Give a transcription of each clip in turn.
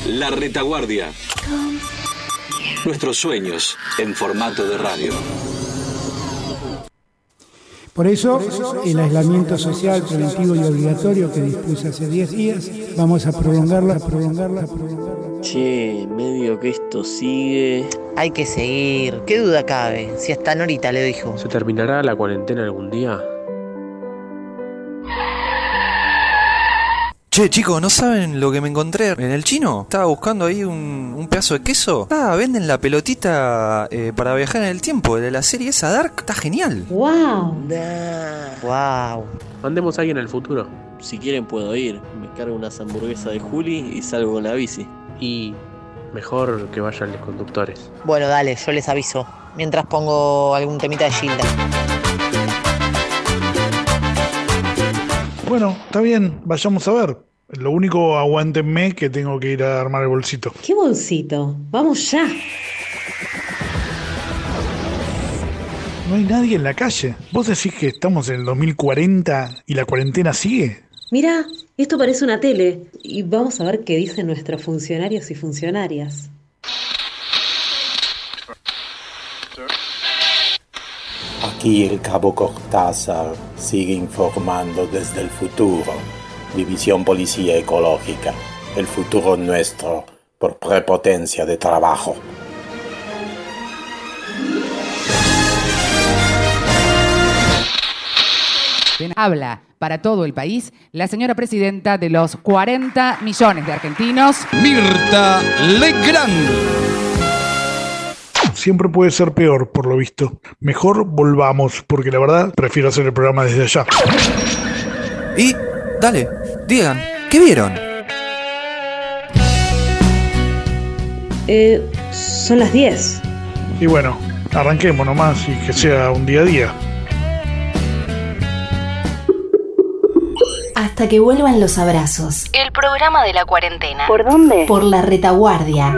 La Retaguardia. Nuestros sueños en formato de radio. Por eso, el aislamiento social preventivo y obligatorio que dispuse hace 10 días, vamos a prolongarla. Che, medio que esto sigue. Hay que seguir, qué duda cabe, si hasta Norita le dijo. ¿Se terminará la cuarentena algún día? Che, chicos, ¿no saben lo que me encontré en el chino? Estaba buscando ahí un pedazo de queso. Venden la pelotita para viajar en el tiempo de la serie esa Dark. Está genial. ¡Wow! ¡Wow! Andemos ahí en el futuro. Si quieren puedo ir. Me cargo unas hamburguesas de Juli y salgo con la bici. Y mejor que vayan los conductores. Bueno, dale, yo les aviso. Mientras pongo algún temita de Gilda. Bueno, está bien, vayamos a ver. Lo único, aguántenme que tengo que ir a armar el bolsito. ¿Qué bolsito? ¡Vamos ya! No hay nadie en la calle. ¿Vos decís que estamos en el 2040 y la cuarentena sigue? Mira, esto parece una tele. Y vamos a ver qué dicen nuestros funcionarios y funcionarias. Aquí el cabo Cortázar sigue informando desde el futuro. División Policía Ecológica. El futuro nuestro por prepotencia de trabajo. Habla para todo el país la señora presidenta de los 40 millones de argentinos, Mirta Legrand. Siempre puede ser peor, por lo visto. Mejor volvamos, porque la verdad prefiero hacer el programa desde allá. Y, dale, digan, ¿qué vieron? Son las 10. Y bueno, arranquemos nomás y que sea un día a día. Hasta que vuelvan los abrazos. El programa de la cuarentena. ¿Por dónde? Por La Retaguardia.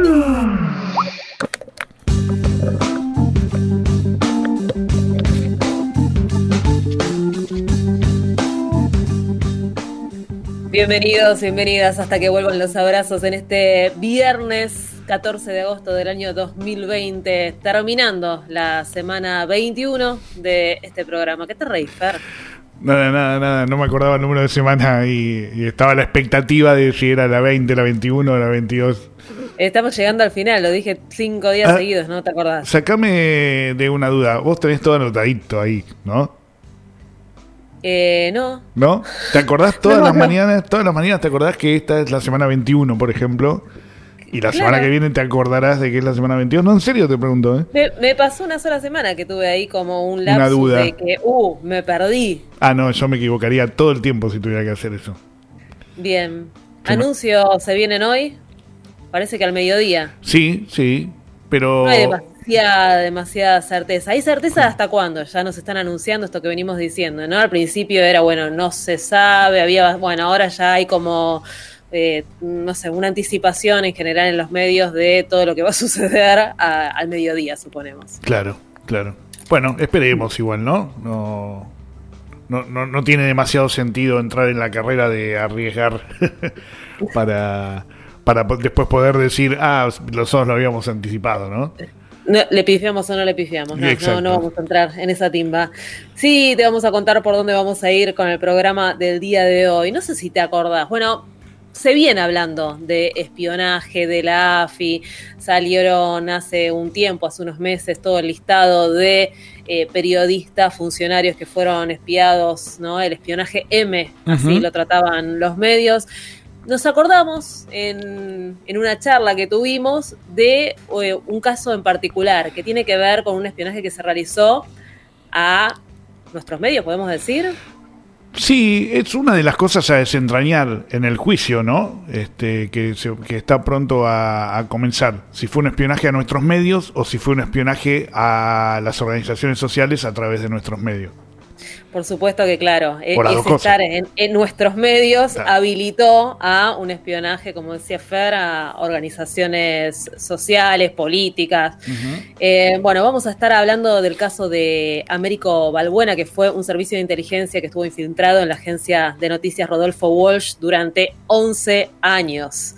Bienvenidos, bienvenidas hasta que vuelvan los abrazos en este viernes 14 de agosto del año 2020, terminando la semana 21 de este programa. ¿Qué te reís, Fer? Nada, no me acordaba el número de semana y estaba la expectativa de si era la 20, la 21 o la 22. Estamos llegando al final, lo dije 5 días seguidos, ¿no te acordás? Sacame de una duda, vos tenés todo anotadito ahí, ¿no? No. ¿No? ¿Te acordás todas las mañanas? Todas las mañanas te acordás que esta es la semana 21, por ejemplo. Y la semana que viene te acordarás de que es la semana 22. No, en serio te pregunto, ¿eh? Me pasó una sola semana que tuve ahí como un lapsus una duda de que, me perdí. No, yo me equivocaría todo el tiempo si tuviera que hacer eso. Bien. Anuncios se vienen hoy. Parece que al mediodía. Sí, pero... No hay demasiada certeza. ¿Hay certeza hasta cuándo? Ya nos están anunciando esto que venimos diciendo, ¿no? Al principio era, no se sabe, ahora ya hay como, una anticipación en general en los medios de todo lo que va a suceder al mediodía, suponemos. Claro. Bueno, esperemos igual, ¿no? No tiene demasiado sentido entrar en la carrera de arriesgar para después poder decir, nosotros lo habíamos anticipado, ¿no? No, ¿le pifiamos o no le pifiamos? No vamos a entrar en esa timba. Sí, te vamos a contar por dónde vamos a ir con el programa del día de hoy. No sé si te acordás. Bueno, se viene hablando de espionaje de la AFI. Salieron hace un tiempo, hace unos meses, todo el listado de periodistas, funcionarios que fueron espiados, ¿no? El espionaje M, así lo trataban los medios. Nos acordamos en una charla que tuvimos de un caso en particular que tiene que ver con un espionaje que se realizó a nuestros medios, ¿podemos decir? Sí, es una de las cosas a desentrañar en el juicio, ¿no? Que está pronto a comenzar. Si fue un espionaje a nuestros medios o si fue un espionaje a las organizaciones sociales a través de nuestros medios. Por supuesto que claro, estar en nuestros medios habilitó a un espionaje, como decía Fer, a organizaciones sociales, políticas. Vamos a estar hablando del caso de Américo Balbuena, que fue un servicio de inteligencia que estuvo infiltrado en la agencia de noticias Rodolfo Walsh durante 11 años.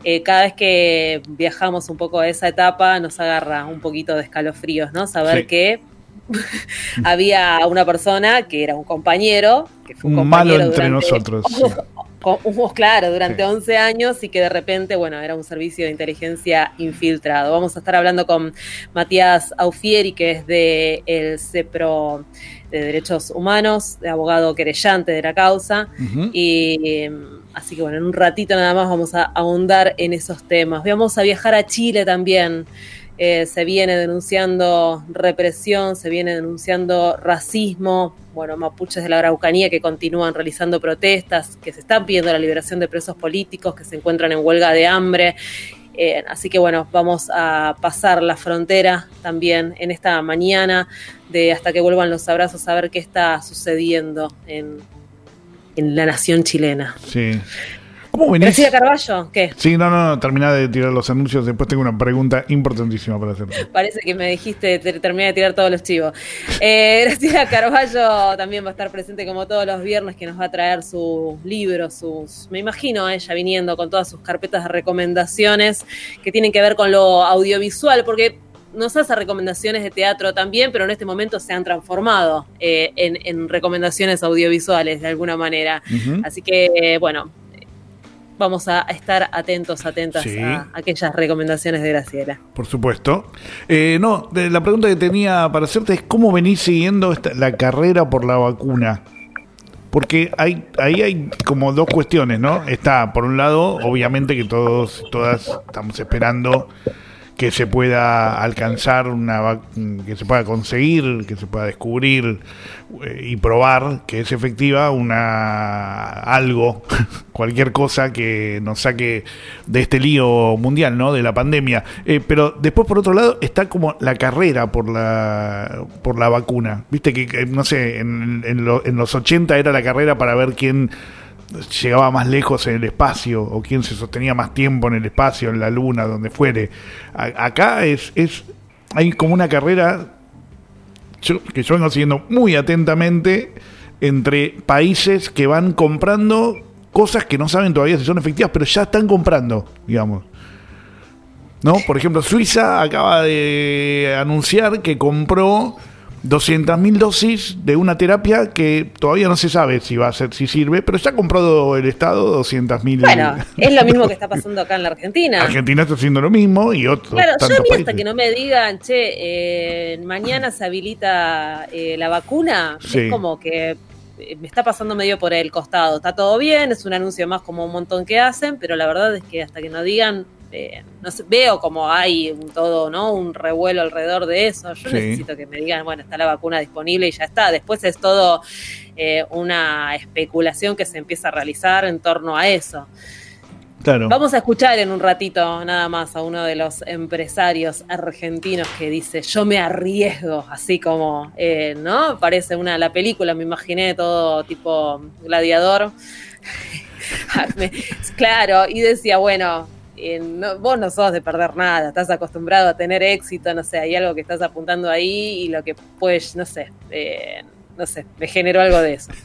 cada vez que viajamos un poco a esa etapa nos agarra un poquito de escalofríos, ¿no? Saber que había una persona que era un compañero, que fue un malo entre nosotros. Claro, durante 11 años y que de repente, era un servicio de inteligencia infiltrado. Vamos a estar hablando con Matías Aufieri, que es de el CEPRO de Derechos Humanos, de abogado querellante de la causa. Y así que en un ratito nada más vamos a ahondar en esos temas. Vamos a viajar a Chile también. Se viene denunciando represión, se viene denunciando racismo, mapuches de la Araucanía que continúan realizando protestas, que se están pidiendo la liberación de presos políticos, que se encuentran en huelga de hambre. Así que vamos a pasar la frontera también en esta mañana de hasta que vuelvan los abrazos a ver qué está sucediendo en la nación chilena. Sí. ¿Cómo venís? Graciela Carballo, ¿qué? Sí, no, terminá de tirar los anuncios, después tengo una pregunta importantísima para hacerte. Parece que me dijiste, terminé de tirar todos los chivos. Graciela Carballo también va a estar presente como todos los viernes, que nos va a traer sus libros, me imagino a ella viniendo con todas sus carpetas de recomendaciones que tienen que ver con lo audiovisual, porque nos hace recomendaciones de teatro también, pero en este momento se han transformado en recomendaciones audiovisuales de alguna manera. Así que, vamos a estar atentas a aquellas recomendaciones de Graciela. Por supuesto. La pregunta que tenía para hacerte es ¿cómo venís siguiendo la carrera por la vacuna? Porque ahí hay como dos cuestiones, ¿no? Está, por un lado, obviamente que todas estamos esperando que se pueda alcanzar que se pueda conseguir, que se pueda descubrir y probar que es efectiva cualquier cosa que nos saque de este lío mundial, ¿no? De la pandemia. Pero después, por otro lado, está como la carrera por la vacuna. Viste que no sé, en los 80 era la carrera para ver quién llegaba más lejos en el espacio o quién se sostenía más tiempo en el espacio, en la luna, donde fuere. Acá hay como una carrera que yo vengo siguiendo muy atentamente entre países que van comprando cosas que no saben todavía si son efectivas, pero ya están comprando, digamos. ¿No? Por ejemplo, Suiza acaba de anunciar que compró 200.000 dosis de una terapia que todavía no se sabe si sirve, pero ya ha comprado el Estado 200.000. Bueno, es lo mismo que está pasando acá en la Argentina. Argentina está haciendo lo mismo y otros. Claro, yo a mí países. Hasta que no me digan, mañana se habilita la vacuna, es como que me está pasando medio por el costado. Está todo bien, es un anuncio más como un montón que hacen, pero la verdad es que hasta que no digan, no sé, veo como hay un revuelo alrededor de eso. Yo necesito que me digan, está la vacuna disponible y ya está. Después es todo una especulación que se empieza a realizar en torno a eso. Claro. Vamos a escuchar en un ratito nada más a uno de los empresarios argentinos que dice, yo me arriesgo, así como, ¿no? Parece la película, me imaginé todo tipo Gladiador. Claro, y decía, vos no sos de perder nada, estás acostumbrado a tener éxito, no sé, hay algo que estás apuntando ahí y lo que pues, no sé, me generó algo de eso.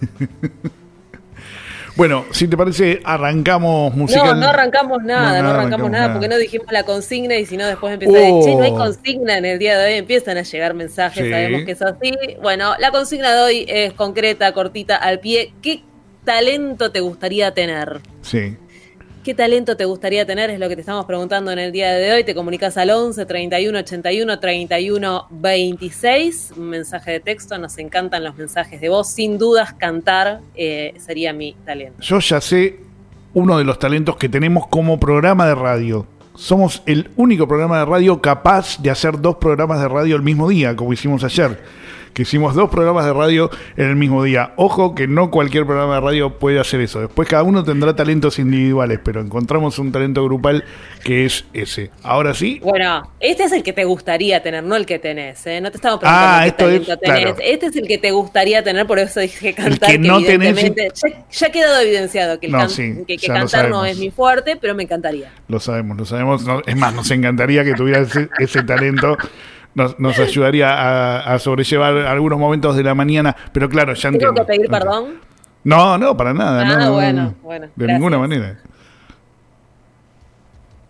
Bueno, si te parece, arrancamos música. No arrancamos nada, porque no dijimos la consigna y si no después empieza a decir, no hay consigna en el día de hoy, empiezan a llegar mensajes, sabemos que es así. Bueno, la consigna de hoy es concreta, cortita, al pie. ¿Qué talento te gustaría tener? Sí. ¿Qué talento te gustaría tener? Es lo que te estamos preguntando en el día de hoy. Te comunicas al 11 31 81 31 26. Un mensaje de texto. Nos encantan los mensajes de voz. Sin dudas, cantar sería mi talento. Yo ya sé uno de los talentos que tenemos como programa de radio. Somos el único programa de radio capaz de hacer 2 programas de radio el mismo día, como hicimos ayer. Que hicimos 2 programas de radio en el mismo día. Ojo que no cualquier programa de radio puede hacer eso. Después cada uno tendrá talentos individuales, pero encontramos un talento grupal que es ese. Ahora sí. Bueno, este es el que te gustaría tener, no el que tenés. No te estamos preguntando qué talento tenés. Claro. Este es el que te gustaría tener, por eso dije cantar. El que no evidentemente tenés... ya ha quedado evidenciado que, que cantar no es mi fuerte, pero me encantaría. Lo sabemos. No, es más, nos encantaría que tuviera ese talento. Nos ayudaría a sobrellevar algunos momentos de la mañana, pero claro, ya entiendo. ¿Tengo que pedir perdón? No, para nada. Bueno. De ninguna manera.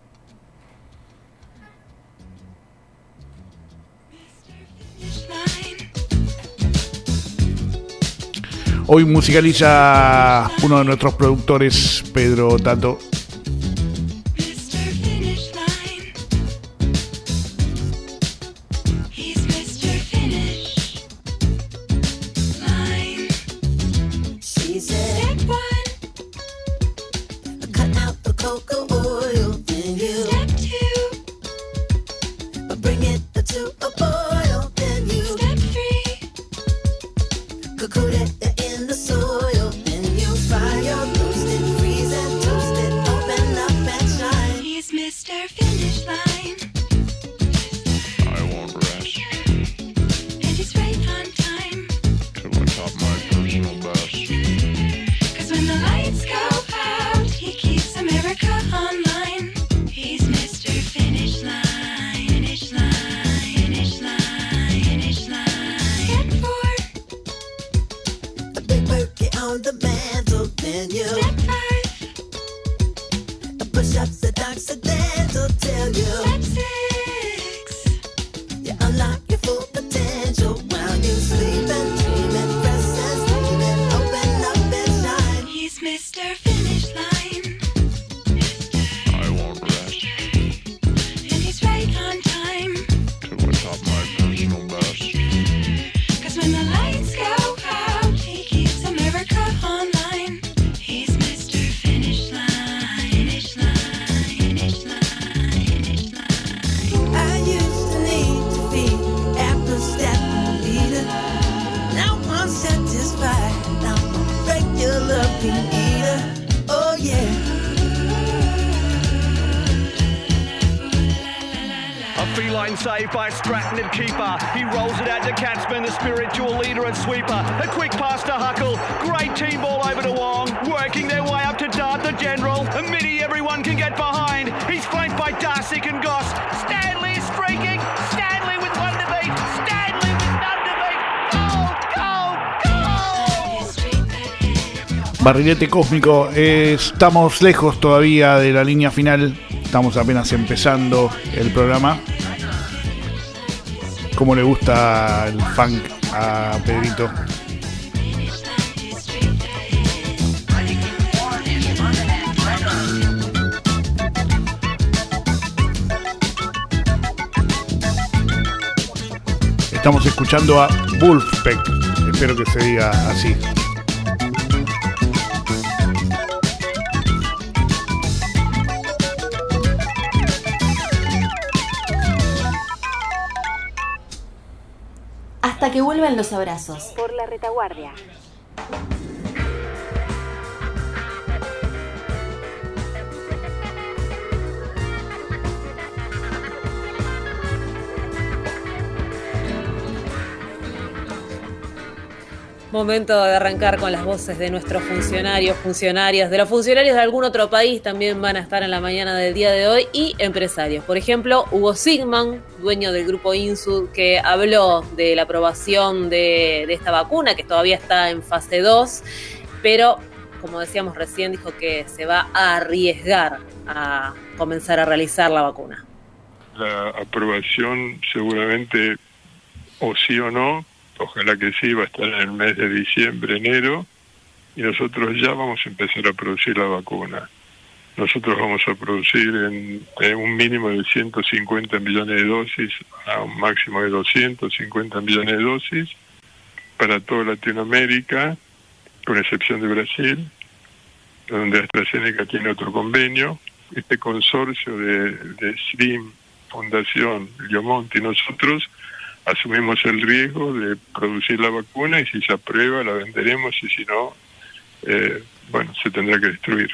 Hoy musicaliza uno de nuestros productores, Pedro Tato. Saved by Stratton and Keeper. He rolls it out to Katzman, the spiritual leader and sweeper. A quick pass to Huckle. Great team ball over to Wong. Working their way up to Dart, the general. A midi everyone can get behind. He's flanked by Darsick and Goss. Stanley is streaking. Stanley with one to beat. Stanley with none to beat. Goal, goal, goal! Barrilete cósmico. Estamos lejos todavía de la línea final. Estamos apenas empezando el programa. ¿Cómo le gusta el funk a Pedrito? Estamos escuchando a Wolfpack. Espero que se diga así. Hasta que vuelvan los abrazos. Por la retaguardia. Momento de arrancar con las voces de nuestros funcionarios, funcionarias, de los funcionarios de algún otro país también van a estar en la mañana del día de hoy, y empresarios. Por ejemplo, Hugo Sigman, dueño del grupo Insud, que habló de la aprobación de esta vacuna, que todavía está en fase 2, pero, como decíamos recién, dijo que se va a arriesgar a comenzar a realizar la vacuna. La aprobación seguramente, o sí o no, ojalá que sí, va a estar en el mes de diciembre, enero, y nosotros ya vamos a empezar a producir la vacuna. Nosotros vamos a producir en un mínimo de 150 millones de dosis a un máximo de 250 millones de dosis para toda Latinoamérica, con excepción de Brasil, donde AstraZeneca tiene otro convenio. Este consorcio de SRIM, Fundación Liomonte y nosotros asumimos el riesgo de producir la vacuna, y si se aprueba la venderemos, y si no, se tendrá que destruir.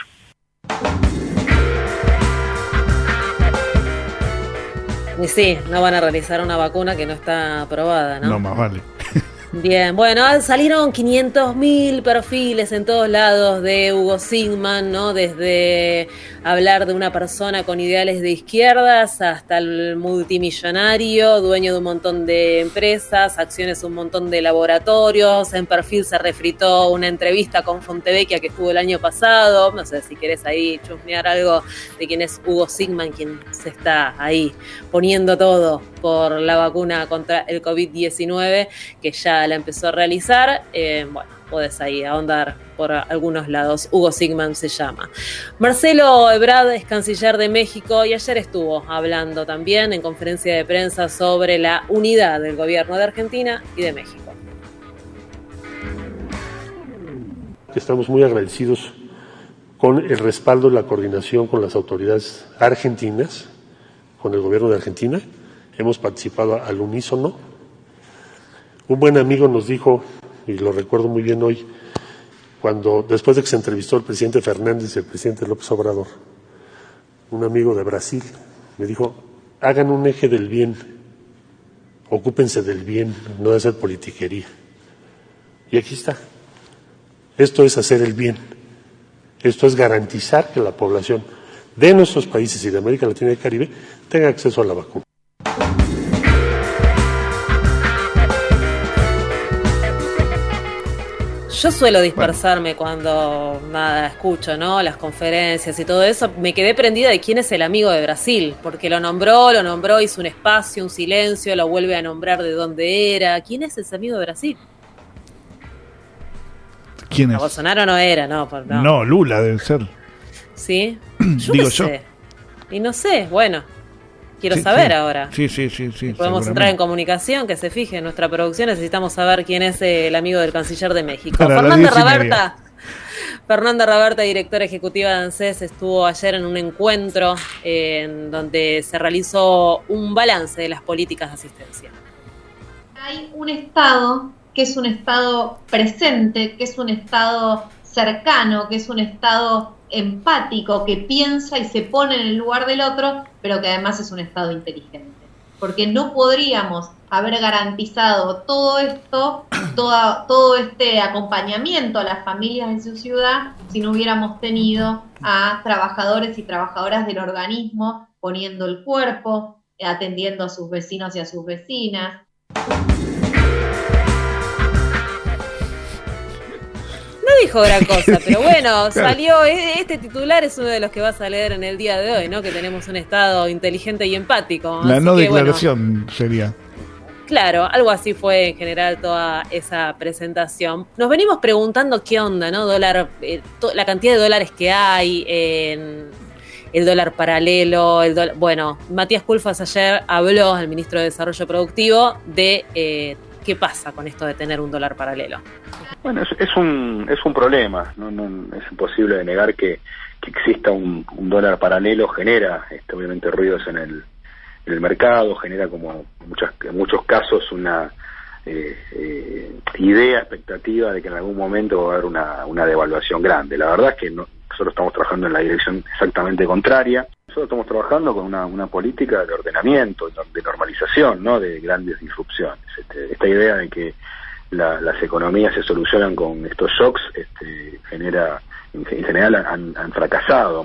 Y sí, no van a realizar una vacuna que no está aprobada, ¿no? No, más vale. Bien, bueno, salieron 500.000 perfiles en todos lados de Hugo Sigman, ¿no? Desde hablar de una persona con ideales de izquierdas hasta el multimillonario, dueño de un montón de empresas, acciones un montón de laboratorios. En perfil se refritó una entrevista con Fontevecchia que estuvo el año pasado. No sé si querés ahí chusmear algo de quién es Hugo Sigman, quien se está ahí poniendo todo por la vacuna contra el COVID-19, que ya la empezó a realizar. podés ahí ahondar por algunos lados. Hugo Sigman se llama. Marcelo Ebrard es canciller de México y ayer estuvo hablando también en conferencia de prensa sobre la unidad del gobierno de Argentina y de México. Estamos muy agradecidos con el respaldo y la coordinación con las autoridades argentinas, con el gobierno de Argentina. Hemos participado al unísono. Un buen amigo nos dijo, y lo recuerdo muy bien hoy, cuando después de que se entrevistó el presidente Fernández y el presidente López Obrador, un amigo de Brasil me dijo: hagan un eje del bien, ocúpense del bien, no de hacer politiquería. Y aquí está. Esto es hacer el bien. Esto es garantizar que la población de nuestros países y de América Latina y Caribe tenga acceso a la vacuna. Yo suelo dispersarme cuando escucho, ¿no?, las conferencias y todo eso. Me quedé prendida de quién es el amigo de Brasil, porque lo nombró, hizo un espacio, un silencio, lo vuelve a nombrar de dónde era. ¿Quién es ese amigo de Brasil? ¿Quién es? Bolsonaro no era, no. No, Lula debe ser. ¿Sí? Digo yo. Y no sé, bueno, quiero saber ahora. Sí. Podemos entrar en comunicación, que se fije en nuestra producción. Necesitamos saber quién es el amigo del canciller de México. Fernanda Raberta, directora ejecutiva de ANSES, estuvo ayer en un encuentro en donde se realizó un balance de las políticas de asistencia. Hay un Estado que es un Estado presente, que es un Estado cercano, que es un Estado empático, que piensa y se pone en el lugar del otro, pero que además es un Estado inteligente. Porque no podríamos haber garantizado todo esto, todo este acompañamiento a las familias de su ciudad, si no hubiéramos tenido a trabajadores y trabajadoras del organismo poniendo el cuerpo, atendiendo a sus vecinos y a sus vecinas. No dijo gran cosa, pero bueno, salió, este titular es uno de los que vas a leer en el día de hoy, ¿no? Que tenemos un Estado inteligente y empático. La no declaración sería. Claro, algo así fue en general toda esa presentación. Nos venimos preguntando qué onda, ¿no? La cantidad de dólares que hay en el dólar paralelo, bueno, Matías Culfas ayer habló, el ministro de Desarrollo Productivo, de qué pasa con esto de tener un dólar paralelo. Bueno, es un problema, no es imposible de negar que exista un dólar paralelo, genera obviamente ruidos en el mercado, genera como en muchos casos una idea, expectativa de que en algún momento va a haber una devaluación grande. La verdad es que nosotros estamos trabajando en la dirección exactamente contraria. Nosotros estamos trabajando con una política de ordenamiento, de normalización, ¿no?, de grandes disrupciones. Esta idea de que las economías se solucionan con estos shocks en general han fracasado.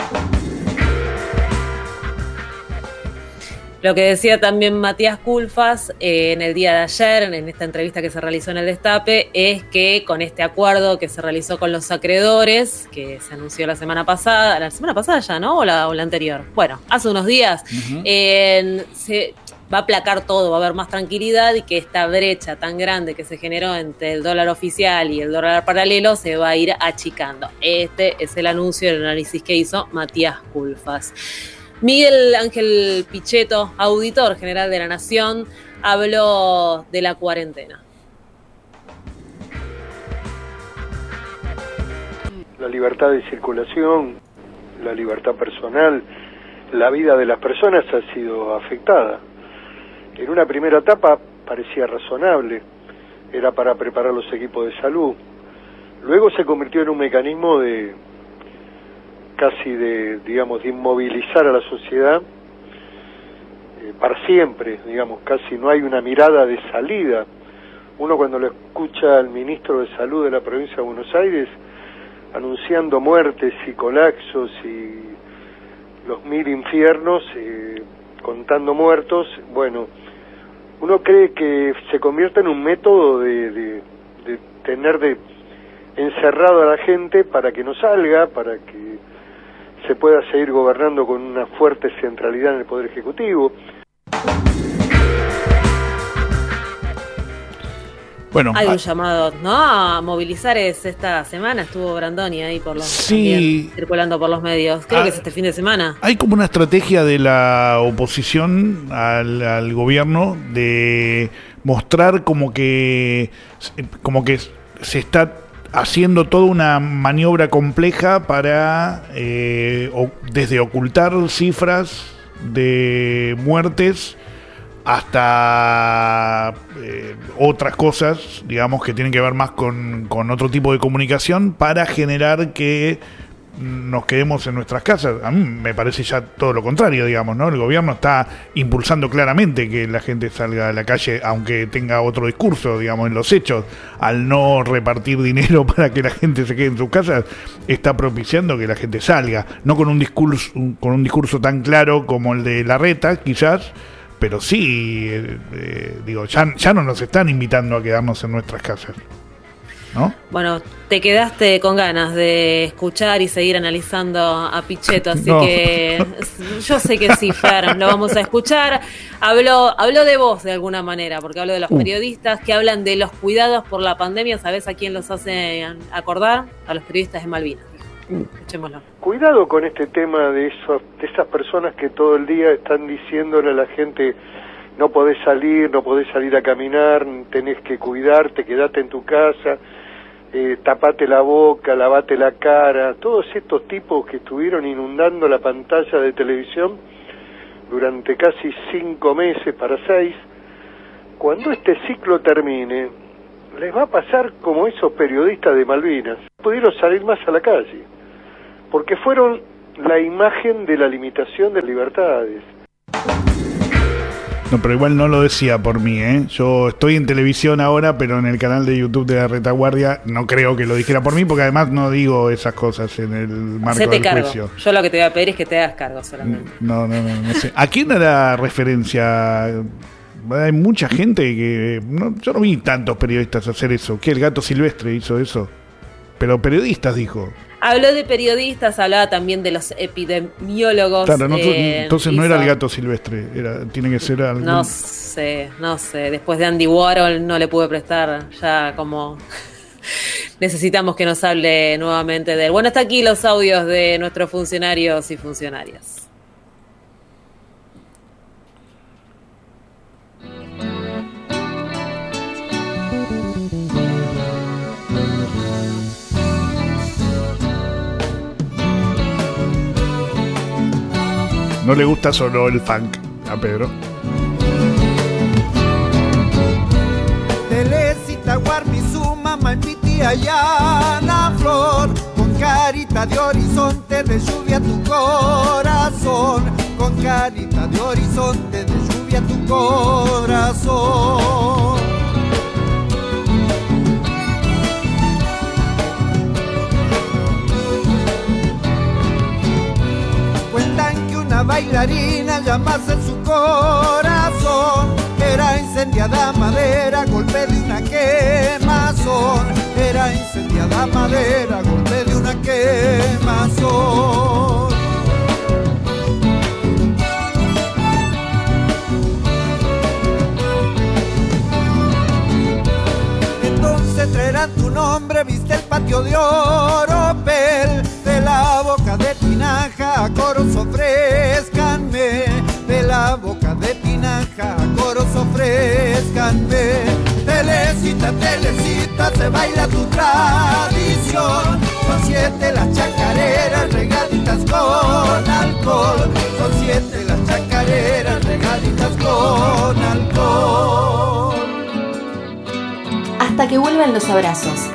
Lo que decía también Matías Culfas en el día de ayer, en esta entrevista que se realizó en el Destape, es que con este acuerdo que se realizó con los acreedores, que se anunció la semana pasada ya, ¿no? ¿O la anterior? Bueno, hace unos días, se va a aplacar todo, va a haber más tranquilidad y que esta brecha tan grande que se generó entre el dólar oficial y el dólar paralelo se va a ir achicando. Este es el anuncio, el análisis que hizo Matías Culfas. Miguel Ángel Pichetto, auditor general de la Nación, habló de la cuarentena. La libertad de circulación, la libertad personal, la vida de las personas ha sido afectada. En una primera etapa parecía razonable, era para preparar los equipos de salud. Luego se convirtió en un mecanismo de inmovilizar a la sociedad para siempre, casi no hay una mirada de salida. Uno cuando lo escucha al ministro de Salud de la provincia de Buenos Aires anunciando muertes y colapsos y los 1000 infiernos, contando muertos, bueno, uno cree que se convierte en un método de tener encerrado a la gente para que no salga, para que se pueda seguir gobernando con una fuerte centralidad en el Poder Ejecutivo. Bueno, hay un llamado, ¿no? A movilizar esta semana. Estuvo Brandoni ahí también, circulando por los medios. Creo que es este fin de semana. Hay como una estrategia de la oposición al gobierno de mostrar como que se está haciendo toda una maniobra compleja para desde ocultar cifras de muertes hasta otras cosas, digamos, que tienen que ver más con otro tipo de comunicación para generar que nos quedemos en nuestras casas. A mí me parece ya todo lo contrario, digamos, ¿no? El gobierno está impulsando claramente que la gente salga a la calle, aunque tenga otro discurso, digamos, en los hechos. Al no repartir dinero para que la gente se quede en sus casas, está propiciando que la gente salga, no con un discurso tan claro como el de Larreta, quizás, pero sí, ya no nos están invitando a quedarnos en nuestras casas, ¿no? Bueno, te quedaste con ganas de escuchar y seguir analizando a Pichetto, así que yo sé que sí, Fer, lo vamos a escuchar. Habló de vos de alguna manera, porque habló de los periodistas que hablan de los cuidados por la pandemia. ¿Sabés a quién los hace acordar? A los periodistas de Malvinas. Escuchémoslo. Cuidado con este tema de esas personas que todo el día están diciéndole a la gente: no podés salir a caminar, tenés que cuidarte, quedate en tu casa, tapate la boca, lavate la cara. Todos estos tipos que estuvieron inundando la pantalla de televisión durante casi 5 meses para 6, cuando este ciclo termine, les va a pasar como esos periodistas de Malvinas. Pudieron salir más a la calle, porque fueron la imagen de la limitación de libertades. No, pero igual no lo decía por mí, ¿eh? Yo estoy en televisión ahora, pero en el canal de YouTube de La Retaguardia no creo que lo dijera por mí, porque además no digo esas cosas en el marco del juicio. Yo lo que te voy a pedir es que te hagas cargo solamente. No sé. ¿A quién hará referencia? Hay mucha gente que... yo no vi tantos periodistas hacer eso. ¿Qué? ¿El Gato Silvestre hizo eso? Pero periodistas, dijo. Habló de periodistas, hablaba también de los epidemiólogos. Claro, entonces no era el Gato Silvestre, tiene que ser algún... No sé. Después de Andy Warhol no le pude prestar, ya como... Necesitamos que nos hable nuevamente de él. Bueno, hasta aquí los audios de nuestros funcionarios y funcionarias. No le gusta solo el funk a Pedro. Telecita Guarmizuma, Malpiti, Ayana, Flor, con carita de horizonte de lluvia tu corazón, con carita de horizonte de lluvia tu corazón. Cuentan que una bailarina llamase en su corazón, era incendiada madera, golpe de una quemazón, era incendiada madera, golpe de una quemazón. Entonces traerán tu nombre, viste el patio de Oropel, de la boca de Tinaja a coros ofrezcanme, de la boca de Tinaja a coros ofrezcanme. Telecita, telecita, se baila tu tradición, son 7 las chacareras regaditas con alcohol, son 7 las chacareras regaditas con alcohol. Hasta que vuelvan los abrazos.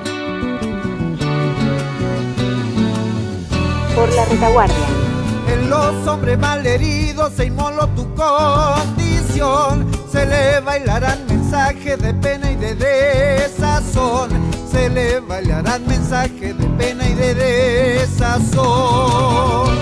Por La Retaguardia. En los hombres malheridos se inmoló tu condición, se le bailarán mensajes de pena y de desazón, se le bailarán mensajes de pena y de desazón.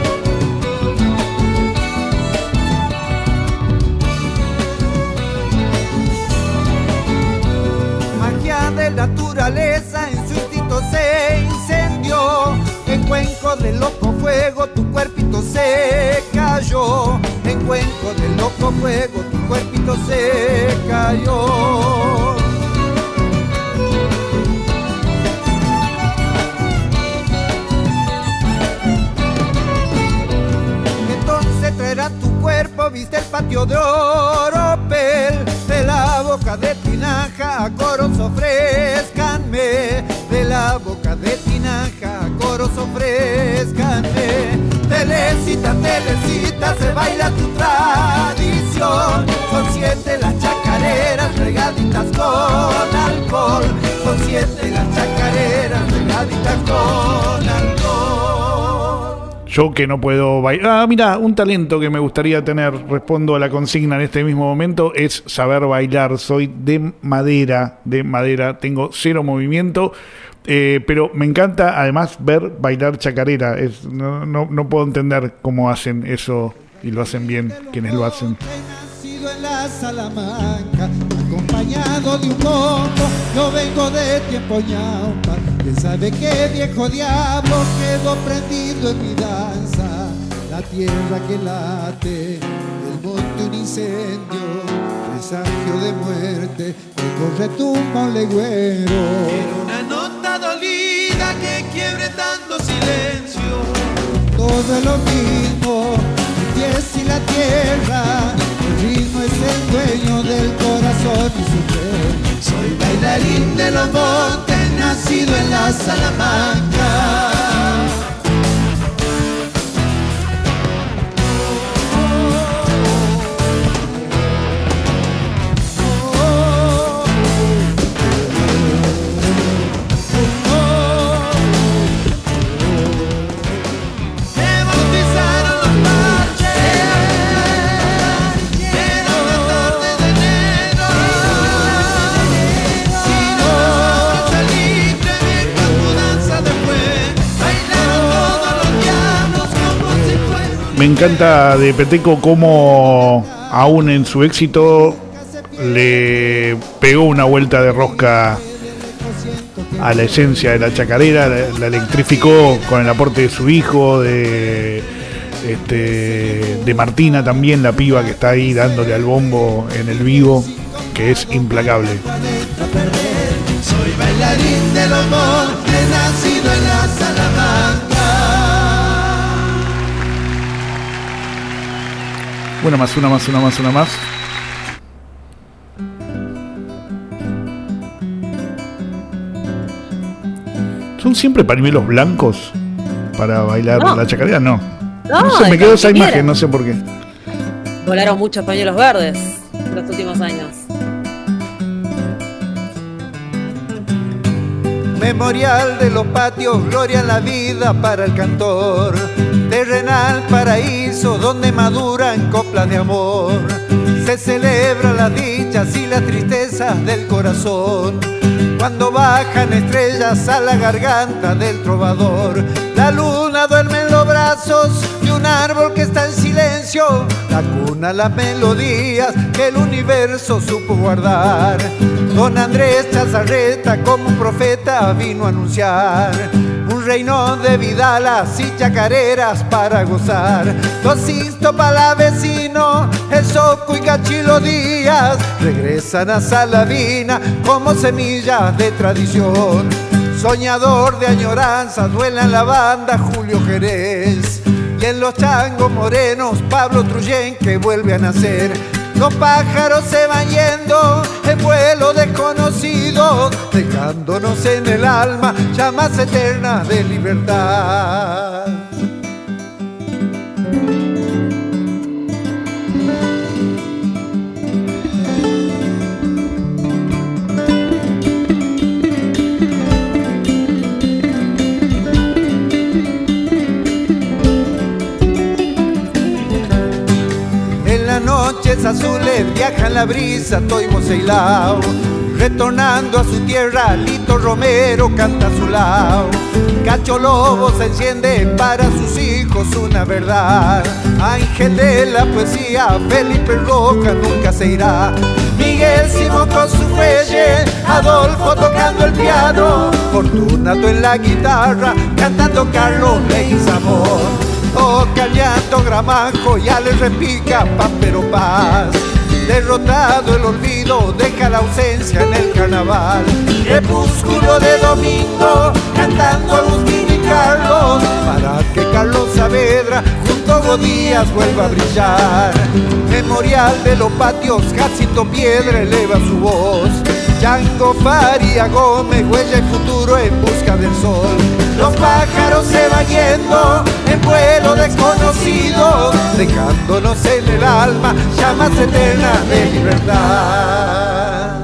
Magia de naturaleza en su instinto se incendió, en cuenco de loco fuego tu cuerpito se cayó, en cuenco de loco fuego tu cuerpito se cayó. cuerpo viste el patio de oropel, de la boca de tinaja a coros ofrezcanme, de la boca de tinaja a coros ofrezcanme. Telecita, telecita, se baila tu tradición, son 7 las chacareras regaditas con alcohol, son 7 las chacareras regaditas con alcohol. Yo que no puedo bailar. Mira, un talento que me gustaría tener, respondo a la consigna en este mismo momento, es saber bailar. Soy de madera, tengo 0 movimiento, pero me encanta además ver bailar chacarera. No puedo entender cómo hacen eso y lo hacen bien quienes lo hacen. En la Salamanca, acompañado de un bombo, yo vengo de tiempo ñaupa. ¿Quién sabe qué viejo diablo quedó prendido en mi danza? La tierra que late, el monte un incendio, presagio de muerte, que corre tumba un legüero. Era una nota dolida que quiebre tanto silencio. Todo es lo mismo, mi pies y la tierra. El ritmo es el dueño del corazón y su fe. Soy bailarín de los montes, nacido en la Salamanca. Me encanta de Peteco cómo aún en su éxito le pegó una vuelta de rosca a la esencia de la chacarera, la electrificó con el aporte de su hijo, de Martina también, la piba que está ahí dándole al bombo en el vivo, que es implacable. Soy bailarín de los montes, nacido en la Salamanca. Una más. ¿Son siempre pañuelos blancos para bailar la chacarera? No sé, me quedó esa imagen, no sé por qué. Volaron muchos pañuelos verdes en los últimos años. Memorial de los patios, gloria en la vida para el cantor. Terrenal paraíso donde maduran coplas de amor. Se celebran las dichas y las tristezas del corazón. Cuando bajan estrellas a la garganta del trovador. La luna duerme en los brazos de un árbol que está en silencio. La cuna, las melodías que el universo supo guardar. Don Andrés Chazarreta como un profeta vino a anunciar un reino de vidalas y chacareras para gozar. Don Sixto Palavecino, el Soco y Cachilo Díaz regresan a Salavina como semillas de tradición. Soñador de añoranzas duela en la banda Julio Jerez, y en los changos morenos Pablo Truyen que vuelve a nacer. Los pájaros se van yendo en vuelo desconocido, dejándonos en el alma llamas eternas de libertad. Noches azules viajan la brisa, Toimo Ceilao, retornando a su tierra, Lito Romero canta a su lado. Cacho Lobo se enciende para sus hijos una verdad. Ángel de la poesía, Felipe Roca nunca se irá. Miguel Simón con su fuelle, Adolfo tocando el piano, Fortunato en la guitarra, cantando Carlos Leguizamón. Toca el llanto Gramajo, ya le repica Pampero Paz. Derrotado el olvido, deja la ausencia en el carnaval. Crepúsculo de domingo, cantando Agustín y Carlos, para que Carlos Saavedra junto a Godías vuelva a brillar. Memorial de los patios, Jacinto Piedra eleva su voz. Yango Faria Gómez, huella el futuro en busca del sol. Los pájaros se van yendo en vuelo desconocido, dejándonos en el alma llamas eternas de libertad.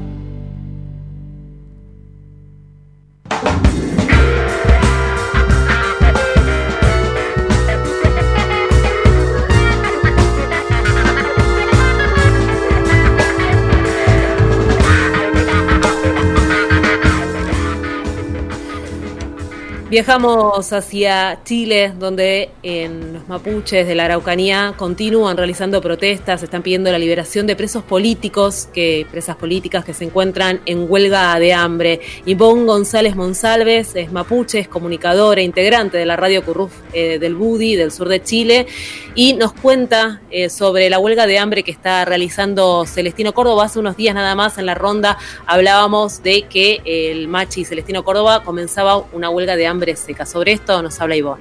Viajamos hacia Chile, donde en los mapuches de la Araucanía continúan realizando protestas, están pidiendo la liberación de presas políticas que se encuentran en huelga de hambre. Ivonne González Monsalves es mapuche, es comunicadora, integrante de la radio Curruf del Budi, del sur de Chile, y nos cuenta sobre la huelga de hambre que está realizando Celestino Córdoba. Hace unos días nada más en la ronda hablábamos de que el machi Celestino Córdoba comenzaba una huelga de hambre seca. Sobre esto nos habla Ivonne.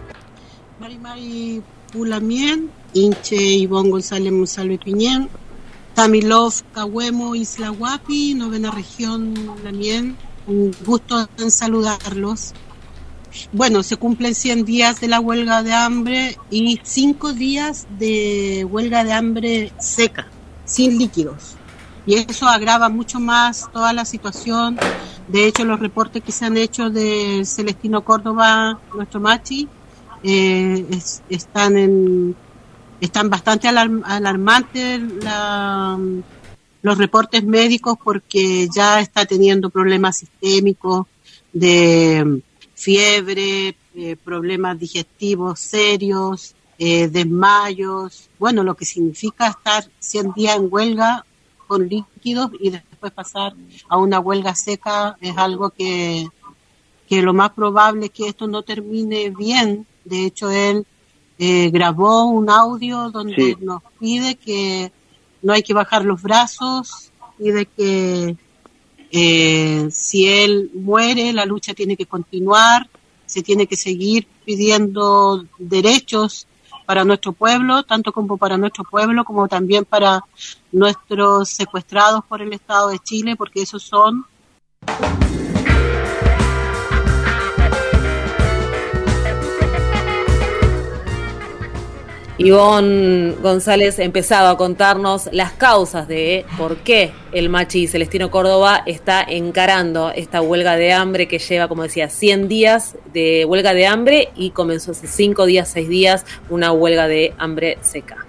Mari Pulamien, Inche Ivonne González Monsalve Piñén, Tamilov, Cahuemo, Isla Guapi, novena región Lamien. Un gusto en saludarlos. Bueno, se cumplen 100 días de la huelga de hambre y 5 días de huelga de hambre seca, sin líquidos. Y eso agrava mucho más toda la situación. De hecho, los reportes que se han hecho de Celestino Córdoba, nuestro machi, están bastante alarmantes los reportes médicos, porque ya está teniendo problemas sistémicos de fiebre, problemas digestivos serios, desmayos. Bueno, lo que significa estar 100 días en huelga con líquidos y después pasar a una huelga seca es algo que lo más probable es que esto no termine bien. De hecho, él grabó un audio donde nos pide que no hay que bajar los brazos y de que si él muere, la lucha tiene que continuar, se tiene que seguir pidiendo derechos para nuestro pueblo, tanto como para nuestro pueblo, como también para nuestros secuestrados por el Estado de Chile, porque esos son... Ivonne González empezaba a contarnos las causas de por qué el machi Celestino Córdoba está encarando esta huelga de hambre que lleva, como decía, 100 días de huelga de hambre y comenzó hace 5 días, 6 días, una huelga de hambre seca.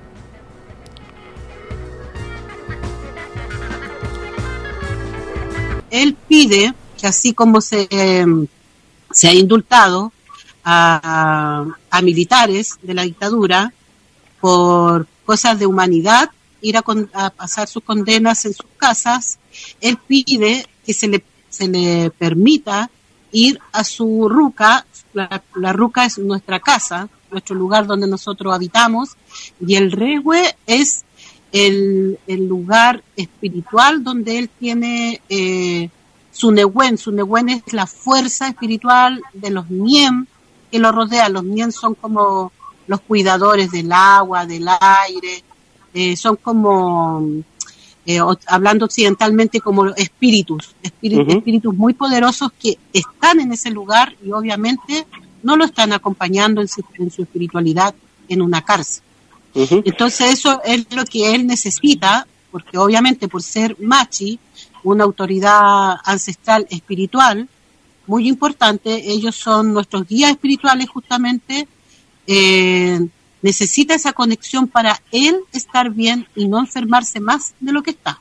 Él pide que así como se ha indultado a militares de la dictadura por cosas de humanidad, ir a pasar sus condenas en sus casas, él pide que se le permita ir a su ruca. La ruca es nuestra casa, nuestro lugar donde nosotros habitamos, y el rehue es el lugar espiritual donde él tiene su nehuen. Su nehuen es la fuerza espiritual de los Niem que lo rodean. Los Niem son como los cuidadores del agua, del aire, son como, hablando occidentalmente, como espíritus muy poderosos que están en ese lugar y obviamente no lo están acompañando en su espiritualidad en una cárcel. Entonces eso es lo que él necesita, porque obviamente por ser machi, una autoridad ancestral espiritual muy importante, ellos son nuestros guías espirituales justamente, necesita esa conexión para él estar bien y no enfermarse más de lo que está.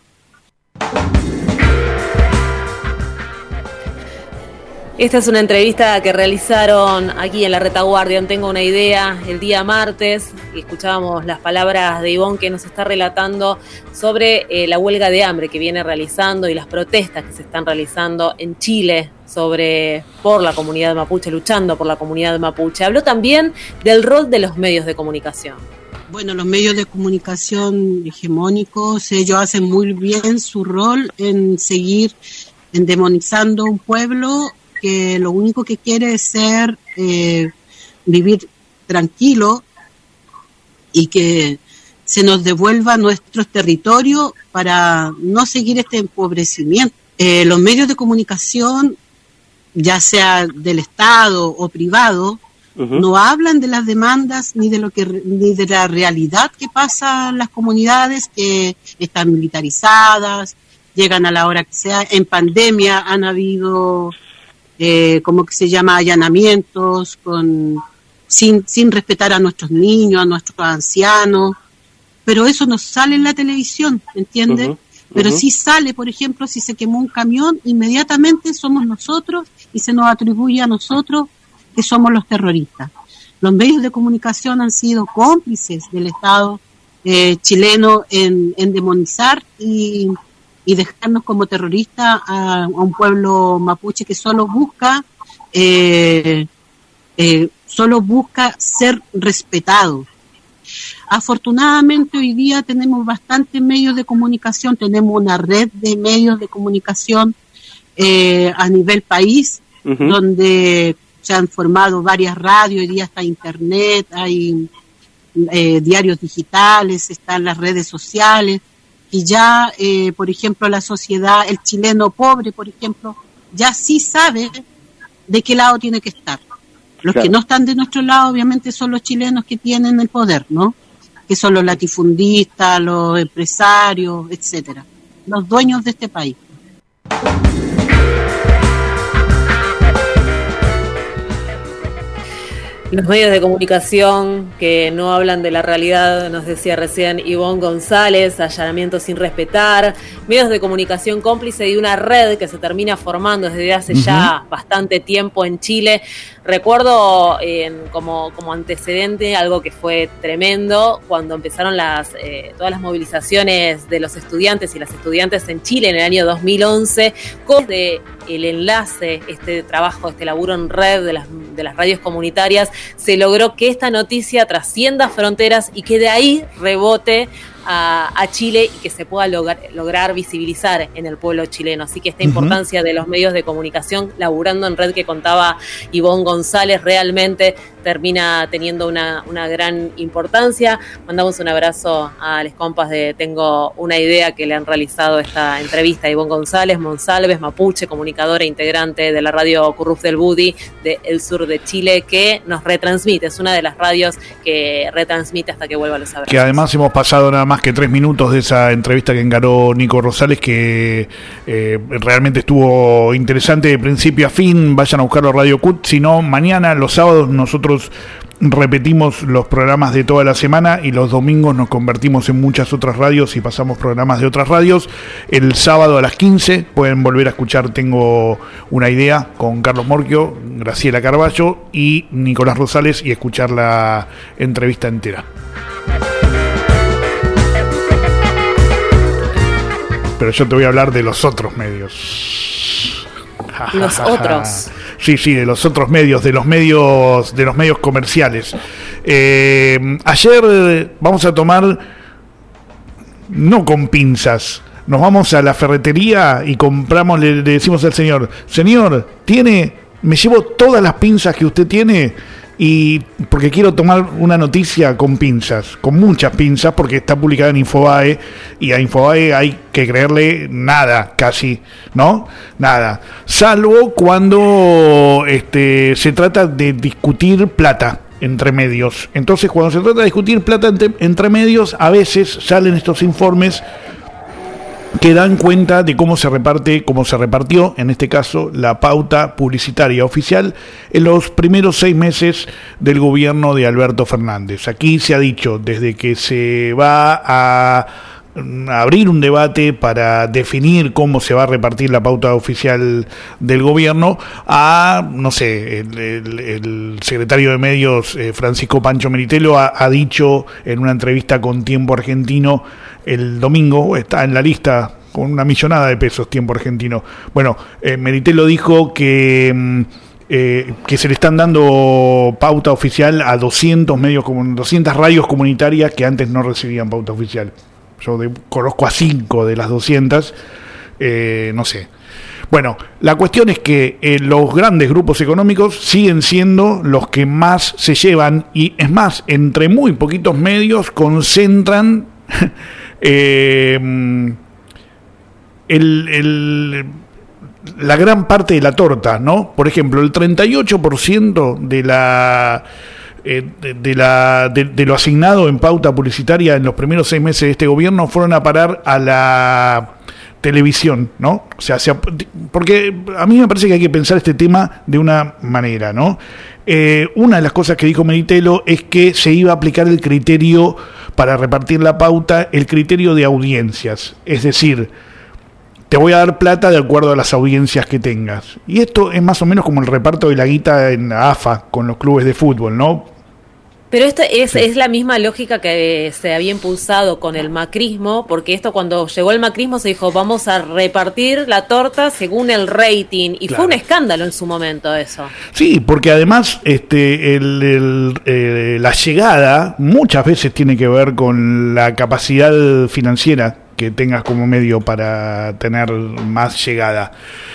Esta es una entrevista que realizaron aquí en la Retaguardia, en Tengo una Idea, el día martes, y escuchábamos las palabras de Ivonne que nos está relatando sobre la huelga de hambre que viene realizando y las protestas que se están realizando en Chile por la comunidad mapuche, luchando por la comunidad mapuche. Habló también del rol de los medios de comunicación. Bueno, los medios de comunicación hegemónicos, ellos hacen muy bien su rol en seguir endemonizando un pueblo que lo único que quiere es ser vivir tranquilo y que se nos devuelva nuestros territorios para no seguir este empobrecimiento. Los medios de comunicación, ya sea del Estado o privado, no hablan de las demandas ni de la realidad que pasa en las comunidades que están militarizadas, llegan a la hora que sea. En pandemia han habido, ¿cómo que se llama?, allanamientos sin respetar a nuestros niños, a nuestros ancianos, pero eso no sale en la televisión, ¿entiendes? Pero sí sale, por ejemplo, si se quemó un camión, inmediatamente somos nosotros y se nos atribuye a nosotros que somos los terroristas. Los medios de comunicación han sido cómplices del Estado chileno en demonizar y dejarnos como terroristas a un pueblo mapuche que solo busca ser respetado. Afortunadamente hoy día tenemos bastantes medios de comunicación, tenemos una red de medios de comunicación a nivel país, donde se han formado varias radios, hoy día está internet, hay diarios digitales, están las redes sociales, y ya, por ejemplo, la sociedad, el chileno pobre, por ejemplo, ya sí sabe de qué lado tiene que estar. Los que no están de nuestro lado, obviamente, son los chilenos que tienen el poder, ¿no? Que son los latifundistas, los empresarios, etcétera, los dueños de este país. Los medios de comunicación que no hablan de la realidad, nos decía recién Ivonne González, allanamientos sin respetar, medios de comunicación cómplice de una red que se termina formando desde hace ya bastante tiempo en Chile. Recuerdo como antecedente algo que fue tremendo cuando empezaron todas las movilizaciones de los estudiantes y las estudiantes en Chile en el año 2011, con el enlace, este trabajo, este laburo en red de las radios comunitarias, se logró que esta noticia trascienda fronteras y que de ahí rebote a Chile y que se pueda lograr visibilizar en el pueblo chileno. Así que esta importancia de los medios de comunicación laburando en red que contaba Ivonne González realmente termina teniendo una gran importancia. Mandamos un abrazo a los compas de Tengo una Idea que le han realizado esta entrevista a Ivonne González, Monsalves, mapuche, comunicadora e integrante de la radio Curruf del Budi del sur de Chile, que nos retransmite, es una de las radios que retransmite hasta que vuelva a los abrazos. Que además hemos pasado nada más que 3 minutos de esa entrevista que encaró Nico Rosales, que realmente estuvo interesante de principio a fin. Vayan a buscarlo a Radio CUT, si no, mañana, los sábados, nosotros repetimos los programas de toda la semana y los domingos nos convertimos en muchas otras radios y pasamos programas de otras radios. El sábado a las 15 pueden volver a escuchar Tengo una Idea con Carlos Morquio, Graciela Carballo y Nicolás Rosales y escuchar la entrevista entera. Pero yo te voy a hablar de los otros medios. Los otros. Sí, de los otros medios, de los medios comerciales. Ayer vamos a tomar, no con pinzas, nos vamos a la ferretería y compramos, le decimos al señor, me llevo todas las pinzas que usted tiene, y porque quiero tomar una noticia con pinzas, con muchas pinzas, porque está publicada en Infobae, y a Infobae hay que creerle nada, casi, ¿no? Nada, salvo cuando se trata de discutir plata entre medios. Entonces, cuando se trata de discutir plata entre medios, a veces salen estos informes que dan cuenta de cómo se repartió, en este caso, la pauta publicitaria oficial en los primeros 6 meses del gobierno de Alberto Fernández. Aquí se ha dicho, desde que se va a abrir un debate para definir cómo se va a repartir la pauta oficial del gobierno, a, no sé, el secretario de Medios, Francisco Pancho Meritelo, ha dicho en una entrevista con Tiempo Argentino el domingo, está en la lista con una millonada de pesos Tiempo Argentino. Bueno, Meritelo dijo que se le están dando pauta oficial a 200 radios comunitarias que antes no recibían pauta oficial. Yo conozco a 5 de las 200, no sé. Bueno, la cuestión es que los grandes grupos económicos siguen siendo los que más se llevan, y es más, entre muy poquitos medios concentran la gran parte de la torta, ¿no? Por ejemplo, el 38% de lo asignado en pauta publicitaria en los primeros 6 meses de este gobierno fueron a parar a la televisión, ¿no? O sea, porque a mí me parece que hay que pensar este tema de una manera, ¿no? Una de las cosas que dijo Menitelo es que se iba a aplicar el criterio para repartir la pauta, el criterio de audiencias, es decir, te voy a dar plata de acuerdo a las audiencias que tengas. Y esto es más o menos como el reparto de la guita en la AFA con los clubes de fútbol, ¿no? Pero esto es la misma lógica que se había impulsado con el macrismo, porque esto cuando llegó el macrismo se dijo, vamos a repartir la torta según el rating, y claro, fue un escándalo en su momento eso. Sí, porque además la llegada muchas veces tiene que ver con la capacidad financiera que tengas como medio para tener más llegada.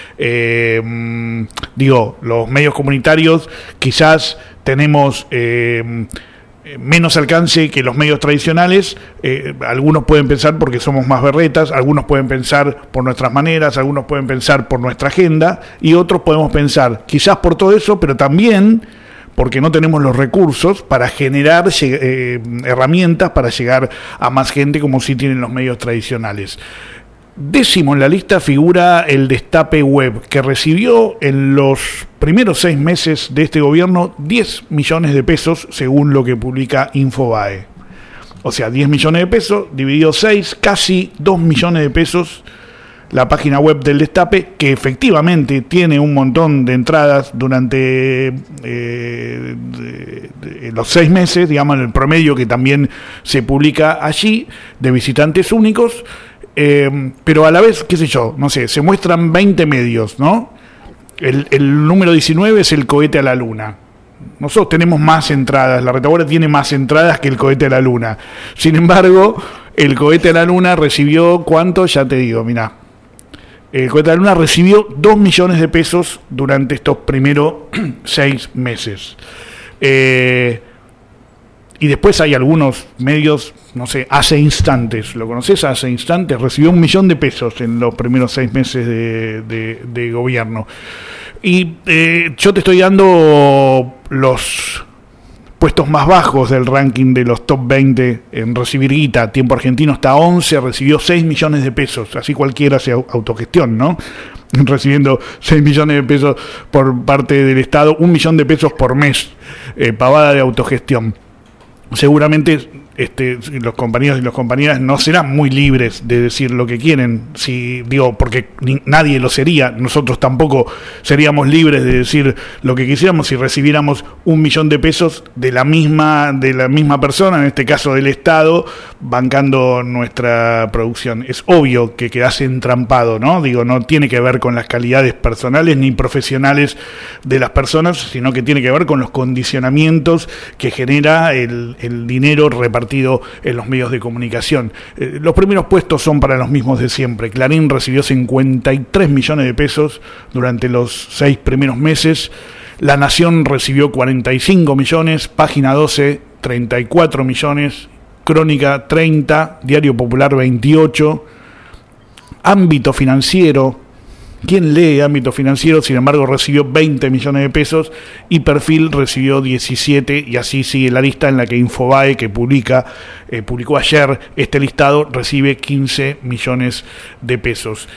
Los medios comunitarios quizás tenemos menos alcance que los medios tradicionales. Algunos pueden pensar porque somos más berretas, algunos pueden pensar por nuestras maneras, algunos pueden pensar por nuestra agenda, y otros podemos pensar quizás por todo eso, pero también porque no tenemos los recursos para generar herramientas para llegar a más gente como sí tienen los medios tradicionales. 10º en la lista figura el Destape Web, que recibió en los primeros 6 meses de este gobierno 10 millones de pesos, según lo que publica Infobae. O sea, 10 millones de pesos, dividido 6, casi 2 millones de pesos la página web del Destape, que efectivamente tiene un montón de entradas durante los 6 meses, digamos, el promedio que también se publica allí, de visitantes únicos. Pero a la vez, qué sé yo, no sé, se muestran 20 medios, ¿no? El número 19 es el cohete a la luna. Nosotros tenemos más entradas, la retaguardia tiene más entradas que el cohete a la luna. Sin embargo, el cohete a la luna recibió, ¿cuánto? Ya te digo, mirá. El cohete a la luna recibió 2 millones de pesos durante estos primeros 6 meses. Y después hay algunos medios, no sé, Hace Instantes, ¿lo conoces? Hace Instantes recibió 1 millón de pesos en los primeros 6 meses de gobierno. Y yo te estoy dando los puestos más bajos del ranking de los top 20 en recibir guita. Tiempo Argentino está a 11, recibió 6 millones de pesos. Así cualquiera hace autogestión, ¿no? Recibiendo 6 millones de pesos por parte del Estado, 1 millón de pesos por mes, pavada de autogestión. Seguramente los compañeros y las compañeras no serán muy libres de decir lo que quieren, porque nadie lo sería. Nosotros tampoco seríamos libres de decir lo que quisiéramos si recibiéramos 1 millón de pesos de la misma persona, en este caso del Estado, bancando nuestra producción. Es obvio que quedás entrampado, ¿no? No tiene que ver con las calidades personales ni profesionales de las personas, sino que tiene que ver con los condicionamientos que genera el dinero repartido en los medios de comunicación. Los primeros puestos son para los mismos de siempre. Clarín recibió 53 millones de pesos durante los 6 primeros meses. La Nación recibió 45 millones, Página 12 34 millones, Crónica 30, Diario Popular 28, Ámbito Financiero. ¿Quién lee Ámbito Financiero? Sin embargo, recibió 20 millones de pesos y Perfil recibió 17, y así sigue la lista en la que Infobae, que publicó ayer este listado, recibe 15 millones de pesos.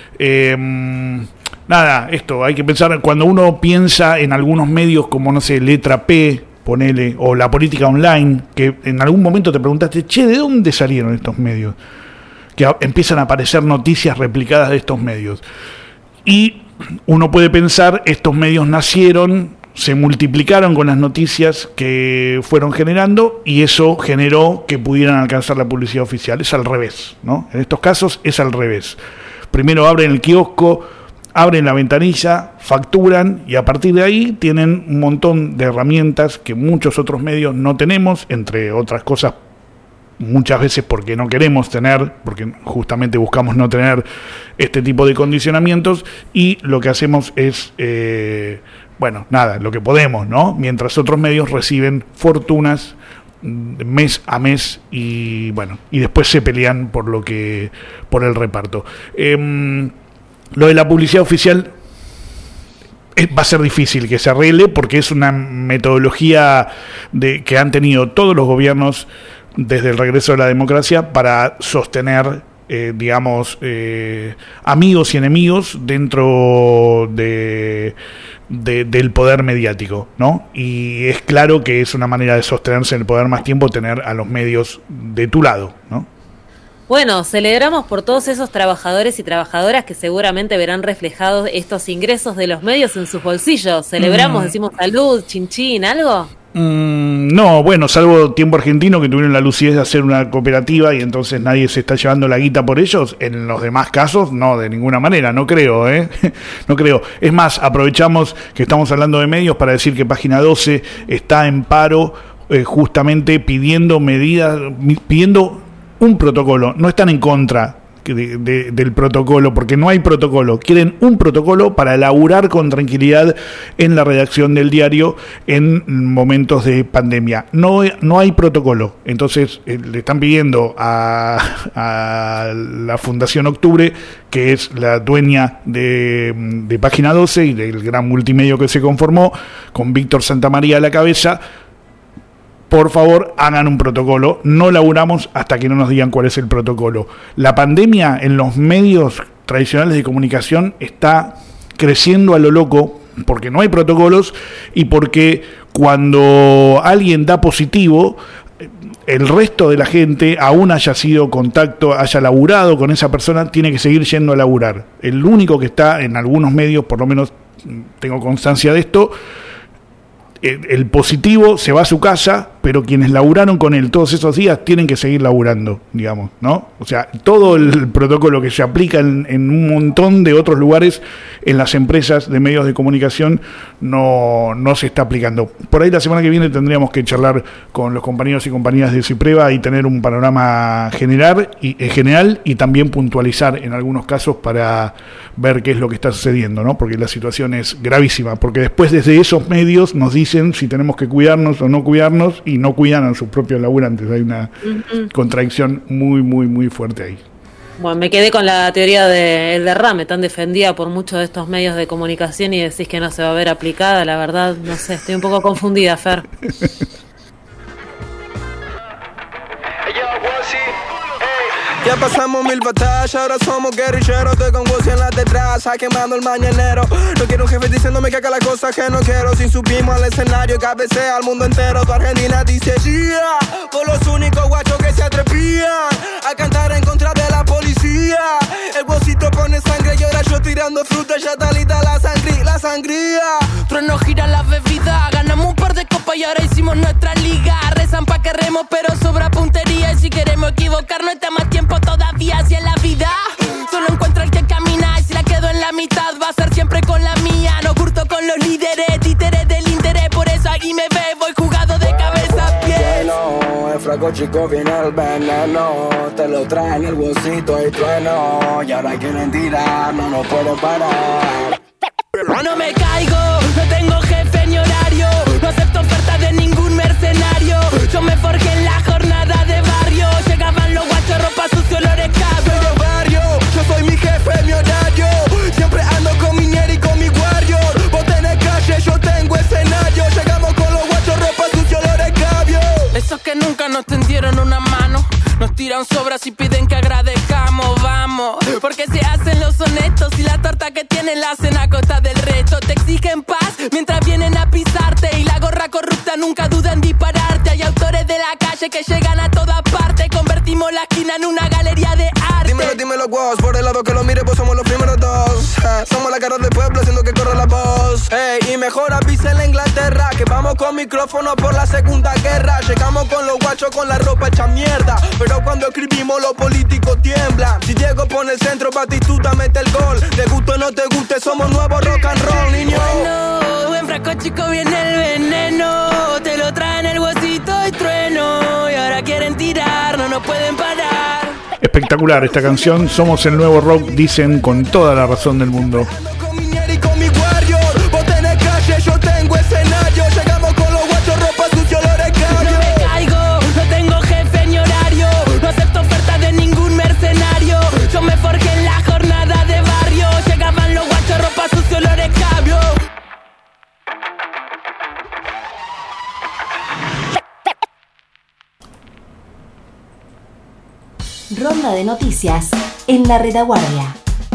Esto hay que pensar, cuando uno piensa en algunos medios como, no sé, Letra P, ponele, o La Política Online, que en algún momento te preguntaste, ¿de dónde salieron estos medios? Que empiezan a aparecer noticias replicadas de estos medios. Y uno puede pensar, estos medios nacieron, se multiplicaron con las noticias que fueron generando, y eso generó que pudieran alcanzar la publicidad oficial. Es al revés, ¿no? En estos casos es al revés. Primero abren el kiosco, abren la ventanilla, facturan, y a partir de ahí tienen un montón de herramientas que muchos otros medios no tenemos, entre otras cosas muchas veces porque no queremos tener, porque justamente buscamos no tener este tipo de condicionamientos, y lo que hacemos es, lo que podemos, ¿no? Mientras otros medios reciben fortunas mes a mes y después se pelean por el reparto. Lo de la publicidad oficial va a ser difícil que se arregle porque es una metodología que han tenido todos los gobiernos desde el regreso de la democracia para sostener, amigos y enemigos dentro del poder mediático, ¿no? Y es claro que es una manera de sostenerse en el poder más tiempo, tener a los medios de tu lado, ¿no? Bueno, celebramos por todos esos trabajadores y trabajadoras que seguramente verán reflejados estos ingresos de los medios en sus bolsillos. Celebramos, decimos salud, chin, ¿algo? No, salvo Tiempo Argentino, que tuvieron la lucidez de hacer una cooperativa y entonces nadie se está llevando la guita por ellos. En los demás casos, no, de ninguna manera, no creo, no creo. Es más, aprovechamos que estamos hablando de medios para decir que Página 12 está en paro, justamente pidiendo medidas, pidiendo un protocolo. No están en contra del protocolo, porque no hay protocolo. Quieren un protocolo para laburar con tranquilidad en la redacción del diario en momentos de pandemia. No hay protocolo. Entonces le están pidiendo a la Fundación Octubre, que es la dueña de Página 12 y del gran multimedio que se conformó, con Víctor Santamaría a la cabeza, por favor, hagan un protocolo. No laburamos hasta que no nos digan cuál es el protocolo. La pandemia en los medios tradicionales de comunicación está creciendo a lo loco porque no hay protocolos y porque cuando alguien da positivo, el resto de la gente, aún haya sido contacto, haya laburado con esa persona, tiene que seguir yendo a laburar. El único que está en algunos medios, por lo menos tengo constancia de esto, el positivo se va a su casa, pero quienes laburaron con él todos esos días tienen que seguir laburando, digamos, ¿no? O sea, todo el protocolo que se aplica en un montón de otros lugares en las empresas de medios de comunicación no se está aplicando. Por ahí la semana que viene tendríamos que charlar con los compañeros y compañeras de CIPREVA y tener un panorama general y también puntualizar en algunos casos para ver qué es lo que está sucediendo, ¿no? Porque la situación es gravísima, porque después desde esos medios nos dicen si tenemos que cuidarnos o no cuidarnos y no cuidan a sus propios laburantes. Hay una contradicción muy, muy, muy fuerte ahí. Bueno, me quedé con la teoría del derrame, tan defendida por muchos de estos medios de comunicación, y decís que no se va a ver aplicada. La verdad, no sé, estoy un poco confundida, Fer. Ya pasamos 1000 batallas, ahora somos guerrilleros. Estoy con Wozy en la detrás, quemando el mañanero. No quiero un jefe diciéndome que haga las cosas que no quiero. Si subimos al escenario, cabecea al mundo entero. Tu Argentina dice yeah, por los únicos guachos que se atrevían a cantar en contra de la policía. El Wozito pone sangre y ahora yo tirando fruta. Ya está lista la sangría. Trueno gira la bebida, ganamos un par de copas y ahora hicimos nuestra liga. Rezan pa' que remos, pero sobra puntería. Y si queremos equivocarnos, está más tiempo todavía. Si en la vida solo encuentro el que camina, y si la quedo en la mitad va a ser siempre con la mía. No curto con los líderes, títeres del interés. Por eso aquí me ve, voy jugado de cabeza a pies. Bueno, el flaco chico viene el veneno. Te lo traen el Wozito y trueno. Y ahora quieren tirar, no nos pueden parar. No me caigo, no tengo jefe ni horario. No acepto ofertas de ningún mercenario. Yo me forjé en la jornada de barrio. Llegaban los guachos, ropa sucio, olores cabros. Soy de barrio, yo soy mi jefe, mi horario. Siempre ando con mi ñeri y con mi warrior. Vos tenés calle, yo tengo escenario. Llegamos con los guachos, ropa sucio, olores cabros. Esos que nunca nos tendieron una mano, nos tiran sobras y piden que agradezcamos, vamos. Porque se hacen los honestos y la torta que tienen la hacen a costa del resto. Te exigen paz mientras vienen a pisarte, y la gorra corrupta nunca duda en dispararte. Hay autores de la calle que llegan a todas partes. Convertimos la esquina en una galería de arte. Dímelo, Woz, por el lado que lo mire, pues somos los primeros dos. Somos la cara del pueblo haciendo que corra la voz. Y mejor avisa en la Inglaterra que vamos con micrófono por la Segunda Guerra. Llegamos con los guachos con la ropa hecha mierda, pero cuando escribimos los políticos tiemblan. Si Diego pone el centro, Batistuta mete el gol. Te guste o no te guste, somos nuevos rock and roll, niño. Bueno, en frasco chico viene el veneno. Te lo traen el Wozito y trueno. Y ahora quieren tirar, no nos pueden parar. Espectacular esta canción, somos el nuevo rock, dicen con toda la razón del mundo. Con mi ñeri y con mi warrior. Vos tenés calle, yo tengo escenario. Llegamos con los guachos, ropa sucia, olores cabio. No me caigo, no tengo jefe ni horario. No acepto ofertas de ningún mercenario. Yo me forjé en la jornada de barrio. Llegaban los guachos, ropa sucia, olores cabio. Ronda de noticias en la retaguardia.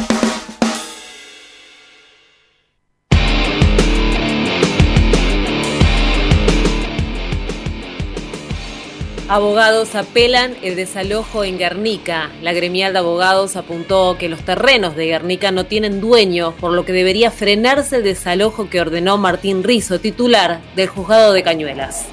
Abogados apelan el desalojo en Guernica. La gremial de abogados apuntó que los terrenos de Guernica no tienen dueño, por lo que debería frenarse el desalojo que ordenó Martín Rizo, titular del juzgado de Cañuelas.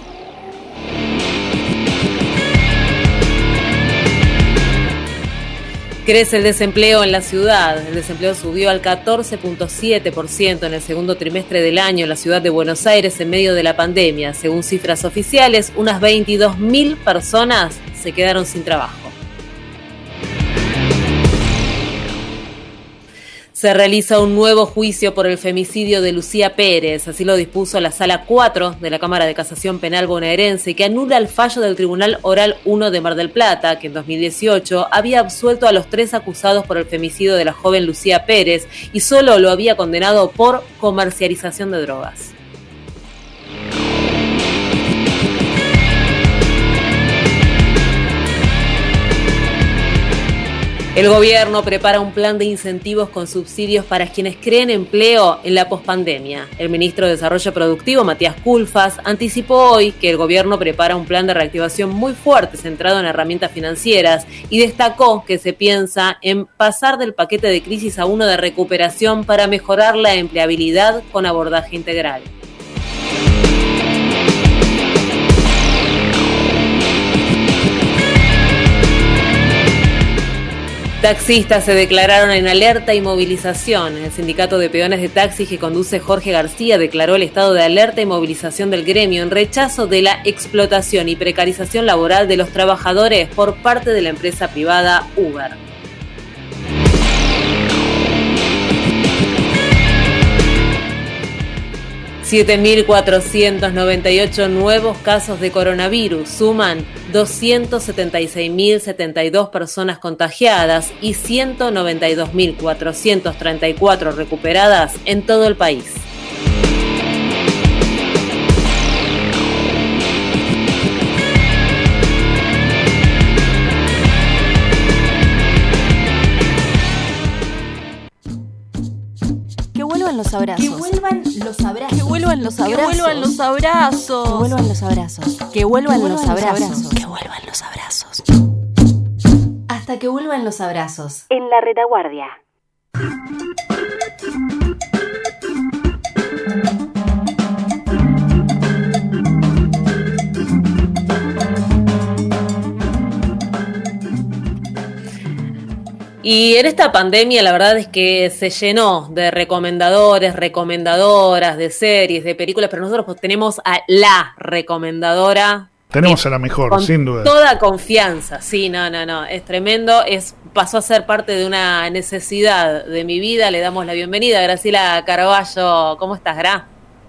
Crece el desempleo en la ciudad. El desempleo subió al 14.7% en el segundo trimestre del año en la ciudad de Buenos Aires en medio de la pandemia. Según cifras oficiales, unas 22.000 personas se quedaron sin trabajo. Se realiza un nuevo juicio por el femicidio de Lucía Pérez, así lo dispuso la Sala 4 de la Cámara de Casación Penal bonaerense, que anula el fallo del Tribunal Oral 1 de Mar del Plata, que en 2018 había absuelto a los 3 acusados por el femicidio de la joven Lucía Pérez y solo lo había condenado por comercialización de drogas. El gobierno prepara un plan de incentivos con subsidios para quienes creen empleo en la pospandemia. El ministro de Desarrollo Productivo, Matías Culfas, anticipó hoy que el gobierno prepara un plan de reactivación muy fuerte centrado en herramientas financieras y destacó que se piensa en pasar del paquete de crisis a uno de recuperación para mejorar la empleabilidad con abordaje integral. Taxistas se declararon en alerta y movilización. El sindicato de peones de taxis que conduce Jorge García declaró el estado de alerta y movilización del gremio en rechazo de la explotación y precarización laboral de los trabajadores por parte de la empresa privada Uber. $7.498 nuevos casos de coronavirus, suman 276.072 personas contagiadas y 192.434 recuperadas en todo el país. Que vuelvan los abrazos. Que vuelvan los abrazos. Que vuelvan los abrazos. Que vuelvan los abrazos. Que vuelvan los abrazos. Que vuelvan los abrazos. Que vuelvan los abrazos. Hasta que vuelvan los abrazos. En la retaguardia. Y en esta pandemia la verdad es que se llenó de recomendadores, recomendadoras, de series, de películas, pero nosotros tenemos a la recomendadora. Tenemos a la mejor, sin duda. Toda confianza, sí, no, es tremendo, pasó a ser parte de una necesidad de mi vida. Le damos la bienvenida a Graciela Caraballo. ¿Cómo estás, Gra?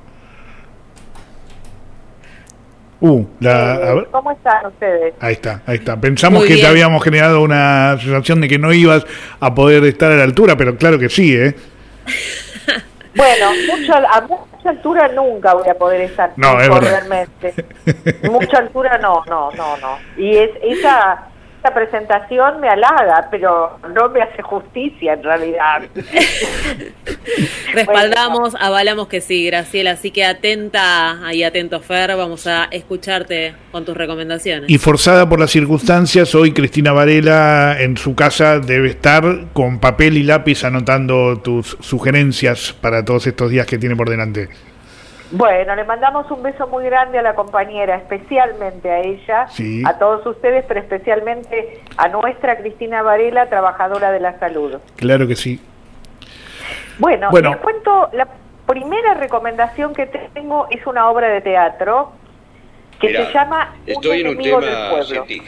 ¿Cómo están ustedes? Ahí está. Pensamos que te habíamos generado una sensación de que no ibas a poder estar a la altura, pero claro que sí, ¿eh? Bueno, a mucha altura nunca voy a poder estar. No, es realmente. Mucha altura no. Y esa presentación me halaga, pero no me hace justicia en realidad. Respaldamos, avalamos que sí, Graciela, así que atenta y atento, Fer, vamos a escucharte con tus recomendaciones. Y forzada por las circunstancias, hoy Cristina Varela en su casa debe estar con papel y lápiz anotando tus sugerencias para todos estos días que tiene por delante. Bueno, le mandamos un beso muy grande a la compañera, especialmente a ella, sí, a todos ustedes, pero especialmente a nuestra Cristina Varela, trabajadora de la salud. Claro que sí. Bueno, les cuento, la primera recomendación que tengo es una obra de teatro que se llama Estoy en un tema científico.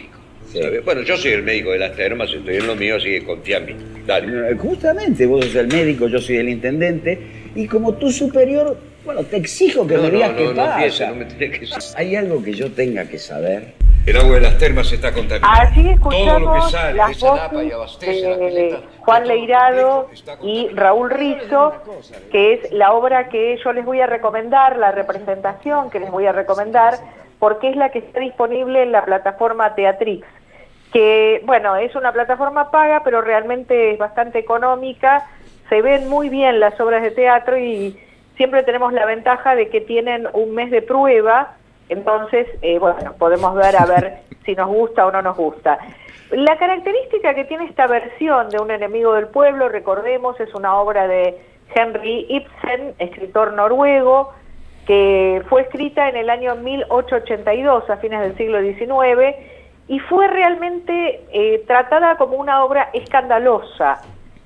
Sí. Bueno, yo soy el médico de las termas, estoy en lo mío, así que confía en mí. Dale. Justamente, vos sos el médico, yo soy el intendente, y como tu superior, bueno, te exijo que me digas qué pasa. No me tenés que decir. ¿Hay algo que yo tenga que saber? El agua de las termas está contaminada. Así escuchamos todo lo que sale las de esa napa y voces abastece las piletas. Juan Leirado y Raúl Rizzo, que es la obra que yo les voy a recomendar, la representación que les voy a recomendar, porque es la que está disponible en la plataforma Teatrix, que, bueno, es una plataforma paga, pero realmente es bastante económica, se ven muy bien las obras de teatro y siempre tenemos la ventaja de que tienen un mes de prueba, entonces, bueno, podemos ver a ver si nos gusta o no nos gusta. La característica que tiene esta versión de Un enemigo del pueblo, recordemos, es una obra de Henrik Ibsen, escritor noruego, que fue escrita en el año 1882, a fines del siglo XIX, y fue realmente tratada como una obra escandalosa.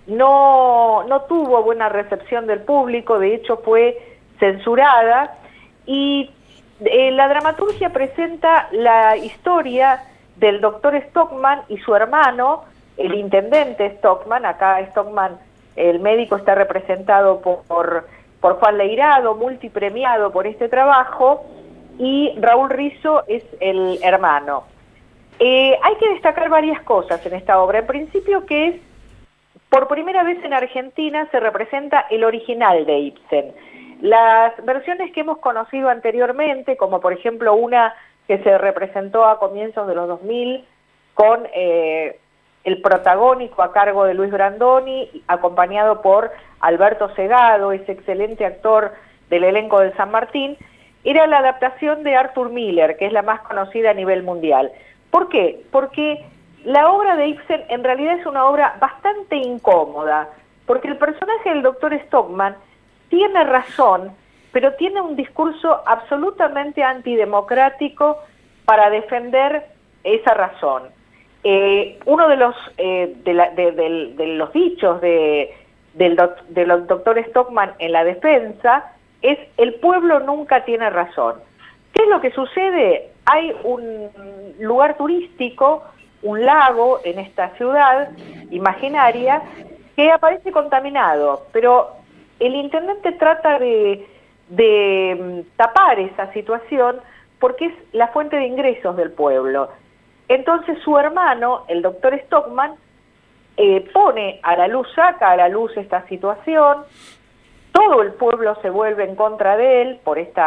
No tuvo buena recepción del público, de hecho fue censurada, y la dramaturgia presenta la historia del doctor Stockman y su hermano, el intendente Stockman. Acá Stockman, el médico, está representado por Juan Leirado, multipremiado por este trabajo, y Raúl Rizzo es el hermano. Hay que destacar varias cosas en esta obra. En principio, que es, por primera vez en Argentina se representa el original de Ibsen. Las versiones que hemos conocido anteriormente, como por ejemplo una que se representó a comienzos de los 2000 con el protagónico a cargo de Luis Brandoni, acompañado por Alberto Segado, ese excelente actor del elenco del San Martín, era la adaptación de Arthur Miller, que es la más conocida a nivel mundial. ¿Por qué? Porque la obra de Ibsen en realidad es una obra bastante incómoda, porque el personaje del doctor Stockman tiene razón, pero tiene un discurso absolutamente antidemocrático para defender esa razón. Uno de los dichos del doctor Stockman en la defensa es: el pueblo nunca tiene razón. ¿Qué es lo que sucede? Hay un lugar turístico, un lago en esta ciudad imaginaria que aparece contaminado, pero el intendente trata de tapar esa situación porque es la fuente de ingresos del pueblo. Entonces su hermano, el doctor Stockman, pone a la luz, saca a la luz esta situación, todo el pueblo se vuelve en contra de él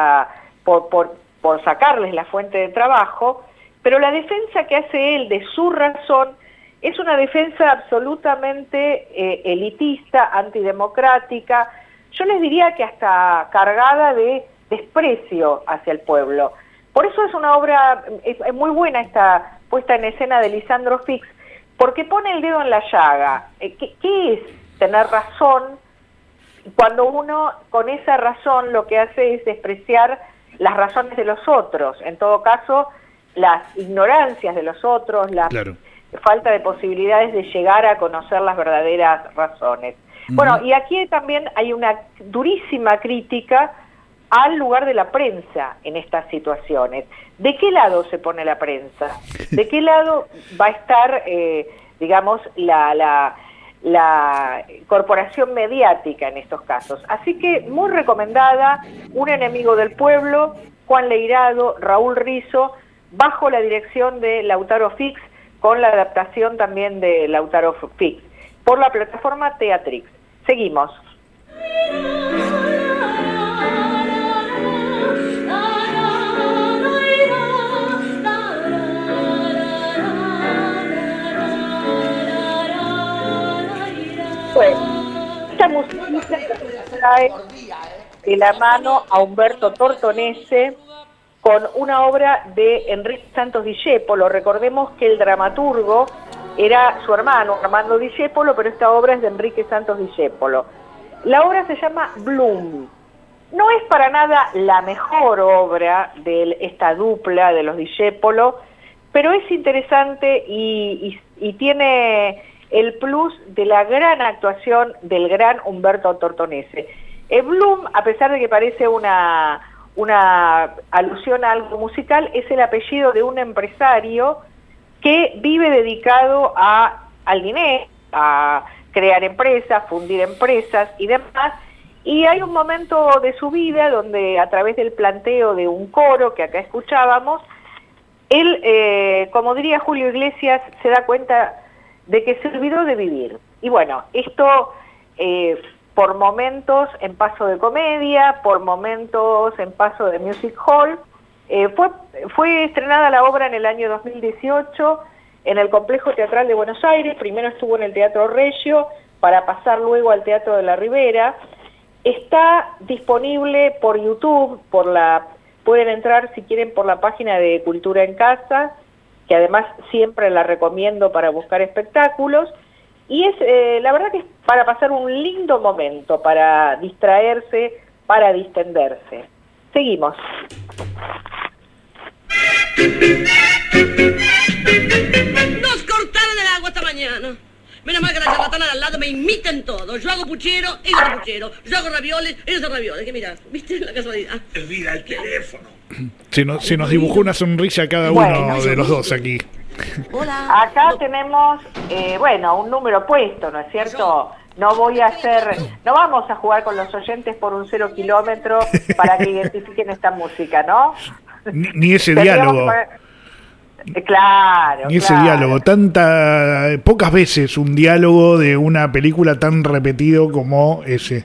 por sacarles la fuente de trabajo, pero la defensa que hace él de su razón es una defensa absolutamente elitista, antidemocrática, yo les diría que hasta cargada de desprecio hacia el pueblo. Por eso es una obra, es muy buena esta puesta en escena de Lisandro Fix, porque pone el dedo en la llaga. ¿Qué es tener razón cuando uno con esa razón lo que hace es despreciar las razones de los otros? En todo caso, las ignorancias de los otros, la falta de posibilidades de llegar a conocer las verdaderas razones. Bueno, y aquí también hay una durísima crítica al lugar de la prensa en estas situaciones. ¿De qué lado se pone la prensa? ¿De qué lado va a estar, digamos, la corporación mediática en estos casos? Así que muy recomendada, Un enemigo del pueblo, Juan Leirado, Raúl Rizzo, bajo la dirección de Lautaro Fix, con la adaptación también de Lautaro Fix, por la plataforma Teatrix. Seguimos. Bueno, esta música trae de la mano a Humberto Tortonese con una obra de Enrique Santos Discépolo. Recordemos que el dramaturgo era su hermano, Armando Discépolo, pero esta obra es de Enrique Santos Discépolo. La obra se llama Bloom. No es para nada la mejor obra de esta dupla de los Discépolo, pero es interesante y tiene el plus de la gran actuación del gran Humberto Tortonese. Bloom, a pesar de que parece una alusión a algo musical, es el apellido de un empresario que vive dedicado al dinero, a crear empresas, fundir empresas y demás. Y hay un momento de su vida donde, a través del planteo de un coro que acá escuchábamos, él, como diría Julio Iglesias, se da cuenta de que se olvidó de vivir. Y bueno, esto por momentos en paso de comedia, por momentos en paso de music hall. Fue estrenada la obra en el año 2018 en el Complejo Teatral de Buenos Aires. Primero estuvo en el Teatro Regio para pasar luego al Teatro de la Ribera. Está disponible por YouTube, pueden entrar si quieren por la página de Cultura en Casa, que además siempre la recomiendo para buscar espectáculos, y es la verdad que es para pasar un lindo momento, para distraerse, para distenderse. Seguimos. Nos cortaron el agua esta mañana. Menos mal que la charlatana de al lado me imiten todo. Yo hago puchero, ellos hacen puchero. Yo hago ravioles, ellos hacen ravioles. ¿Qué mirás? ¿Viste la casualidad? Mira el teléfono. Se nos dibujó una sonrisa a cada uno de los dos aquí. Hola. Acá tenemos, un número opuesto, ¿no es cierto? No vamos a jugar con los oyentes por un 0 kilómetro para que identifiquen esta música, ¿no? Ni ese diálogo. Claro. Ni ese diálogo. Pocas veces un diálogo de una película tan repetido como ese.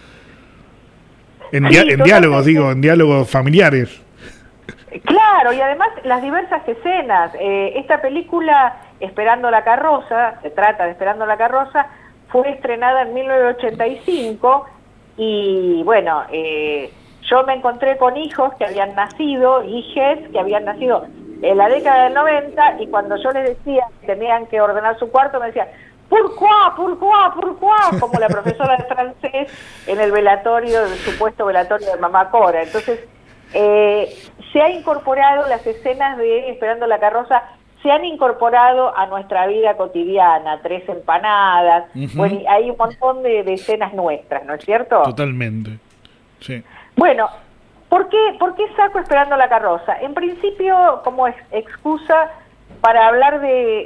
En diálogos familiares. Claro, y además las diversas escenas. Esta película, Esperando la carroza, se trata de Esperando la carroza, fue estrenada en 1985 y bueno, yo me encontré con hijes que habían nacido en la década del 90, y cuando yo les decía que tenían que ordenar su cuarto me decían pourquoi, como la profesora de francés en el supuesto velatorio de Mamá Cora. Entonces se ha incorporado las escenas de Esperando la carroza, se han incorporado a nuestra vida cotidiana, 3 empanadas, bueno, hay un montón de escenas nuestras, ¿no es cierto? Totalmente, sí. Bueno, ¿por qué saco Esperando la carroza? En principio, como excusa para hablar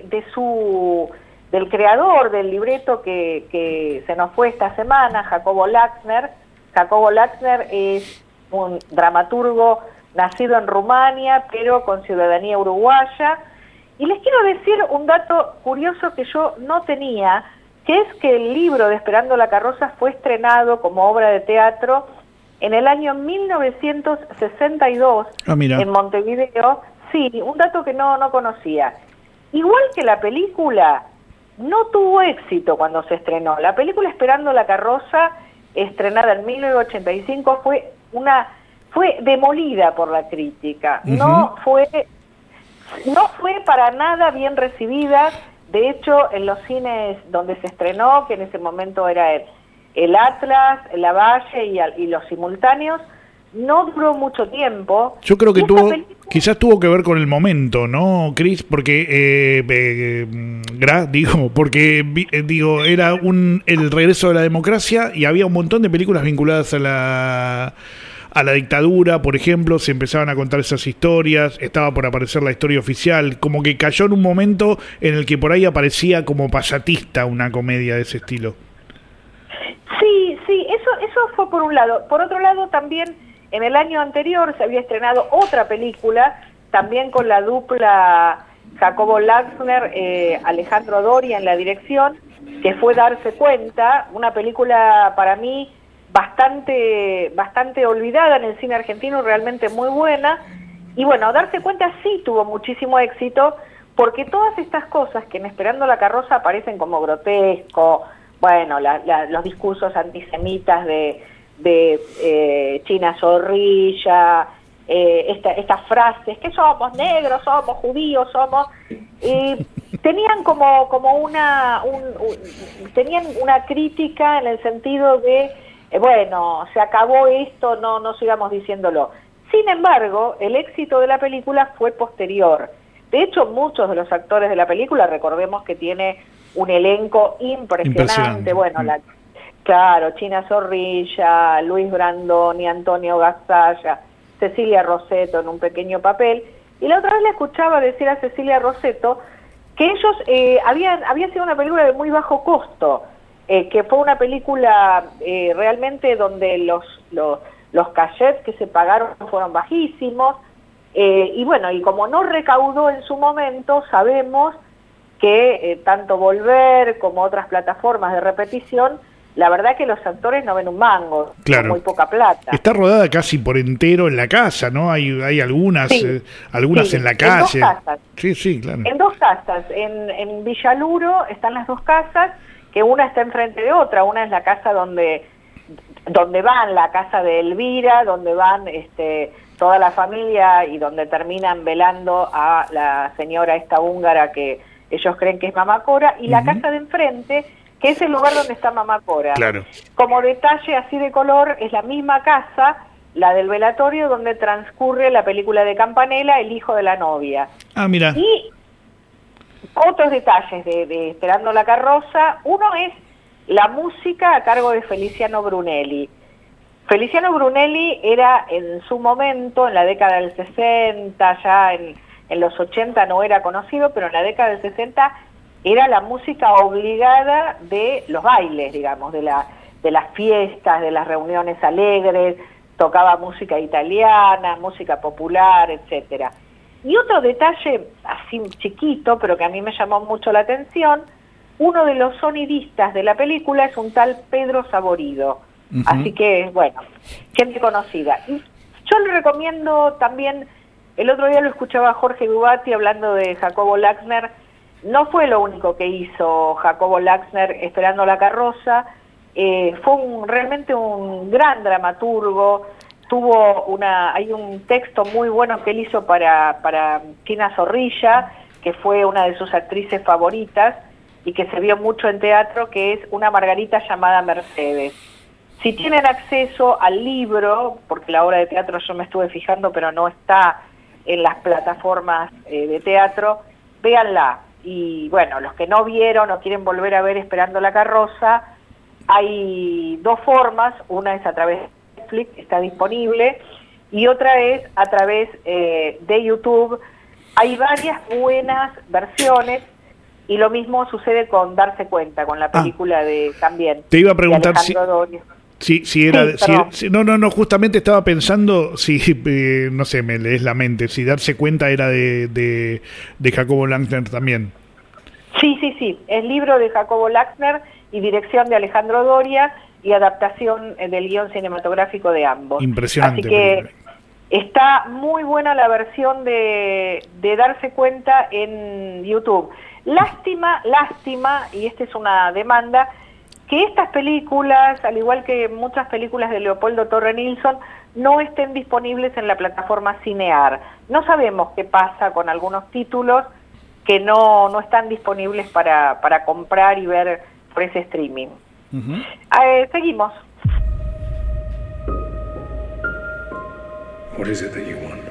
del creador del libreto que se nos fue esta semana, Jacobo Laxner. Jacobo Laxner es un dramaturgo nacido en Rumania, pero con ciudadanía uruguaya. Y les quiero decir un dato curioso que yo no tenía, que es que el libro de Esperando la carroza fue estrenado como obra de teatro en el año 1962 en Montevideo. Sí, un dato que no conocía. Igual que la película, no tuvo éxito cuando se estrenó. La película Esperando la carroza, estrenada en 1985, fue demolida por la crítica. No fue para nada bien recibida. De hecho, en los cines donde se estrenó, que en ese momento era el Atlas, la Valle y los simultáneos, no duró mucho tiempo. Yo creo que quizás tuvo que ver con el momento, ¿no, Cris? Porque era el regreso de la democracia y había un montón de películas vinculadas a la dictadura, por ejemplo, se empezaban a contar esas historias, estaba por aparecer la historia oficial, como que cayó en un momento en el que por ahí aparecía como payatista una comedia de ese estilo. Sí, eso fue por un lado. Por otro lado, también en el año anterior se había estrenado otra película, también con la dupla Jacobo Laxner, Alejandro Doria en la dirección, que fue Darse Cuenta, una película para mí bastante olvidada en el cine argentino, realmente muy buena. Y bueno, Darse Cuenta sí tuvo muchísimo éxito, porque todas estas cosas que en Esperando la carroza aparecen como grotesco, bueno, los discursos antisemitas de China Zorrilla, estas frases, que somos negros, somos judíos, tenían tenían una crítica en el sentido de se acabó esto, no sigamos diciéndolo. Sin embargo, el éxito de la película fue posterior. De hecho, muchos de los actores de la película, recordemos que tiene un elenco impresionante. Bueno, China Zorrilla, Luis Brandoni, Antonio Gasalla, Cecilia Rosetto en un pequeño papel. Y la otra vez le escuchaba decir a Cecilia Rosetto que ellos había sido una película de muy bajo costo, que fue una película realmente donde los cachets que se pagaron fueron bajísimos, y bueno, y como no recaudó en su momento, sabemos que tanto Volver como otras plataformas de repetición, la verdad que los actores no ven un mango, claro, muy poca plata. Está rodada casi por entero en la casa, ¿no? Hay algunas, sí, sí, en la calle. En 2 casas. Sí, claro. En 2 casas. En Villaluro están las 2 casas, que una está enfrente de otra. Una es la casa donde van, la casa de Elvira, donde van toda la familia y donde terminan velando a la señora esta húngara que ellos creen que es Mamá Cora, y la casa de enfrente, que es el lugar donde está Mamá Cora. Claro. Como detalle así de color, es la misma casa, la del velatorio, donde transcurre la película de Campanella, El hijo de la novia. Ah, mira. Y otros detalles de Esperando la carroza, uno es la música a cargo de Feliciano Brunelli. Feliciano Brunelli era en su momento, en la década del 60, ya en los 80 no era conocido, pero en la década del 60 era la música obligada de los bailes, digamos, de las fiestas, de las reuniones alegres, tocaba música italiana, música popular, etcétera. Y otro detalle, así chiquito, pero que a mí me llamó mucho la atención, uno de los sonidistas de la película es un tal Pedro Saborido. Así que, bueno, gente conocida. Y yo le recomiendo también, el otro día lo escuchaba a Jorge Dubati hablando de Jacobo Laxner. No fue lo único que hizo Jacobo Laxner Esperando la carroza, fue realmente un gran dramaturgo. Hay un texto muy bueno que él hizo para Tina Zorrilla, que fue una de sus actrices favoritas y que se vio mucho en teatro, que es Una Margarita llamada Mercedes. Si tienen acceso al libro, porque la obra de teatro yo me estuve fijando, pero no está en las plataformas de teatro, véanla. Y bueno, los que no vieron o quieren volver a ver Esperando la carroza, hay 2 formas, una es a través de Netflix, está disponible, y otra es a través de YouTube. Hay varias buenas versiones, y lo mismo sucede con Darse Cuenta, con la película también. Te iba a preguntar si era... No, justamente estaba pensando, si, no sé, me lees la mente, si Darse Cuenta era de Jacobo Laxner también. Sí, es libro de Jacobo Laxner y dirección de Alejandro Doria y adaptación del guión cinematográfico de ambos. Impresionante. Así que está muy buena la versión de Darse Cuenta en YouTube. Lástima, y esta es una demanda, que estas películas, al igual que muchas películas de Leopoldo Torre Nilsson, no estén disponibles en la plataforma Cinear. No sabemos qué pasa con algunos títulos que no están disponibles para comprar y ver por ese streaming. Seguimos. What is it that you want?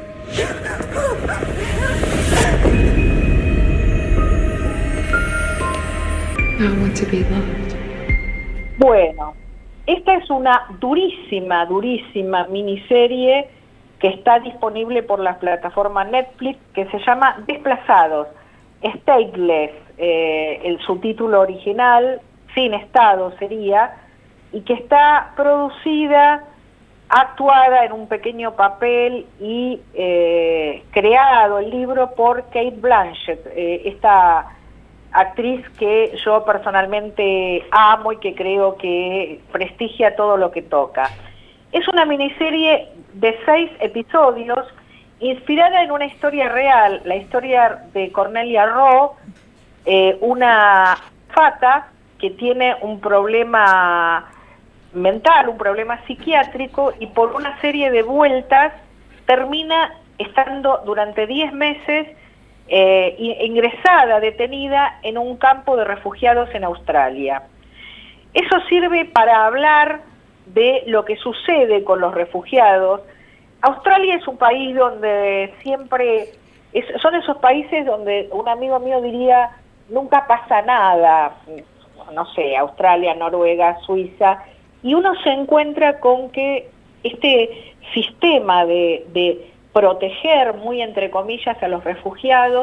I want to be loved. Bueno, esta es una durísima miniserie que está disponible por la plataforma Netflix, que se llama Desplazados, Stateless, el subtítulo original, sin estado sería, y que está producida, actuada en un pequeño papel y creado el libro por Cate Blanchett, esta actriz que yo personalmente amo y que creo que prestigia todo lo que toca. Es una miniserie de 6 episodios inspirada en una historia real, la historia de Cornelia Rowe, una fata que tiene un problema mental, un problema psiquiátrico, y por una serie de vueltas termina estando durante 10 meses ingresada, detenida en un campo de refugiados en Australia. Eso sirve para hablar de lo que sucede con los refugiados. Australia es un país donde siempre, son esos países donde un amigo mío diría, nunca pasa nada, no sé, Australia, Noruega, Suiza, y uno se encuentra con que este sistema de proteger, muy entre comillas, a los refugiados,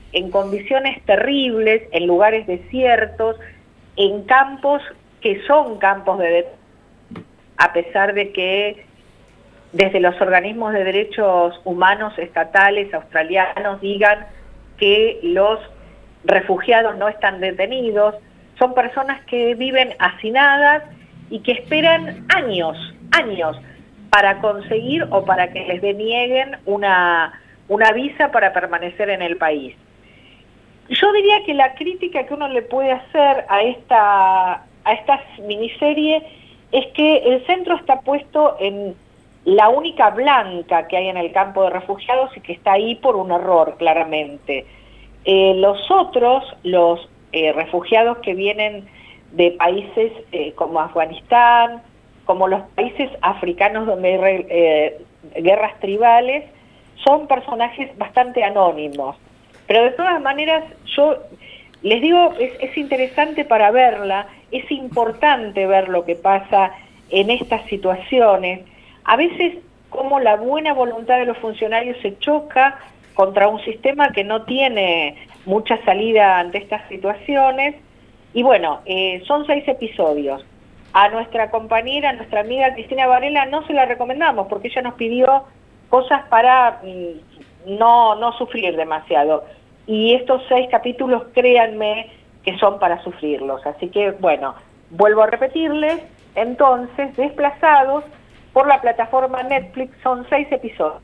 en condiciones terribles, en lugares desiertos, en campos que son campos de detención, a pesar de que desde los organismos de derechos humanos estatales australianos digan que los refugiados no están detenidos. Son personas que viven hacinadas y que esperan años para conseguir o para que les denieguen una visa para permanecer en el país. Yo diría que la crítica que uno le puede hacer a esta miniserie es que el centro está puesto en la única blanca que hay en el campo de refugiados y que está ahí por un error, claramente. Los otros, los refugiados que vienen de países como Afganistán, como los países africanos donde hay guerras tribales, son personajes bastante anónimos. Pero de todas maneras, yo les digo, es interesante para verla, es importante ver lo que pasa en estas situaciones. A veces, como la buena voluntad de los funcionarios se choca contra un sistema que no tiene mucha salida ante estas situaciones. Y bueno, son 6 episodios. A nuestra compañera, a nuestra amiga Cristina Varela no se la recomendamos porque ella nos pidió cosas para no sufrir demasiado. Y estos 6 capítulos, créanme, que son para sufrirlos. Así que, bueno, vuelvo a repetirles, entonces, Desplazados, por la plataforma Netflix, son 6 episodios.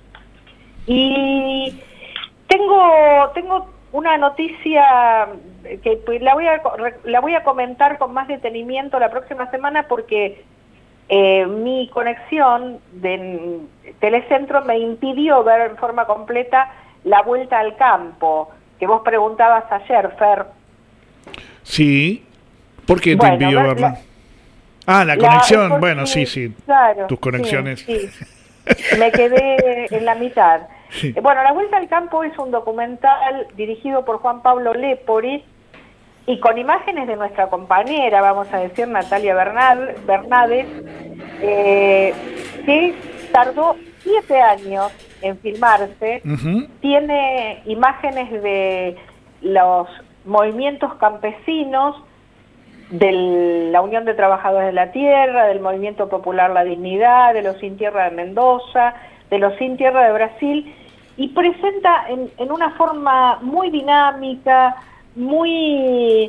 Y tengo una noticia que la voy a comentar con más detenimiento la próxima semana porque mi conexión de Telecentro me impidió ver en forma completa La Vuelta al Campo, que vos preguntabas ayer, Fer. Sí, ¿por qué te impidió verla? La conexión, bueno, sí, claro, tus conexiones. Sí. Me quedé en la mitad. Sí. Bueno, La Vuelta al Campo es un documental dirigido por Juan Pablo Lepori y con imágenes de nuestra compañera, vamos a decir, Natalia Bernades, que tardó 7 años en filmarse. Uh-huh. Tiene imágenes de los movimientos campesinos, de la Unión de Trabajadores de la Tierra, del Movimiento Popular La Dignidad, de los Sin Tierra de Mendoza, de los Sin Tierra de Brasil, y presenta en una forma muy dinámica, muy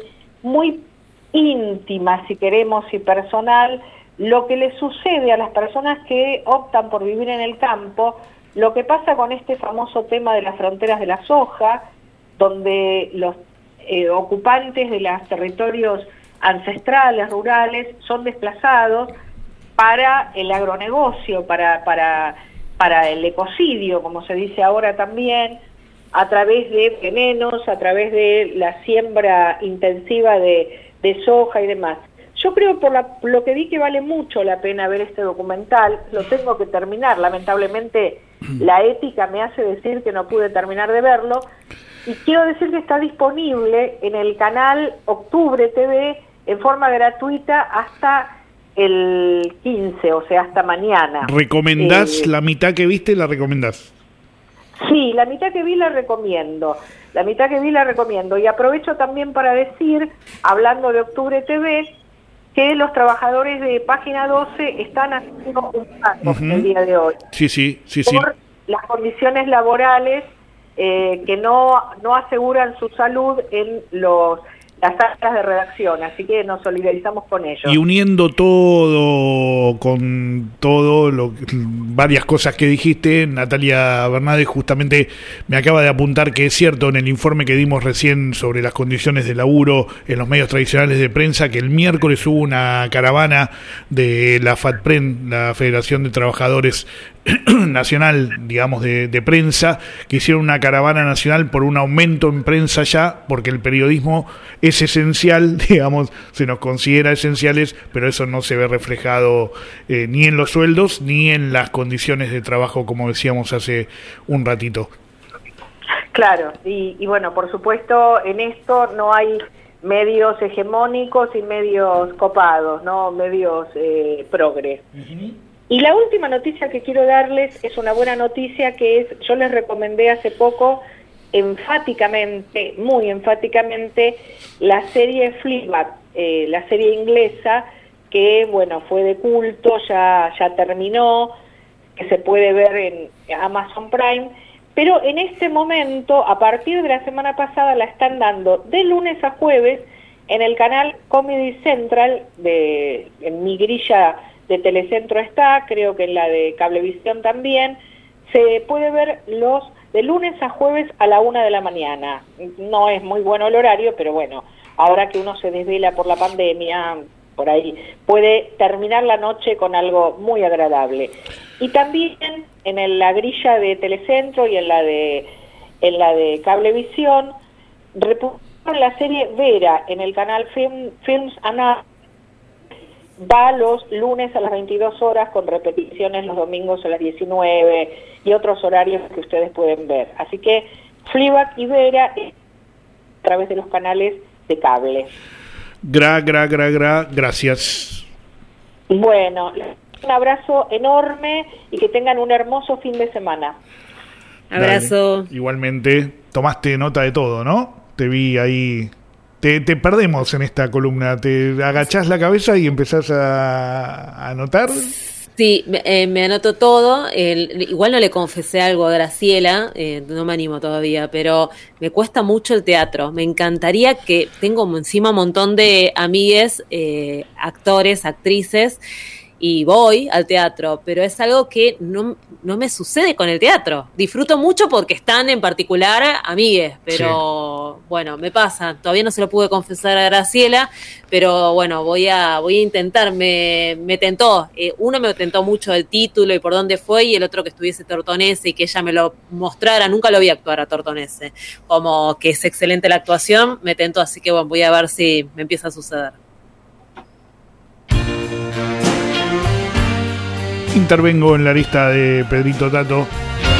íntima, si queremos, y personal, lo que le sucede a las personas que optan por vivir en el campo, lo que pasa con este famoso tema de las fronteras de la soja, donde los ocupantes de los territorios ancestrales, rurales, son desplazados para el agronegocio, para el ecocidio, como se dice ahora también, a través de venenos, a través de la siembra intensiva de soja y demás. Yo creo, por lo que vi, que vale mucho la pena ver este documental. Lo tengo que terminar, lamentablemente la ética me hace decir que no pude terminar de verlo, y quiero decir que está disponible en el canal Octubre TV en forma gratuita hasta el 15, o sea, hasta mañana. ¿Recomendás la mitad que viste? ¿La recomendás? Sí, la mitad que vi la recomiendo. Y aprovecho también para decir, hablando de Octubre TV, que los trabajadores de Página 12 están haciendo un paro el día de hoy. Sí. Por las condiciones laborales que no aseguran su salud en las salas de redacción, así que nos solidarizamos con ellos. Y uniendo todo con varias cosas que dijiste, Natalia Bernades justamente me acaba de apuntar que es cierto, en el informe que dimos recién sobre las condiciones de laburo en los medios tradicionales de prensa, que el miércoles hubo una caravana de la FATPREN, la Federación de Trabajadores Nacional, digamos, de prensa, que hicieron una caravana nacional por un aumento en prensa ya, porque el periodismo es esencial, digamos, se nos considera esenciales, pero eso no se ve reflejado ni en los sueldos ni en las condiciones de trabajo, como decíamos hace un ratito. Claro, y bueno, por supuesto, en esto no hay medios hegemónicos y medios copados, ¿no? Medios progres. Uh-huh. Y la última noticia que quiero darles es una buena noticia, que es, yo les recomendé hace poco enfáticamente, muy enfáticamente, la serie Fleabag, la serie inglesa, que bueno, fue de culto, ya terminó, que se puede ver en Amazon Prime, pero en este momento, a partir de la semana pasada, la están dando de lunes a jueves en el canal Comedy Central, en mi grilla de Telecentro está, creo que en la de Cablevisión también, se puede ver de lunes a jueves a la 1 de la mañana. No es muy bueno el horario, pero bueno, ahora que uno se desvela por la pandemia, por ahí puede terminar la noche con algo muy agradable. Y también en la grilla de Telecentro y en la de Cablevisión repusieron la serie Vera en el canal Films and Art. Va los lunes a las 22 horas con repeticiones los domingos a las 19 y otros horarios que ustedes pueden ver. Así que Fleabag y Vera a través de los canales de cable. Gracias. Bueno, un abrazo enorme y que tengan un hermoso fin de semana. Abrazo. Dale. Igualmente, tomaste nota de todo, ¿no? Te vi ahí. Te perdemos en esta columna. Te agachás la cabeza y empezás a anotar. Sí, me anoto todo. Igual no le confesé algo a Graciela, no me animo todavía, pero me cuesta mucho el teatro. Me encantaría que tengo encima un montón de amigues, actores, actrices, y voy al teatro, pero es algo que no me sucede con el teatro. Disfruto mucho porque están en particular amigues, pero sí. Bueno, me pasa. Todavía no se lo pude confesar a Graciela, pero bueno, voy a intentar. Me tentó. Uno me tentó mucho el título y por dónde fue, y el otro que estuviese Tortonese y que ella me lo mostrara. Nunca lo vi actuar a Tortonese. Como que es excelente la actuación, me tentó, así que bueno, voy a ver si me empieza a suceder. Intervengo en la lista de Pedrito Tato.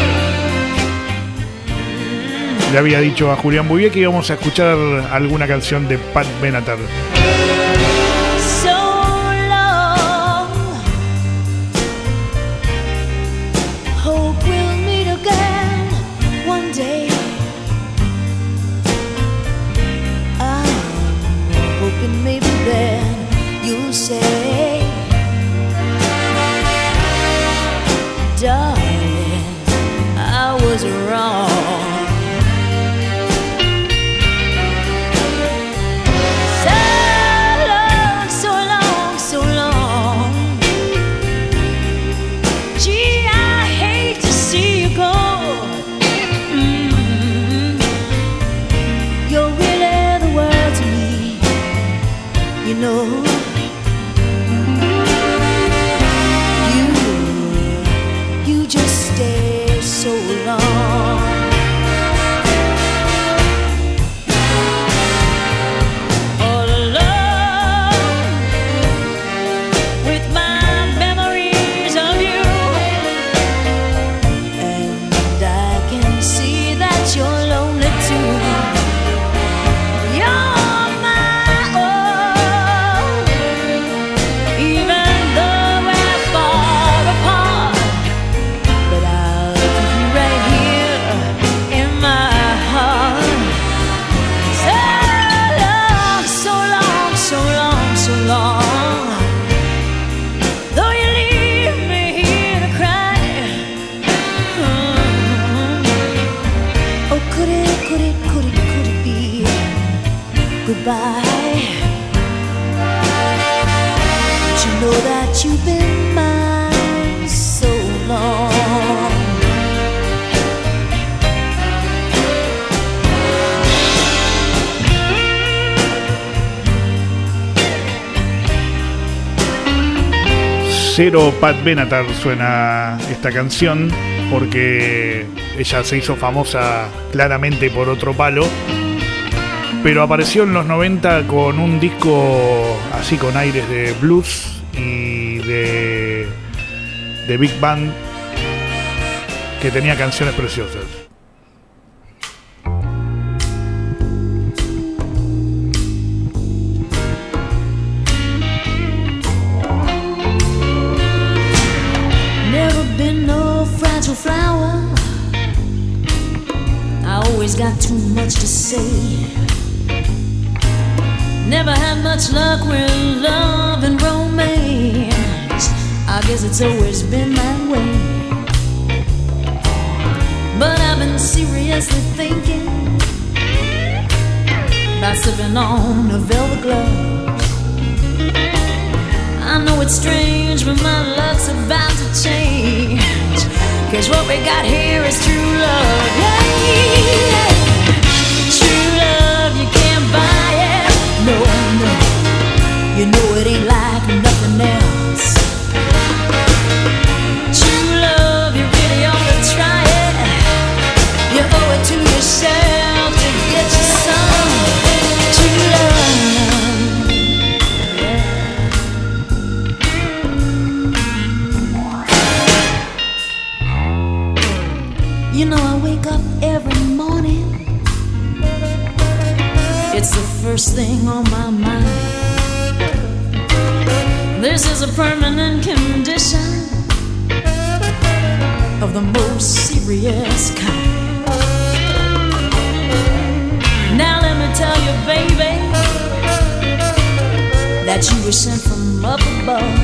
Le había dicho a Julián Bouvier que íbamos a escuchar alguna canción de Pat Benatar. Darling, I was wrong. So long. Gee, I hate to see you go. You're really the world to me, you know. Just stay so long. All alone with my memories of you, and I can see that you're lonely too. You're my own, even though we're far apart. So long, though you leave me here to cry. Oh, could it be goodbye? But you know that you've been mine so long. Cero Pat Benatar suena esta canción porque ella se hizo famosa claramente por otro palo, pero apareció en los 90 con un disco así con aires de blues y de Big Band que tenía canciones preciosas. Flower, I always got say. Never had much luck with love and romance. I guess it's always been that way. But I've been seriously thinking about slipping on a velvet glove. I know it's strange, but my luck's about to change. 'Cause what we got here is true love. Yeah, yeah. True love, you can't buy it. No, no. You know it ain't like nothing else. True love, you really ought to try it. You owe it to yourself to get you some true love. You know I wake up every morning. It's the first thing on my mind. This is a permanent condition of the most serious kind. Now let me tell you, baby, that you were sent from up above.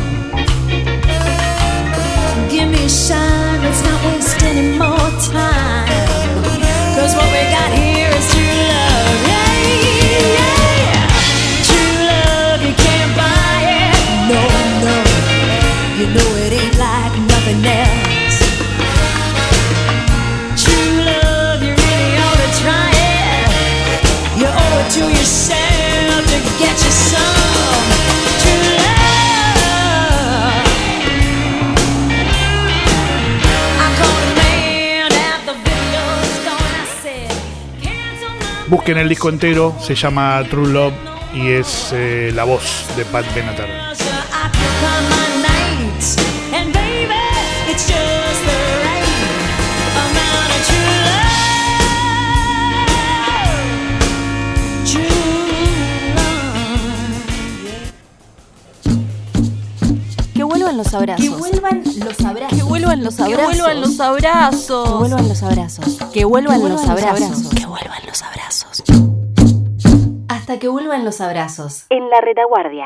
Give me a sign, let's not waste any more time. 'Cause what we got here is true love. Yeah, yeah. True love, you can't buy it. No, no. You know it ain't like nothing else. True love, you really ought to try it. You owe it to yourself to get you some true love. Busquen el disco entero, se llama True Love y es la voz de Pat Benatar. Que vuelvan los abrazos. Que vuelvan los abrazos. Que vuelvan los abrazos. Que vuelvan los abrazos. Que vuelvan los abrazos. Que vuelvan los abrazos. Que vuelvan los abrazos. Hasta que vuelvan los abrazos. En la retaguardia.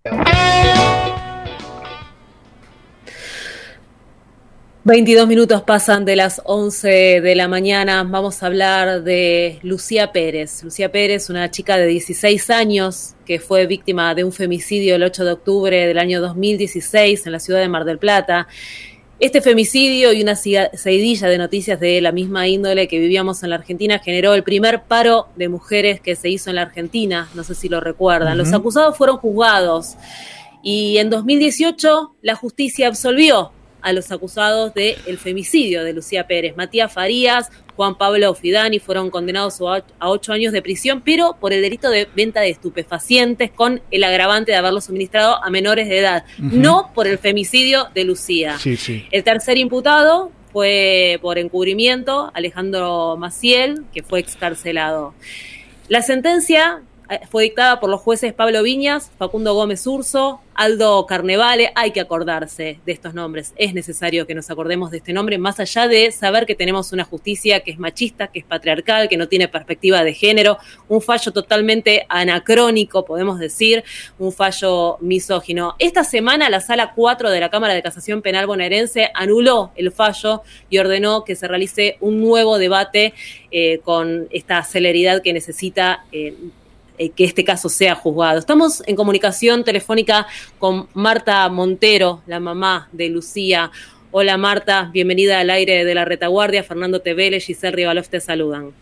...22 pasan de las 11 de la mañana... ...vamos a hablar de Lucía Pérez. Lucía Pérez, una chica de 16 años... ...que fue víctima de un femicidio el 8 de octubre del año 2016... ...en la ciudad de Mar del Plata. Este femicidio y una seguidilla de noticias de la misma índole que vivíamos en la Argentina... ...generó el primer paro de mujeres que se hizo en la Argentina... ...no sé si lo recuerdan. Los acusados fueron juzgados... ...y en 2018 la justicia absolvió... a los acusados del femicidio de Lucía Pérez. Matías Farías, Juan Pablo Fidani fueron condenados a 8 años de prisión, pero por el delito de venta de estupefacientes con el agravante de haberlo suministrado a menores de edad, no por el femicidio de Lucía. Sí, sí. El tercer imputado fue por encubrimiento, Alejandro Maciel, que fue excarcelado. La sentencia fue dictada por los jueces Pablo Viñas, Facundo Gómez Urso, Aldo Carnevale. Hay que acordarse de estos nombres. Es necesario que nos acordemos de este nombre, más allá de saber que tenemos una justicia que es machista, que es patriarcal, que no tiene perspectiva de género, un fallo totalmente anacrónico, podemos decir, un fallo misógino. Esta semana la Sala 4 de la Cámara de Casación Penal bonaerense anuló el fallo y ordenó que se realice un nuevo debate con esta celeridad que necesita que este caso sea juzgado. Estamos en comunicación telefónica con Marta Montero, la mamá de Lucía. Hola Marta, bienvenida al aire de la retaguardia. Fernando Tevele, Giselle Rivalov te saludan.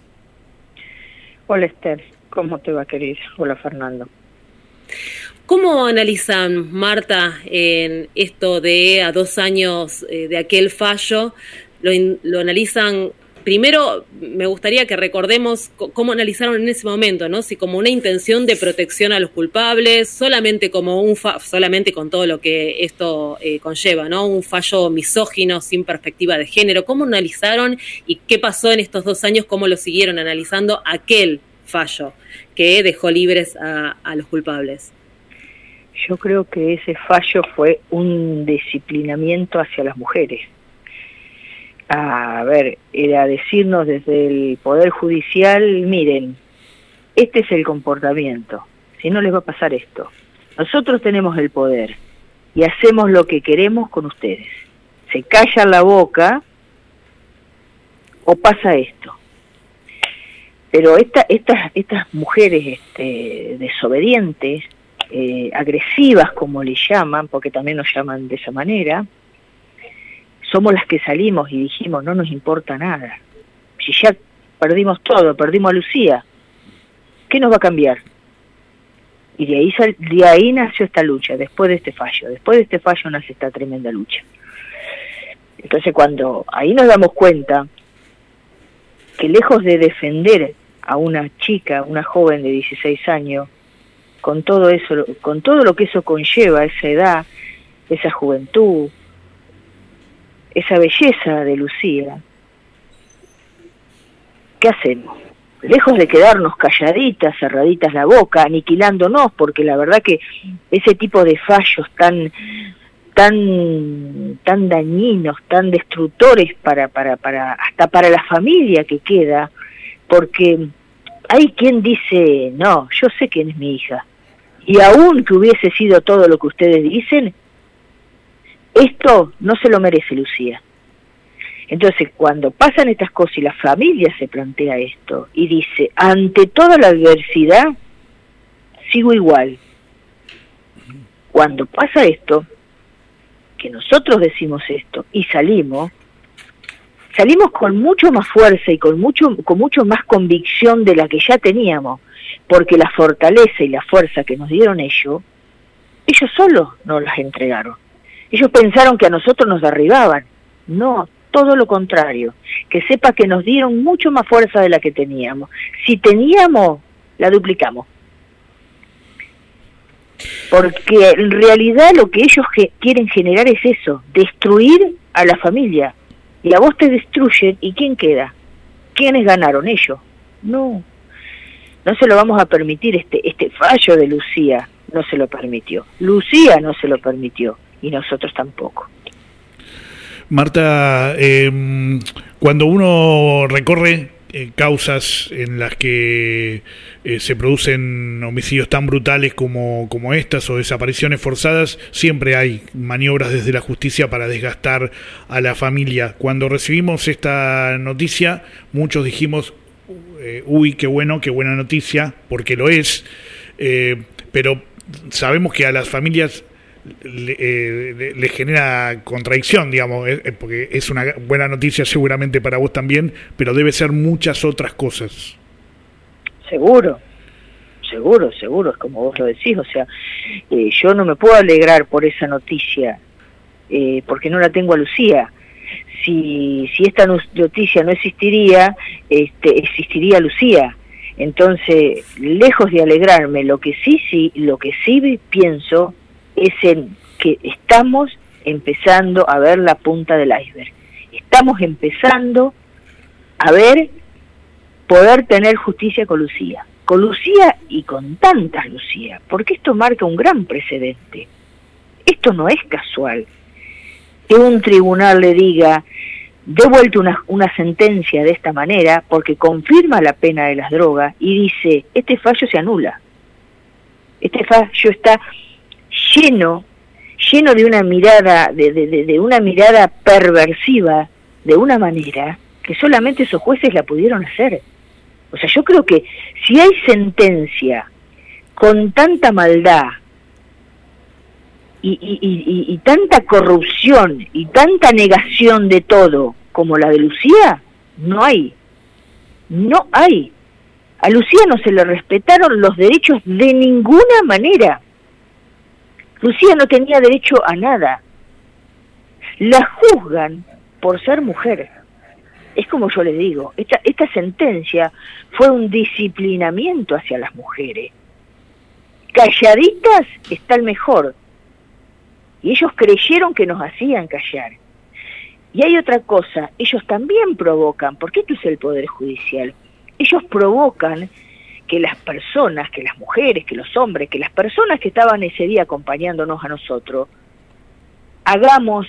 Hola Esther, ¿cómo te va querida? Hola Fernando. ¿Cómo analizan, Marta, en esto de a 2 años de aquel fallo? ¿Lo analizan? Primero, me gustaría que recordemos cómo analizaron en ese momento, ¿no? Si como una intención de protección a los culpables, solamente como solamente con todo lo que esto conlleva, ¿no? Un fallo misógino sin perspectiva de género. ¿Cómo analizaron y qué pasó en estos 2 años? ¿Cómo lo siguieron analizando aquel fallo que dejó libres a los culpables? Yo creo que ese fallo fue un disciplinamiento hacia las mujeres. A ver, era decirnos desde el Poder Judicial, miren, este es el comportamiento, si no les va a pasar esto. Nosotros tenemos el poder y hacemos lo que queremos con ustedes. Se callan la boca o pasa esto. Pero estas mujeres desobedientes, agresivas como le llaman, porque también nos llaman de esa manera, somos las que salimos y dijimos no nos importa nada. Si ya perdimos todo, perdimos a Lucía, ¿qué nos va a cambiar? Y de ahí nació esta lucha, después de este fallo nace esta tremenda lucha. Entonces cuando ahí nos damos cuenta que lejos de defender a una chica, una joven de 16 años, con todo eso, con todo lo que eso conlleva, esa edad, esa juventud, esa belleza de Lucía, ¿qué hacemos? Lejos de quedarnos calladitas, cerraditas la boca, aniquilándonos, porque la verdad que ese tipo de fallos tan dañinos, tan destructores hasta para la familia que queda, porque hay quien dice, no, yo sé quién es mi hija, y aun que hubiese sido todo lo que ustedes dicen, esto no se lo merece Lucía. Entonces, cuando pasan estas cosas y la familia se plantea esto y dice, ante toda la adversidad, sigo igual. Cuando pasa esto, que nosotros decimos esto y salimos con mucho más fuerza y con mucho más convicción de la que ya teníamos, porque la fortaleza y la fuerza que nos dieron ellos solos nos las entregaron. Ellos pensaron que a nosotros nos derribaban. No, todo lo contrario, que sepa que nos dieron mucho más fuerza de la que teníamos. Si teníamos, la duplicamos. Porque en realidad lo que ellos quieren generar es eso, destruir a la familia. Y a vos te destruyen, ¿y quién queda? ¿Quiénes ganaron? Ellos. No se lo vamos a permitir. Este fallo de Lucía no se lo permitió. Lucía no se lo permitió, y nosotros tampoco. Marta, cuando uno recorre causas en las que se producen homicidios tan brutales como estas o desapariciones forzadas, siempre hay maniobras desde la justicia para desgastar a la familia. Cuando recibimos esta noticia, muchos dijimos, uy, qué buena noticia, porque lo es, pero sabemos que a las familias le genera contradicción, digamos, porque es una buena noticia seguramente para vos también, pero debe ser muchas otras cosas. Seguro, es como vos lo decís, o sea, yo no me puedo alegrar por esa noticia, porque no la tengo a Lucía. Si esta noticia no existiría, existiría Lucía. Entonces, lejos de alegrarme, lo que sí pienso es en que estamos empezando a ver la punta del iceberg. Estamos empezando a poder tener justicia con Lucía y con tantas Lucía, porque esto marca un gran precedente. Esto no es casual que un tribunal le diga, dé vuelta una sentencia de esta manera, porque confirma la pena de las drogas y dice, este fallo se anula. Este fallo está lleno de una mirada, de una mirada perversiva, de una manera que solamente esos jueces la pudieron hacer. O sea, yo creo que si hay sentencia con tanta maldad y tanta corrupción y tanta negación de todo como la de Lucía, no hay. A Lucía no se le respetaron los derechos de ninguna manera. Lucía no tenía derecho a nada. La juzgan por ser mujer. Es como yo les digo, esta sentencia fue un disciplinamiento hacia las mujeres. Calladitas están mejor. Y ellos creyeron que nos hacían callar. Y hay otra cosa, ellos también provocan, porque esto es el Poder Judicial, ellos provocan que las personas, que las mujeres, que los hombres, que las personas que estaban ese día acompañándonos a nosotros, hagamos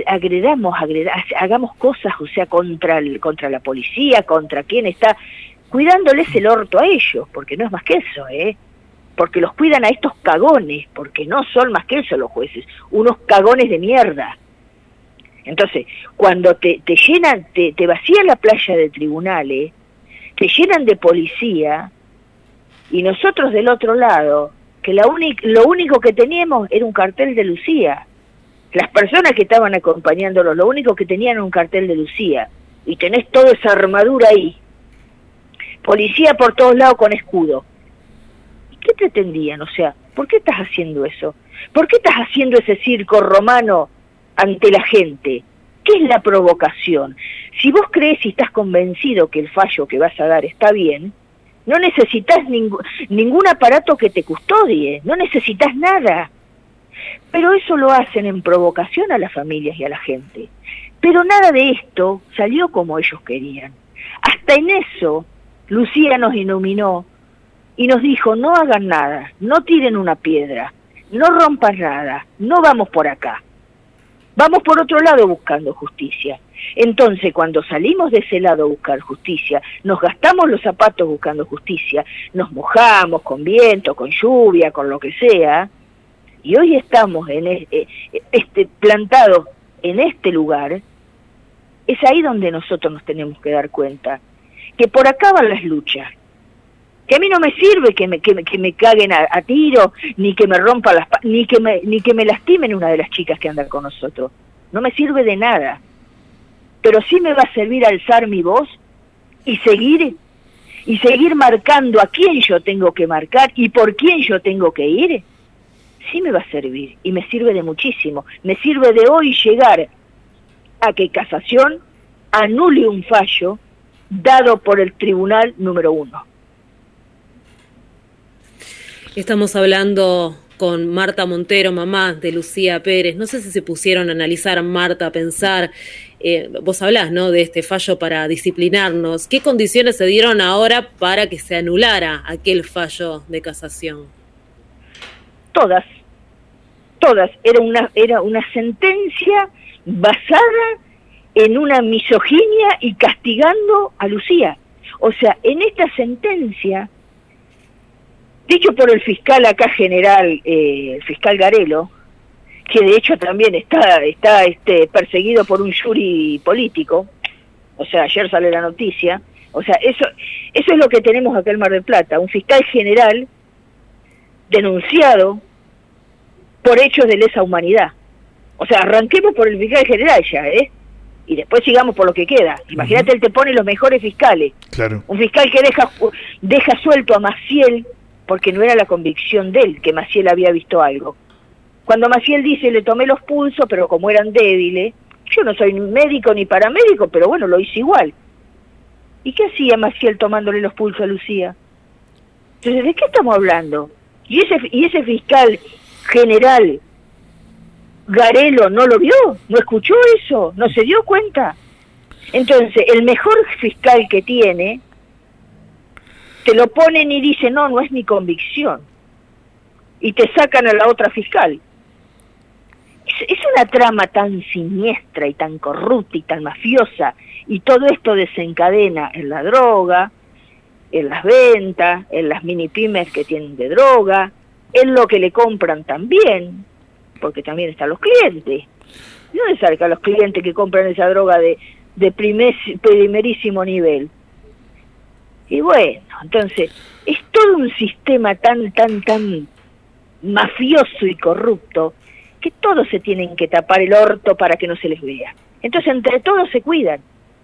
hagamos cosas, o sea, contra la policía, contra quien está cuidándoles el orto a ellos, porque no es más que eso, porque los cuidan a estos cagones, porque no son más que eso los jueces, unos cagones de mierda. Entonces, cuando te llenan, te vacían la playa de tribunales, te llenan de policía, y nosotros del otro lado, que lo único que teníamos era un cartel de Lucía. Las personas que estaban acompañándolos, lo único que tenían era un cartel de Lucía, y tenés toda esa armadura ahí. Policía por todos lados con escudo. ¿Y qué pretendían? O sea, ¿por qué estás haciendo eso? ¿Por qué estás haciendo ese circo romano ante la gente? ¿Qué es la provocación? Si vos crees y estás convencido que el fallo que vas a dar está bien, no necesitas ningún aparato que te custodie, no necesitas nada. Pero eso lo hacen en provocación a las familias y a la gente. Pero nada de esto salió como ellos querían. Hasta en eso, Lucía nos iluminó y nos dijo, no hagan nada, no tiren una piedra, no rompan nada, no vamos por acá. Vamos por otro lado buscando justicia. Entonces, cuando salimos de ese lado a buscar justicia, nos gastamos los zapatos buscando justicia, nos mojamos con viento, con lluvia, con lo que sea, y hoy estamos plantados en este lugar. Es ahí donde nosotros nos tenemos que dar cuenta que por acá van las luchas, que a mí no me sirve que me caguen a tiro, ni que me rompan ni que me lastimen una de las chicas que anda con nosotros. No me sirve de nada, pero sí me va a servir alzar mi voz y seguir marcando a quién yo tengo que marcar y por quién yo tengo que ir. Sí me va a servir, y me sirve de muchísimo. Me sirve de hoy llegar a que Casación anule un fallo dado por el Tribunal número 1. Estamos hablando con Marta Montero, mamá de Lucía Pérez. No sé si se pusieron a analizar, Marta, a pensar, vos hablás, ¿no?, de este fallo para disciplinarnos. ¿Qué condiciones se dieron ahora para que se anulara aquel fallo de casación? Todas. Era una sentencia basada en una misoginia y castigando a Lucía. O sea, en esta sentencia, dicho por el fiscal acá general, el fiscal Garelo, que de hecho también está perseguido por un jury político, o sea, ayer sale la noticia, o sea, eso es lo que tenemos acá en Mar del Plata, un fiscal general denunciado por hechos de lesa humanidad. O sea, arranquemos por el fiscal general ya, y después sigamos por lo que queda. Imagínate, él te pone los mejores fiscales. Claro. Un fiscal que deja suelto a Maciel porque no era la convicción de él, que Maciel había visto algo. Cuando Maciel dice, le tomé los pulsos, pero como eran débiles, yo no soy médico ni paramédico, pero bueno, lo hice igual. ¿Y qué hacía Maciel tomándole los pulsos a Lucía? Entonces, ¿de qué estamos hablando? Y ese fiscal general Garelo no lo vio, no escuchó eso, no se dio cuenta. Entonces, el mejor fiscal que tiene, te lo ponen y dice, no es mi convicción. Y te sacan a la otra fiscal. Es una trama tan siniestra y tan corrupta y tan mafiosa, y todo esto desencadena en la droga, en las ventas, en las mini pymes que tienen de droga, en lo que le compran también, porque también están los clientes. ¿De dónde sacan los clientes que compran esa droga de primerísimo nivel? Y bueno, entonces, es todo un sistema tan mafioso y corrupto, que todos se tienen que tapar el orto para que no se les vea. Entonces, entre todos se cuidan.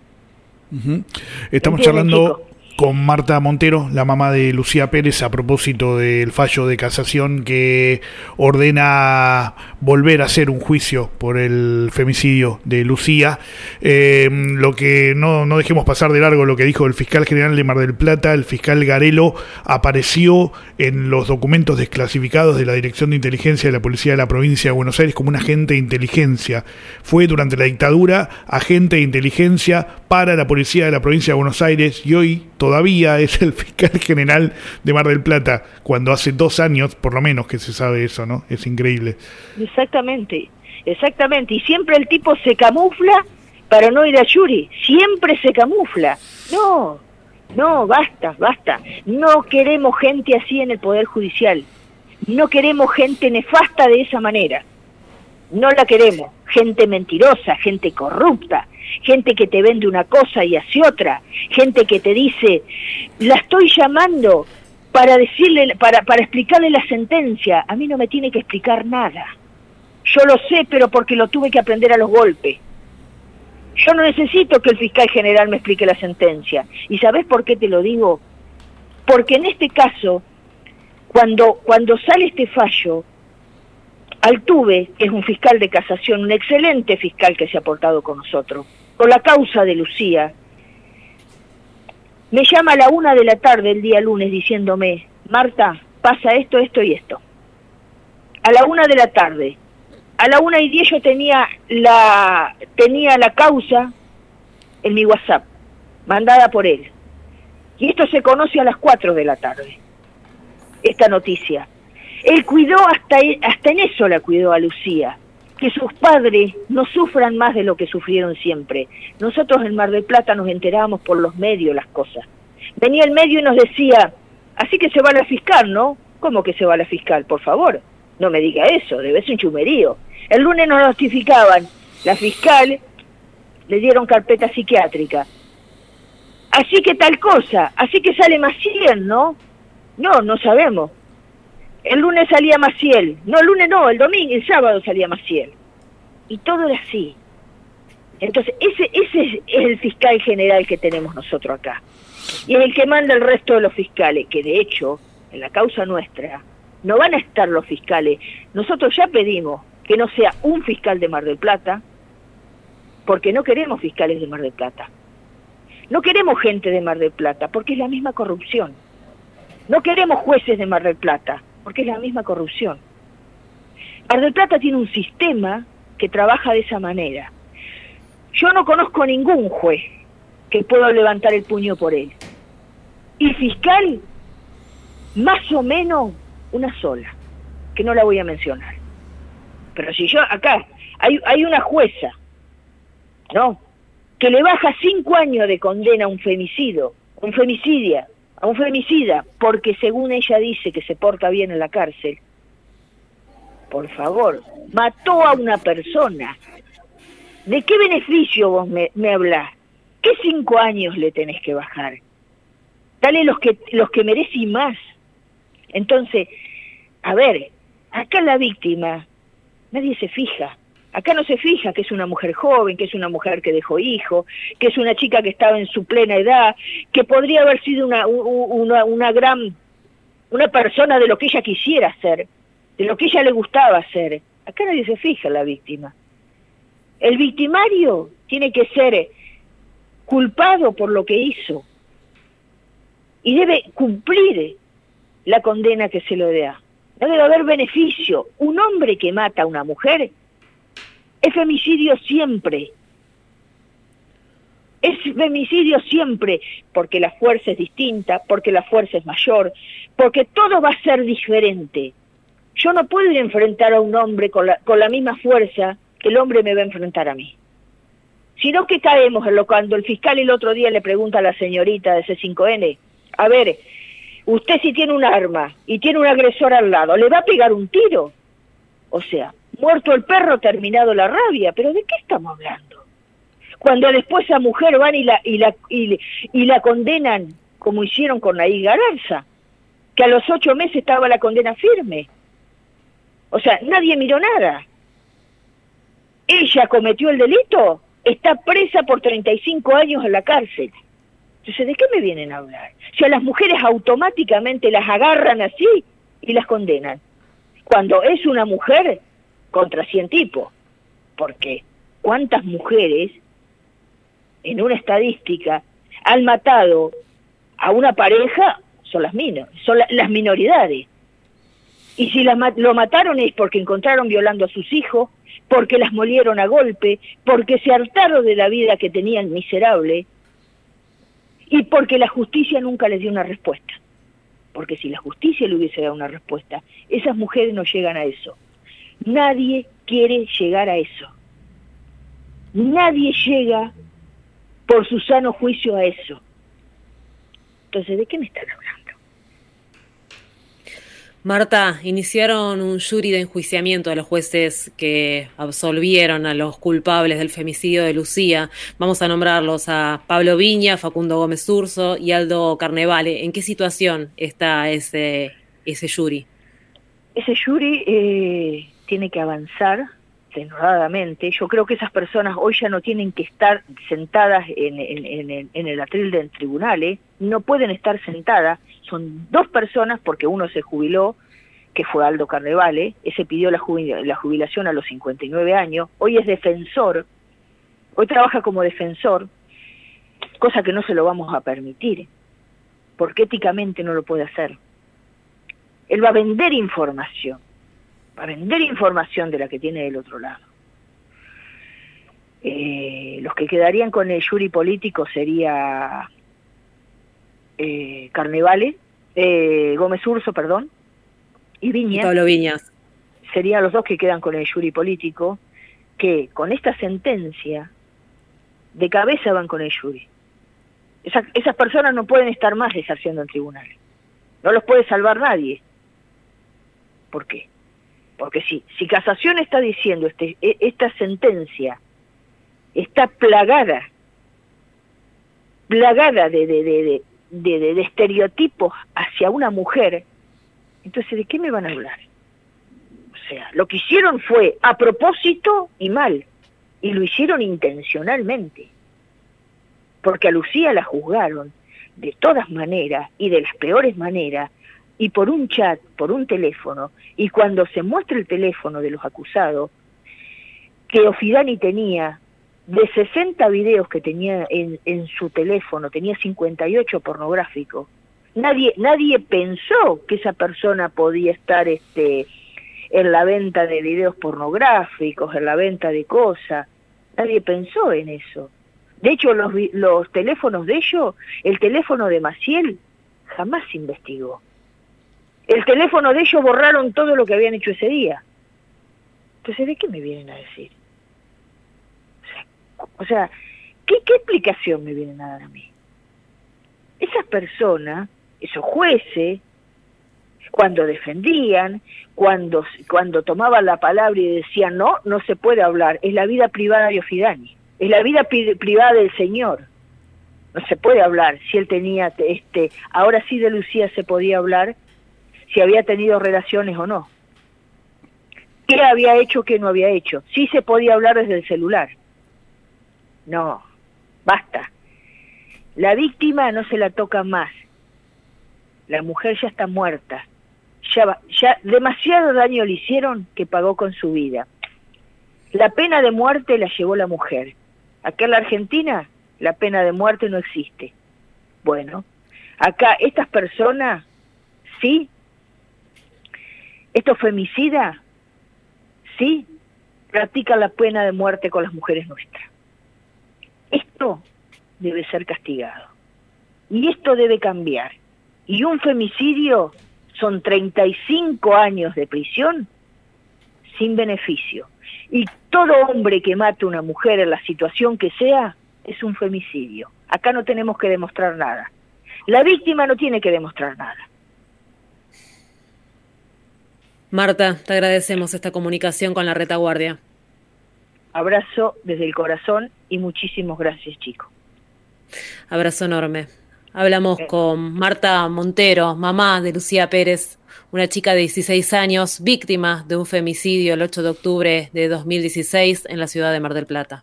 Estamos charlando con Marta Montero, la mamá de Lucía Pérez, a propósito del fallo de casación que ordena volver a hacer un juicio por el femicidio de Lucía. Lo que no dejemos pasar de largo lo que dijo el fiscal general de Mar del Plata, el fiscal Garelo, apareció en los documentos desclasificados de la Dirección de Inteligencia de la Policía de la Provincia de Buenos Aires como un agente de inteligencia. Fue durante la dictadura agente de inteligencia para la Policía de la Provincia de Buenos Aires y hoy todavía es el fiscal general de Mar del Plata, cuando hace 2 años, por lo menos, que se sabe eso, ¿no? Es increíble. Exactamente. Y siempre el tipo se camufla para no ir a jury. Siempre se camufla. No, No, basta. No queremos gente así en el Poder Judicial. No queremos gente nefasta de esa manera. No la queremos. Gente mentirosa, gente corrupta, gente que te vende una cosa y hace otra, gente que te dice, la estoy llamando para decirle, para explicarle la sentencia. A mí no me tiene que explicar nada. Yo lo sé, pero porque lo tuve que aprender a los golpes. Yo no necesito que el fiscal general me explique la sentencia. ¿Y sabés por qué te lo digo? Porque en este caso, cuando sale este fallo, Altuve, que es un fiscal de casación, un excelente fiscal que se ha portado con nosotros, con la causa de Lucía, me llama a la 1 de la tarde el día lunes diciéndome, Marta, pasa esto, esto y esto. A la 1 de la tarde. A la 1:10 yo tenía la causa en mi WhatsApp, mandada por él. Y esto se conoce a las 4 de la tarde, esta noticia. Él cuidó, hasta en eso la cuidó a Lucía, que sus padres no sufran más de lo que sufrieron siempre. Nosotros en Mar del Plata nos enterábamos por los medios las cosas. Venía el medio y nos decía, así que se va la fiscal, ¿no? ¿Cómo que se va la fiscal? Por favor, no me diga eso, debe ser un chumerío. El lunes nos notificaban, la fiscal le dieron carpeta psiquiátrica. Así que tal cosa, así que sale Maciel, ¿no? No sabemos. El lunes salía Maciel, no, el lunes no, el domingo, el sábado salía Maciel. Y todo era así. Entonces, ese es el fiscal general que tenemos nosotros acá. Y es el que manda el resto de los fiscales, que de hecho, en la causa nuestra, no van a estar los fiscales. Nosotros ya pedimos que no sea un fiscal de Mar del Plata, porque no queremos fiscales de Mar del Plata. No queremos gente de Mar del Plata, porque es la misma corrupción. No queremos jueces de Mar del Plata, porque es la misma corrupción. Mar del Plata tiene un sistema que trabaja de esa manera. Yo no conozco ningún juez que pueda levantar el puño por él. Y fiscal, más o menos una sola, que no la voy a mencionar. Pero si yo, acá, hay una jueza, ¿no?, que le baja 5 años de condena a un femicida, porque según ella dice que se porta bien en la cárcel. Por favor, mató a una persona. ¿De qué beneficio vos me hablás? ¿Qué 5 años le tenés que bajar? Dale los que merece y más. Entonces, a ver, acá la víctima, nadie se fija. Acá no se fija que es una mujer joven, que es una mujer que dejó hijo, que es una chica que estaba en su plena edad, que podría haber sido una persona de lo que ella quisiera ser, de lo que ella le gustaba hacer. Acá nadie se fija en la víctima. El victimario tiene que ser culpado por lo que hizo y debe cumplir la condena que se le da. No debe haber beneficio. Un hombre que mata a una mujer es femicidio siempre. Es femicidio siempre, porque la fuerza es distinta, porque la fuerza es mayor, porque todo va a ser diferente. Yo no puedo ir a enfrentar a un hombre con la misma fuerza que el hombre me va a enfrentar a mí. Sino que caemos en cuando el fiscal el otro día le pregunta a la señorita de C5N, a ver, usted si tiene un arma y tiene un agresor al lado, ¿le va a pegar un tiro? O sea, muerto el perro, terminado la rabia. ¿Pero de qué estamos hablando? Cuando después esa mujer van y la condenan, como hicieron con Naí Galarza, que a los 8 meses estaba la condena firme. O sea, nadie miró nada. Ella cometió el delito, está presa por 35 años en la cárcel. Entonces, ¿de qué me vienen a hablar? Si a las mujeres automáticamente las agarran así y las condenan. Cuando es una mujer contra 100 tipos. Porque ¿cuántas mujeres en una estadística han matado a una pareja? Son las minoridades. Y si lo mataron es porque encontraron violando a sus hijos, porque las molieron a golpe, porque se hartaron de la vida que tenían miserable y porque la justicia nunca les dio una respuesta. Porque si la justicia le hubiese dado una respuesta, esas mujeres no llegan a eso. Nadie quiere llegar a eso. Nadie llega por su sano juicio a eso. Entonces, ¿de qué me están hablando? Marta, iniciaron un jury de enjuiciamiento a los jueces que absolvieron a los culpables del femicidio de Lucía. Vamos a nombrarlos a Pablo Viña, Facundo Gómez Urso y Aldo Carnevale. ¿En qué situación está ese jury? Ese jury tiene que avanzar denodadamente. Yo creo que esas personas hoy ya no tienen que estar sentadas en el atril del tribunal, no pueden estar sentadas. Son 2 personas, porque uno se jubiló, que fue Aldo Carnevale, ese pidió la jubilación a los 59 años, hoy es defensor, hoy trabaja como defensor, cosa que no se lo vamos a permitir, porque éticamente no lo puede hacer. Él va a vender información de la que tiene del otro lado. Los que quedarían con el jury político sería Carnevale, Gómez Urso, perdón, y Viña. Y Pablo Viñas. Serían los 2 que quedan con el jury político, que con esta sentencia de cabeza van con el jury. Esas personas no pueden estar más ejerciendo en tribunales. No los puede salvar nadie. ¿Por qué? Porque si Casación está diciendo esta sentencia está plagada de estereotipos hacia una mujer, entonces ¿de qué me van a hablar? O sea, lo que hicieron fue a propósito y mal, y lo hicieron intencionalmente, porque a Lucía la juzgaron de todas maneras y de las peores maneras, y por un chat, por un teléfono, y cuando se muestra el teléfono de los acusados, que Ofidani tenía, de 60 videos que tenía en su teléfono, tenía 58 pornográficos. Nadie pensó que esa persona podía estar en la venta de videos pornográficos, en la venta de cosas. Nadie pensó en eso. De hecho, los teléfonos de ellos, el teléfono de Maciel, jamás se investigó. El teléfono de ellos borraron todo lo que habían hecho ese día. Entonces, ¿de qué me vienen a decir? O sea, ¿qué explicación me vienen a dar a mí? Esas personas, esos jueces, cuando defendían, cuando tomaban la palabra y decían no se puede hablar, es la vida privada de Ofidani, es la vida privada del señor, no se puede hablar. Si él tenía, ahora sí de Lucía se podía hablar, si había tenido relaciones o no, qué había hecho, qué no había hecho, sí se podía hablar desde el celular. No, basta. La víctima no se la toca más. La mujer ya está muerta. Ya demasiado daño le hicieron que pagó con su vida. La pena de muerte la llevó la mujer. Acá en la Argentina la pena de muerte no existe. Bueno, acá estas personas, sí, estos femicidas, sí, practican la pena de muerte con las mujeres nuestras. Esto debe ser castigado. Y esto debe cambiar. Y un femicidio son 35 años de prisión sin beneficio. Y todo hombre que mate a una mujer en la situación que sea, es un femicidio. Acá no tenemos que demostrar nada. La víctima no tiene que demostrar nada. Marta, te agradecemos esta comunicación con la retaguardia. Abrazo desde el corazón y muchísimas gracias, chicos. Abrazo enorme. Hablamos con Marta Montero, mamá de Lucía Pérez, una chica de 16 años, víctima de un femicidio el 8 de octubre de 2016 en la ciudad de Mar del Plata.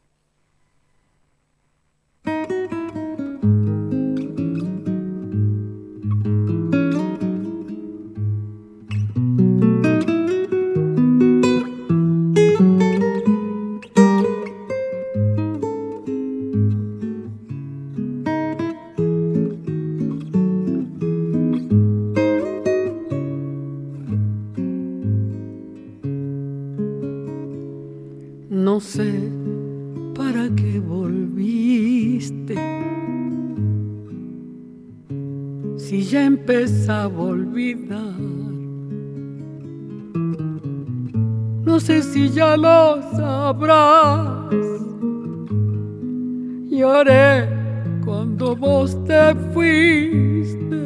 No sé para qué volviste, si ya empezaba a olvidar. No sé si ya lo sabrás. Lloré cuando cuando vos te fuiste.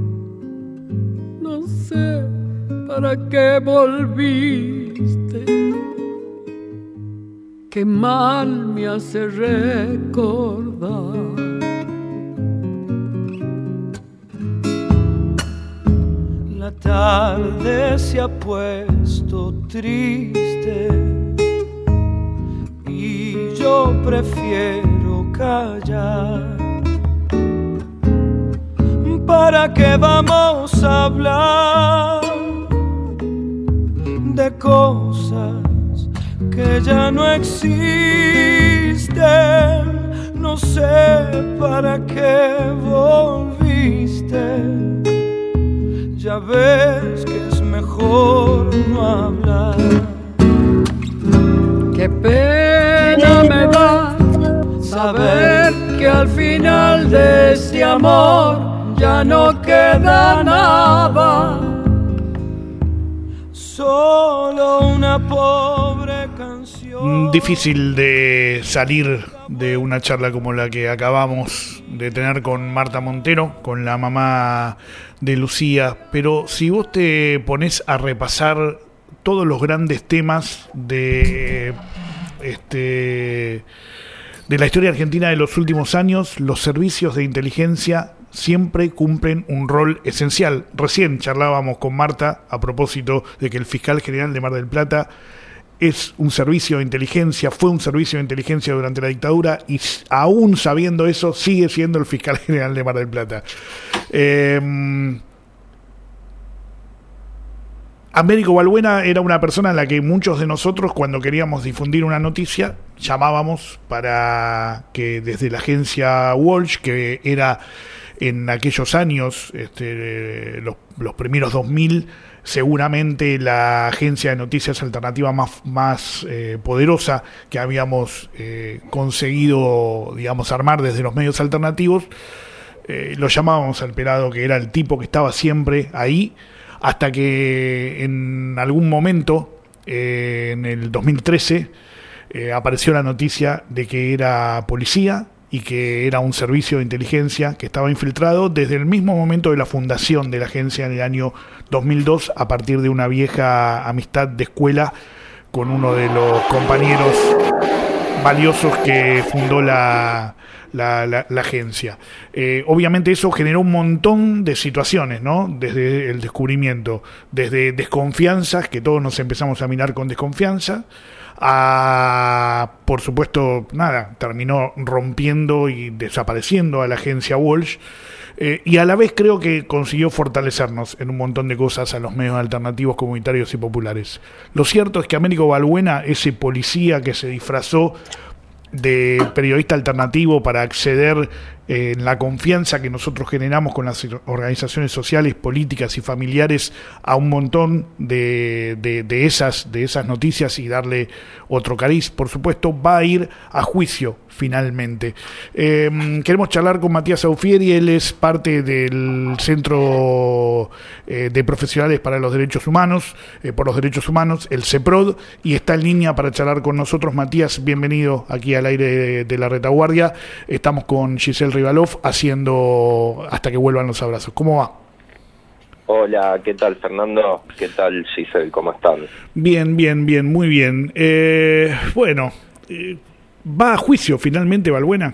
No sé para qué volviste. Qué mal me hace recordar. La tarde se ha puesto triste y yo prefiero callar. ¿Para qué vamos a hablar de cosas que ya no existen? No sé para qué volviste. Ya ves que es mejor no hablar. Qué pena me da saber que al final de este amor ya no queda nada. Solo una pobre canción. Difícil de salir de una charla como la que acabamos de tener con Marta Montero, con la mamá de Lucía, pero si vos te pones a repasar todos los grandes temas de la historia argentina de los últimos años, los servicios de inteligencia siempre cumplen un rol esencial. Recién charlábamos con Marta a propósito de que el fiscal general de Mar del Plata es un servicio de inteligencia, fue un servicio de inteligencia durante la dictadura y aún sabiendo eso sigue siendo el fiscal general de Mar del Plata. Américo Balbuena era una persona a la que muchos de nosotros, cuando queríamos difundir una noticia, llamábamos para que desde la agencia Walsh, que era en aquellos años, los primeros 2000, seguramente la agencia de noticias alternativa más poderosa que habíamos conseguido, digamos, armar desde los medios alternativos, lo llamábamos al pelado, que era el tipo que estaba siempre ahí, hasta que en algún momento, en el 2013, apareció la noticia de que era policía y que era un servicio de inteligencia que estaba infiltrado desde el mismo momento de la fundación de la agencia en el año 2002, a partir de una vieja amistad de escuela con uno de los compañeros valiosos que fundó la agencia. Obviamente eso generó un montón de situaciones, ¿no? Desde el descubrimiento, desde desconfianzas, que todos nos empezamos a mirar con desconfianza, por supuesto, terminó rompiendo y desapareciendo a la agencia Walsh, y a la vez creo que consiguió fortalecernos en un montón de cosas a los medios alternativos, comunitarios y populares. Lo cierto es que Américo Balbuena, ese policía que se disfrazó de periodista alternativo para acceder en la confianza que nosotros generamos con las organizaciones sociales, políticas y familiares a un montón de esas noticias y darle otro cariz, por supuesto, va a ir a juicio finalmente. Queremos charlar con Matías Aufieri. Él es parte del Centro de Profesionales para los Derechos Humanos, por los Derechos Humanos, el CEPROD, y está en línea para charlar con nosotros. Matías, bienvenido aquí al aire de La Retaguardia. Estamos con Giselle Rivalov haciendo Hasta que vuelvan los abrazos. ¿Cómo va? Hola, ¿qué tal, Fernando? ¿Qué tal, Giselle? ¿Cómo están? Bien, muy bien. ¿Va a juicio finalmente Balbuena?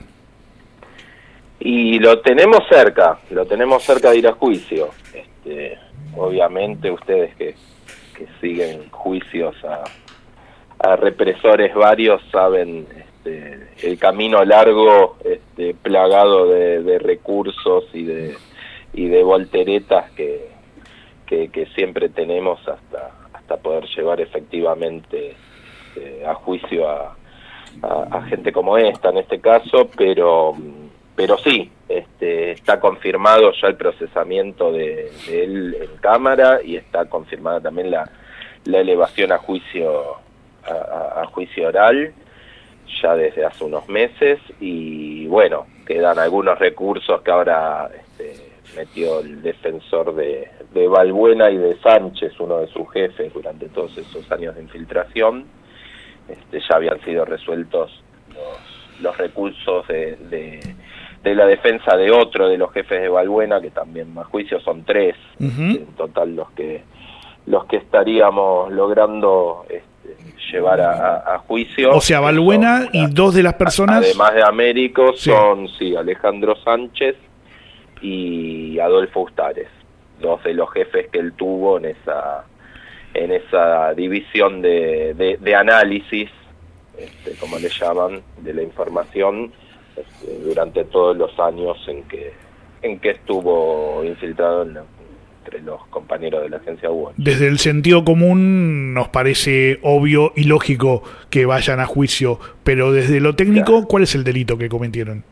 Y lo tenemos cerca de ir a juicio. Obviamente ustedes que siguen juicios a represores varios saben el camino largo, plagado de recursos y de volteretas que siempre tenemos hasta poder llevar efectivamente a juicio a gente como esta en este caso, pero sí, está confirmado ya el procesamiento de él en cámara y está confirmada también la elevación a juicio oral ya desde hace unos meses, y bueno, quedan algunos recursos que ahora metió el defensor de Balbuena y de Sánchez, uno de sus jefes, durante todos esos años de infiltración. Ya habían sido resueltos los recursos de la defensa de otro de los jefes de Balbuena, que también a juicio son 3 en total los que estaríamos logrando llevar a juicio. O sea, Balbuena y 2 de las personas. Además de Américo, son Alejandro Sánchez y Adolfo Ustares, 2 de los jefes que él tuvo en esa división de análisis, como le llaman, de la información, durante todos los años en que estuvo infiltrado entre los compañeros de la agencia UOL. Desde el sentido común nos parece obvio y lógico que vayan a juicio, pero desde lo técnico, ¿cuál es el delito que cometieron?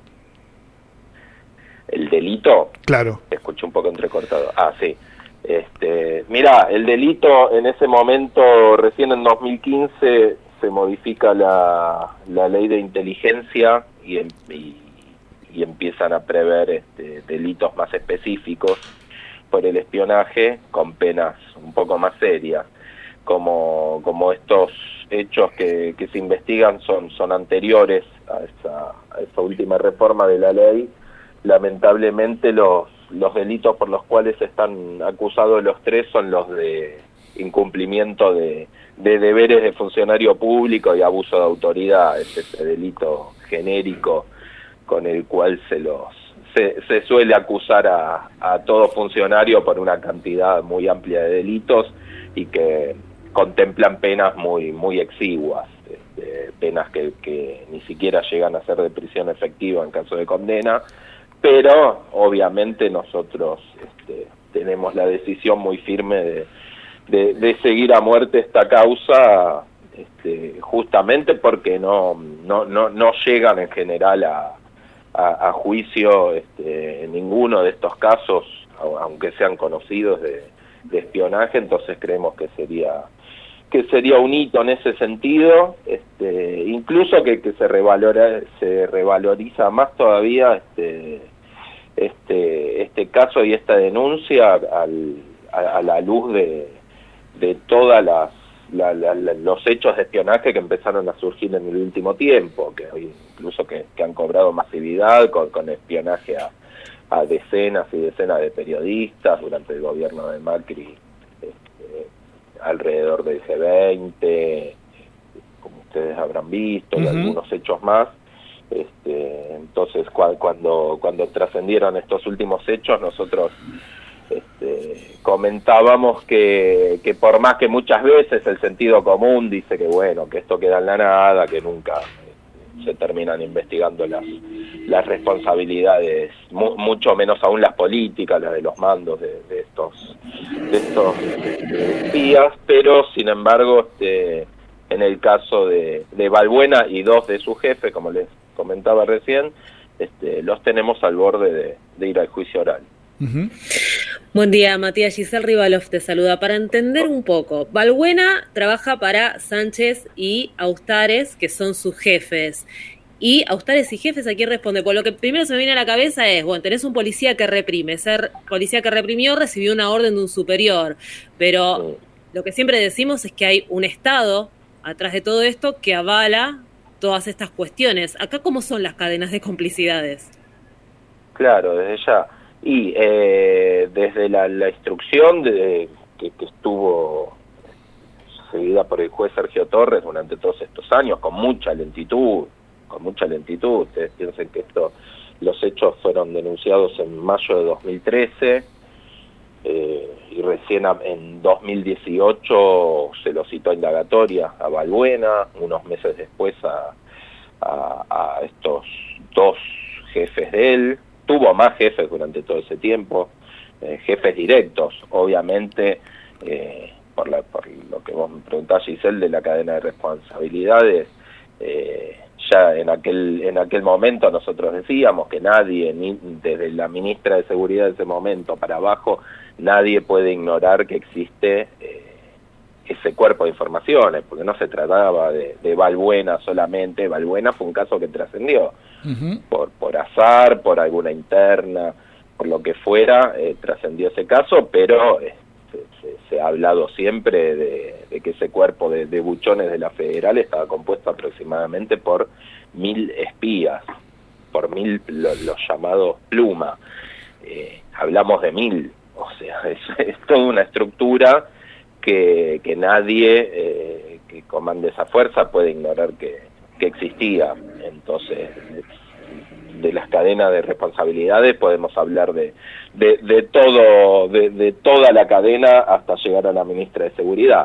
¿El delito? Claro. Escuché un poco entrecortado. Sí. Mira, el delito en ese momento, recién en 2015, se modifica la ley de inteligencia y empiezan a prever delitos más específicos por el espionaje, con penas un poco más serias, como estos hechos que se investigan son anteriores a esa última reforma de la ley. Lamentablemente los delitos por los cuales están acusados los 3 son los de incumplimiento de deberes de funcionario público y abuso de autoridad, ese delito genérico con el cual se suele acusar a todo funcionario por una cantidad muy amplia de delitos y que contemplan penas muy exiguas, penas que ni siquiera llegan a ser de prisión efectiva en caso de condena, pero obviamente nosotros tenemos la decisión muy firme de seguir a muerte esta causa, justamente porque no llegan en general a juicio ninguno de estos casos, aunque sean conocidos de espionaje. Entonces creemos que sería un hito en ese sentido, incluso que se revaloriza más todavía este caso y esta denuncia a la luz de todas los hechos de espionaje que empezaron a surgir en el último tiempo, que hoy incluso que han cobrado masividad con espionaje a decenas y decenas de periodistas durante el gobierno de Macri, alrededor del G20, como ustedes habrán visto, y algunos hechos más. Entonces cuando trascendieron estos últimos hechos, nosotros comentábamos que por más que muchas veces el sentido común dice que que esto queda en la nada, que nunca se terminan investigando las responsabilidades, mucho menos aún las políticas, las de los mandos de estos espías, pero sin embargo en el caso de Balbuena y 2 de sus jefes, como les comentaba recién, los tenemos al borde de ir al juicio oral. Buen día, Matías. Giselle Rivalov te saluda. Para entender un poco, Balbuena trabaja para Sánchez y Austares, que son sus jefes. Y Austares y jefes, ¿a quién responde? Por lo que primero se me viene a la cabeza es, tenés un policía que reprime. Ser policía que reprimió recibió una orden de un superior. Pero lo que siempre decimos es que hay un Estado atrás de todo esto que avala todas estas cuestiones. Acá, ¿cómo son las cadenas de complicidades? Claro, desde ya. Y desde la instrucción que estuvo seguida por el juez Sergio Torres durante todos estos años, con mucha lentitud. Ustedes piensen que los hechos fueron denunciados en mayo de 2013 y recién en 2018 se lo citó a indagatoria a Balbuena, unos meses después a estos 2 jefes de él. Tuvo más jefes durante todo ese tiempo, jefes directos, obviamente, por lo que vos me preguntás, Giselle, de la cadena de responsabilidades. Ya en aquel momento nosotros decíamos que nadie, ni desde la ministra de Seguridad de ese momento para abajo, nadie puede ignorar que existe ese cuerpo de informaciones, porque no se trataba de Balbuena solamente. Balbuena fue un caso que trascendió. Por azar, por alguna interna, por lo que fuera, trascendió ese caso, pero se ha hablado siempre de que ese cuerpo de buchones de la Federal estaba compuesto aproximadamente por 1000 espías. por 1000 los llamados pluma. Hablamos de 1000, o sea, es toda una estructura que nadie que comande esa fuerza puede ignorar que existía. Entonces, de las cadenas de responsabilidades podemos hablar de todo, de toda la cadena hasta llegar a la ministra de Seguridad.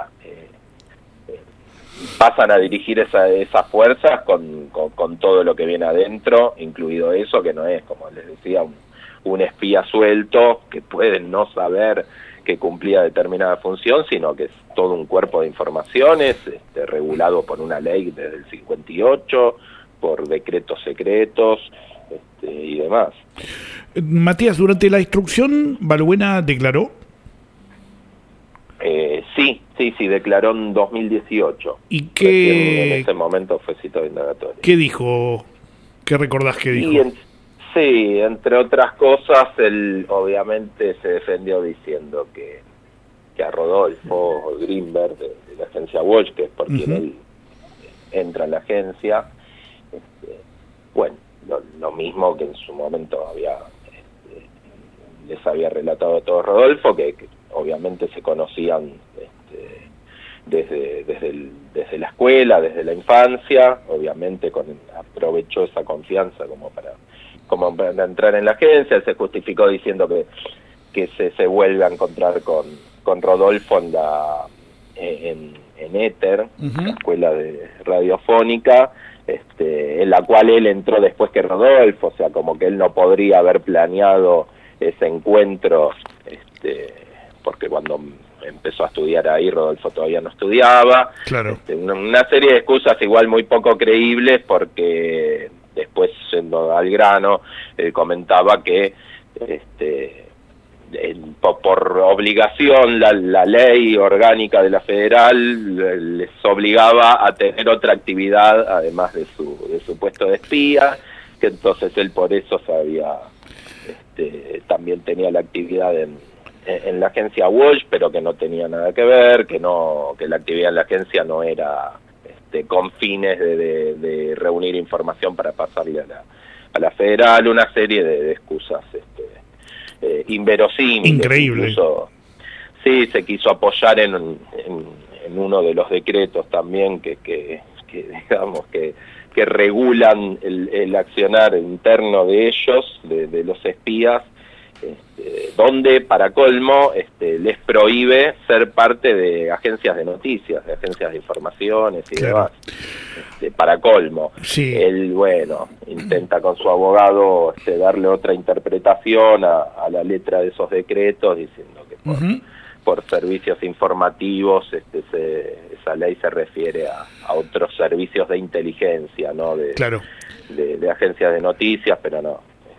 Pasan a dirigir esas fuerzas con todo lo que viene adentro, incluido eso, que no es, como les decía, un espía suelto que puede no saber que cumplía determinada función, sino que es todo un cuerpo de informaciones regulado por una ley desde el 58, por decretos secretos y demás. Matías, durante la instrucción, ¿Balbuena declaró? Sí, declaró en 2018. ¿Y qué? En ese momento fue citado indagatorio. ¿Qué dijo? ¿Qué recordás que dijo? Sí, entre otras cosas, él obviamente se defendió diciendo que a Rodolfo Greenberg de la agencia Walsh, que es por quien él entra en la agencia, bueno, lo mismo que en su momento les había relatado a todos Rodolfo, que obviamente se conocían desde la escuela, desde la infancia, obviamente aprovechó esa confianza como para entrar en la agencia. Él se justificó diciendo que se vuelve a encontrar con Rodolfo en Éter, la escuela de radiofónica, en la cual él entró después que Rodolfo, o sea, como que él no podría haber planeado ese encuentro, porque cuando empezó a estudiar ahí, Rodolfo todavía no estudiaba. Claro. Una serie de excusas igual muy poco creíbles, porque después, yendo al grano, comentaba que por obligación la ley orgánica de la federal les obligaba a tener otra actividad además de su puesto de espía, que entonces él por eso también tenía la actividad en la agencia Walsh, pero que no tenía nada que ver, que la actividad en la agencia no era con fines de reunir información para pasarle a la federal, una serie de excusas inverosímiles. Increíble. Incluso, sí, se quiso apoyar en uno de los decretos también que digamos que regulan el accionar interno de ellos, de los espías, donde, para colmo, les prohíbe ser parte de agencias de noticias, de agencias de informaciones y demás. Para colmo. Sí. Él, bueno, intenta con su abogado darle otra interpretación a la letra de esos decretos, diciendo que por servicios informativos esa ley se refiere a otros servicios de inteligencia, ¿no? De agencias de noticias, pero no.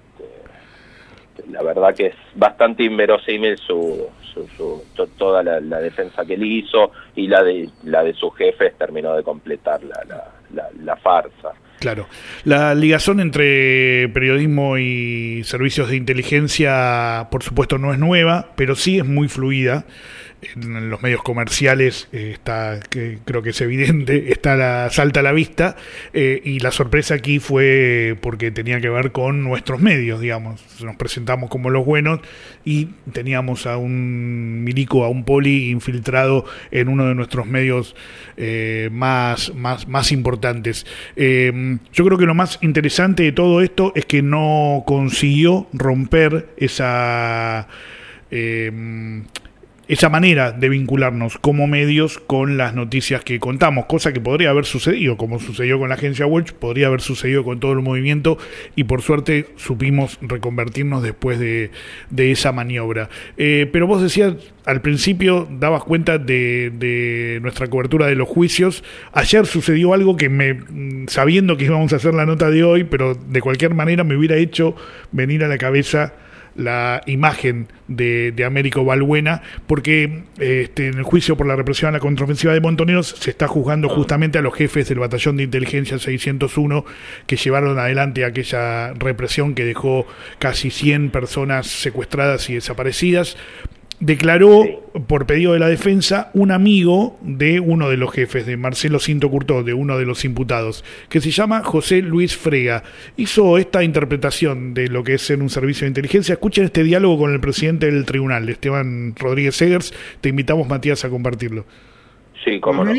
La verdad que es bastante inverosímil toda la defensa que él hizo, y la de sus jefes terminó de completar la farsa. Claro. La ligazón entre periodismo y servicios de inteligencia, por supuesto, no es nueva, pero sí es muy fluida. En los medios comerciales creo que es evidente, salta a la vista, y la sorpresa aquí fue porque tenía que ver con nuestros medios, digamos. Nos presentamos como los buenos y teníamos a un milico, a un poli infiltrado en uno de nuestros medios más importantes. Yo creo que lo más interesante de todo esto es que no consiguió romper esa manera de vincularnos como medios con las noticias que contamos, cosa que podría haber sucedido, como sucedió con la agencia Walsh, podría haber sucedido con todo el movimiento, y por suerte supimos reconvertirnos después de esa maniobra. Pero vos decías, al principio dabas cuenta de nuestra cobertura de los juicios. Ayer sucedió algo que sabiendo que íbamos a hacer la nota de hoy, pero de cualquier manera me hubiera hecho venir a la cabeza la imagen de Américo Balbuena, porque en el juicio por la represión a la contraofensiva de Montoneros se está juzgando justamente a los jefes del batallón de inteligencia 601 que llevaron adelante aquella represión que dejó casi 100 personas secuestradas y desaparecidas. declaró por pedido de la defensa un amigo de uno de los jefes, de Marcelo Cinto Curtó, de uno de los imputados, que se llama José Luis Frega. Hizo esta interpretación de lo que es ser un servicio de inteligencia. Escuchen este diálogo con el presidente del tribunal, Esteban Rodríguez Segers. Te invitamos, Matías, a compartirlo. Sí, cómo no. Le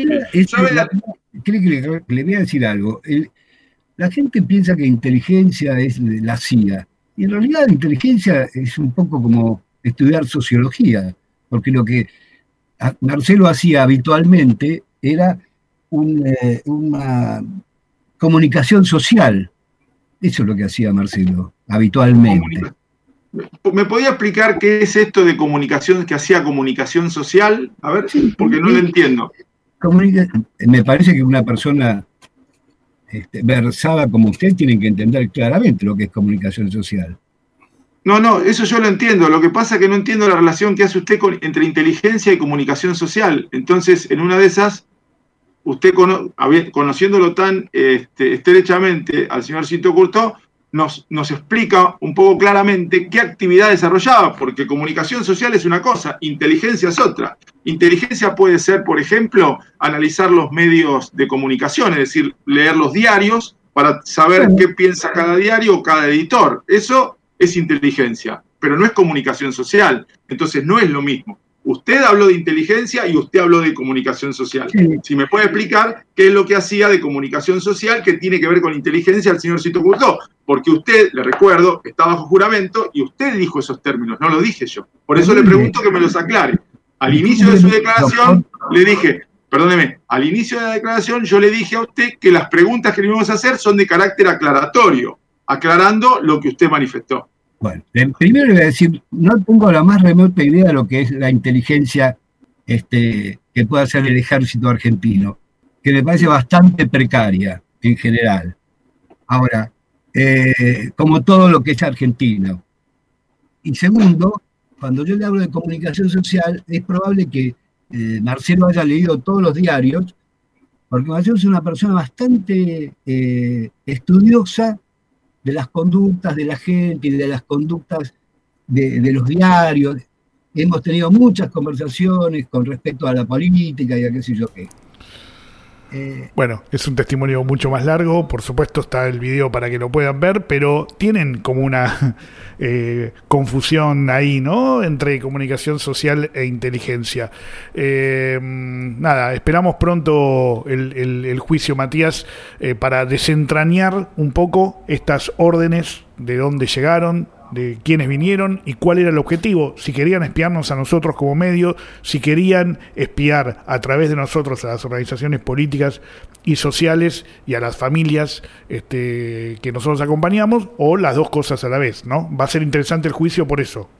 voy a decir algo. La gente piensa que inteligencia es la CIA, y en realidad la inteligencia es un poco como estudiar sociología, porque lo que Marcelo hacía habitualmente era una comunicación social. Eso es lo que hacía Marcelo habitualmente. ¿Me podía explicar qué es esto de comunicación, que hacía comunicación social? A ver, porque no lo entiendo. Me parece que una persona versada como usted tiene que entender claramente lo que es comunicación social. No, eso yo lo entiendo. Lo que pasa es que no entiendo la relación que hace usted entre inteligencia y comunicación social. Entonces, en una de esas, usted, conociéndolo tan estrechamente al señor Cinto Curtó, nos explica un poco claramente qué actividad desarrollaba, porque comunicación social es una cosa, inteligencia es otra. Inteligencia puede ser, por ejemplo, analizar los medios de comunicación, es decir, leer los diarios para saber qué piensa cada diario o cada editor. Eso es inteligencia, pero no es comunicación social. Entonces no es lo mismo. Usted habló de inteligencia y usted habló de comunicación social. Sí. Si me puede explicar qué es lo que hacía de comunicación social que tiene que ver con inteligencia el señor Cinto Curtó, porque usted, le recuerdo, está bajo juramento y usted dijo esos términos, no lo dije yo. Por eso le pregunto que me los aclare. Al inicio de su declaración le dije, perdóneme, al inicio de la declaración yo le dije a usted que las preguntas que le íbamos a hacer son de carácter aclaratorio, aclarando lo que usted manifestó. Bueno, primero le voy a decir, no tengo la más remota idea de lo que es la inteligencia que puede hacer el ejército argentino, que me parece bastante precaria en general. Ahora, como todo lo que es argentino. Y segundo, cuando yo le hablo de comunicación social, es probable que Marcelo haya leído todos los diarios, porque Marcelo es una persona bastante estudiosa de las conductas de la gente y de las conductas de los diarios. Hemos tenido muchas conversaciones con respecto a la política y a qué sé yo qué. Bueno, es un testimonio mucho más largo, por supuesto está el video para que lo puedan ver, pero tienen como una confusión ahí, ¿no? Entre comunicación social e inteligencia. Nada, esperamos pronto el juicio, Matías, para desentrañar un poco estas órdenes, de dónde llegaron, de quiénes vinieron y cuál era el objetivo, si querían espiarnos a nosotros como medio, si querían espiar a través de nosotros a las organizaciones políticas y sociales y a las familias que nosotros acompañamos, o las dos cosas a la vez, ¿no? Va a ser interesante el juicio por eso.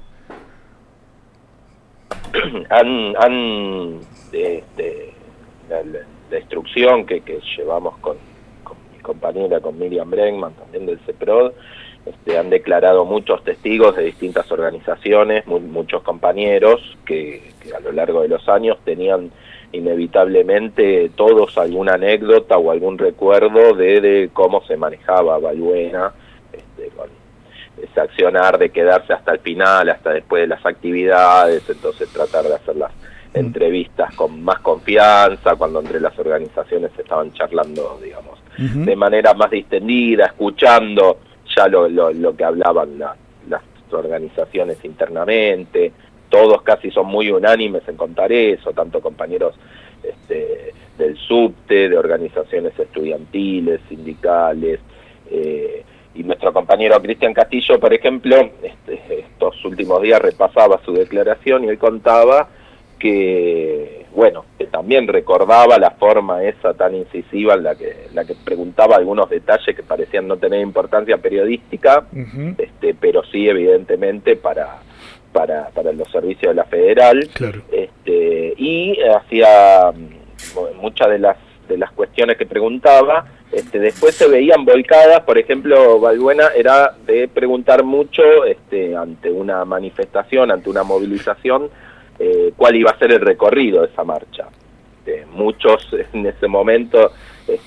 La instrucción que llevamos con mi compañera, con Miriam Bregman, también del CEPROD, han declarado muchos testigos de distintas organizaciones, muchos compañeros que a lo largo de los años tenían inevitablemente todos alguna anécdota o algún recuerdo de cómo se manejaba Balbuena, con ese accionar de quedarse hasta el final, hasta después de las actividades, entonces tratar de hacer las entrevistas con más confianza, cuando entre las organizaciones estaban charlando, digamos, de manera más distendida, escuchando ya lo que hablaban las organizaciones internamente. Todos casi son muy unánimes en contar eso, tanto compañeros del subte, de organizaciones estudiantiles, sindicales, y nuestro compañero Cristian Castillo, por ejemplo, estos últimos días repasaba su declaración y él contaba que también recordaba la forma esa tan incisiva en la que preguntaba algunos detalles que parecían no tener importancia periodística, pero sí evidentemente para los servicios de la Federal. Claro. Y hacía muchas de las cuestiones que preguntaba, después se veían volcadas. Por ejemplo, Balbuena era de preguntar mucho ante una manifestación, ante una movilización, cuál iba a ser el recorrido de esa marcha. Muchos en ese momento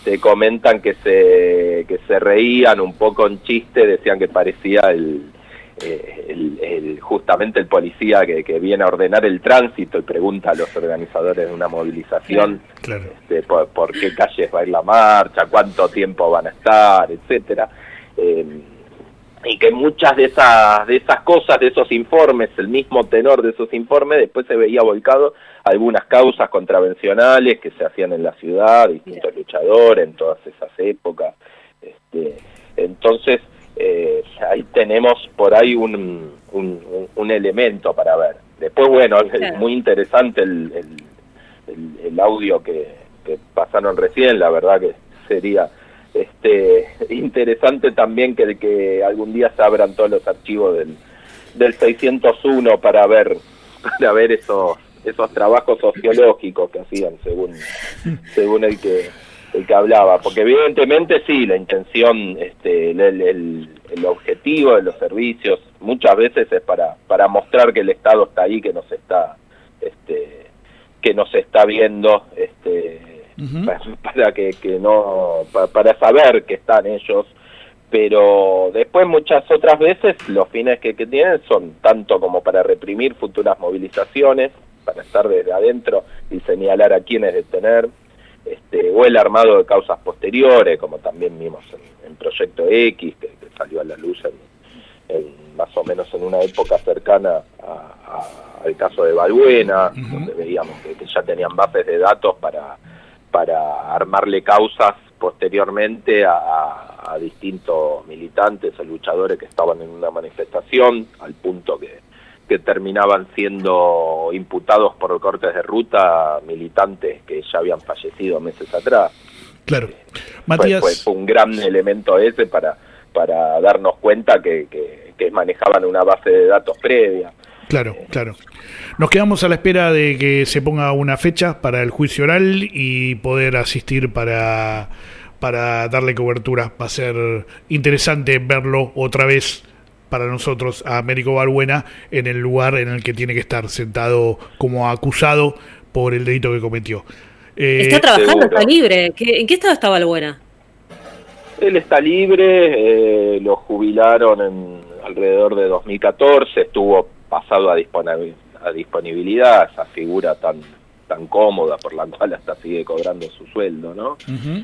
comentan que se reían un poco en chiste, decían que parecía justamente el policía que viene a ordenar el tránsito y pregunta a los organizadores de una movilización por qué calles va a ir la marcha, cuánto tiempo van a estar, etcétera. Y que muchas de esas cosas, de esos informes, el mismo tenor de esos informes, después se veía volcado a algunas causas contravencionales que se hacían en la ciudad, distintos luchadores en todas esas épocas. Entonces, ahí tenemos por ahí un elemento para ver. Después, bueno, es muy interesante el audio que pasaron recién, la verdad que sería interesante también que algún día se abran todos los archivos del 601 para ver esos trabajos sociológicos que hacían según el que hablaba, porque evidentemente sí, la intención, el objetivo de los servicios muchas veces es para mostrar que el Estado está ahí, que nos está viendo, para saber que están ellos, pero después muchas otras veces los fines que tienen son tanto como para reprimir futuras movilizaciones, para estar desde adentro y señalar a quienes detener, o el armado de causas posteriores, como también vimos en Proyecto X, que salió a la luz más o menos en una época cercana al caso de Balbuena, donde veíamos que ya tenían bases de datos para armarle causas posteriormente a distintos militantes o luchadores que estaban en una manifestación, al punto que terminaban siendo imputados por cortes de ruta militantes que ya habían fallecido meses atrás. Claro. Matías, fue un gran elemento ese para darnos cuenta que manejaban una base de datos previa. Claro. Nos quedamos a la espera de que se ponga una fecha para el juicio oral y poder asistir para darle cobertura. Va a ser interesante verlo otra vez para nosotros a Américo Balbuena en el lugar en el que tiene que estar, sentado como acusado por el delito que cometió. ¿Está trabajando? ¿Está libre? ¿En qué estado está Balbuena? Él está libre, lo jubilaron en alrededor de 2014, estuvo pasado a disponibilidad, esa figura tan cómoda por la cual hasta sigue cobrando su sueldo, ¿no?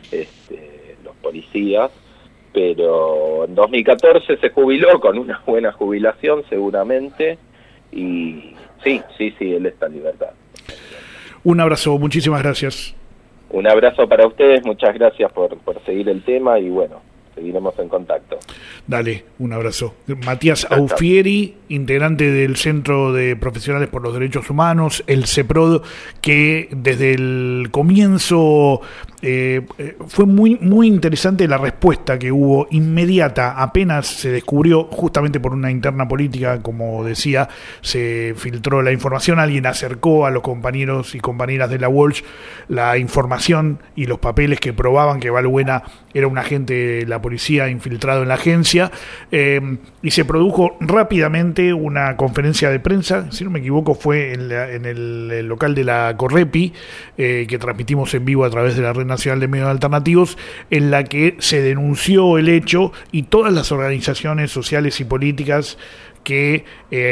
Los policías, pero en 2014 se jubiló con una buena jubilación seguramente, y sí, él está en libertad. Un abrazo, muchísimas gracias. Un abrazo para ustedes, muchas gracias por seguir el tema y bueno, seguiremos en contacto. Dale, un abrazo. Matías Aufieri, integrante del Centro de Profesionales por los Derechos Humanos, el CEPROD, que desde el comienzo fue muy interesante la respuesta que hubo inmediata, apenas se descubrió, justamente por una interna política, como decía, se filtró la información, alguien acercó a los compañeros y compañeras de la Walsh la información y los papeles que probaban que Balbuena era un agente de la policía infiltrado en la agencia, y se produjo rápidamente una conferencia de prensa, si no me equivoco fue en el local de la Correpi, que transmitimos en vivo a través de la Red Nacional de Medios Alternativos, en la que se denunció el hecho y todas las organizaciones sociales y políticas que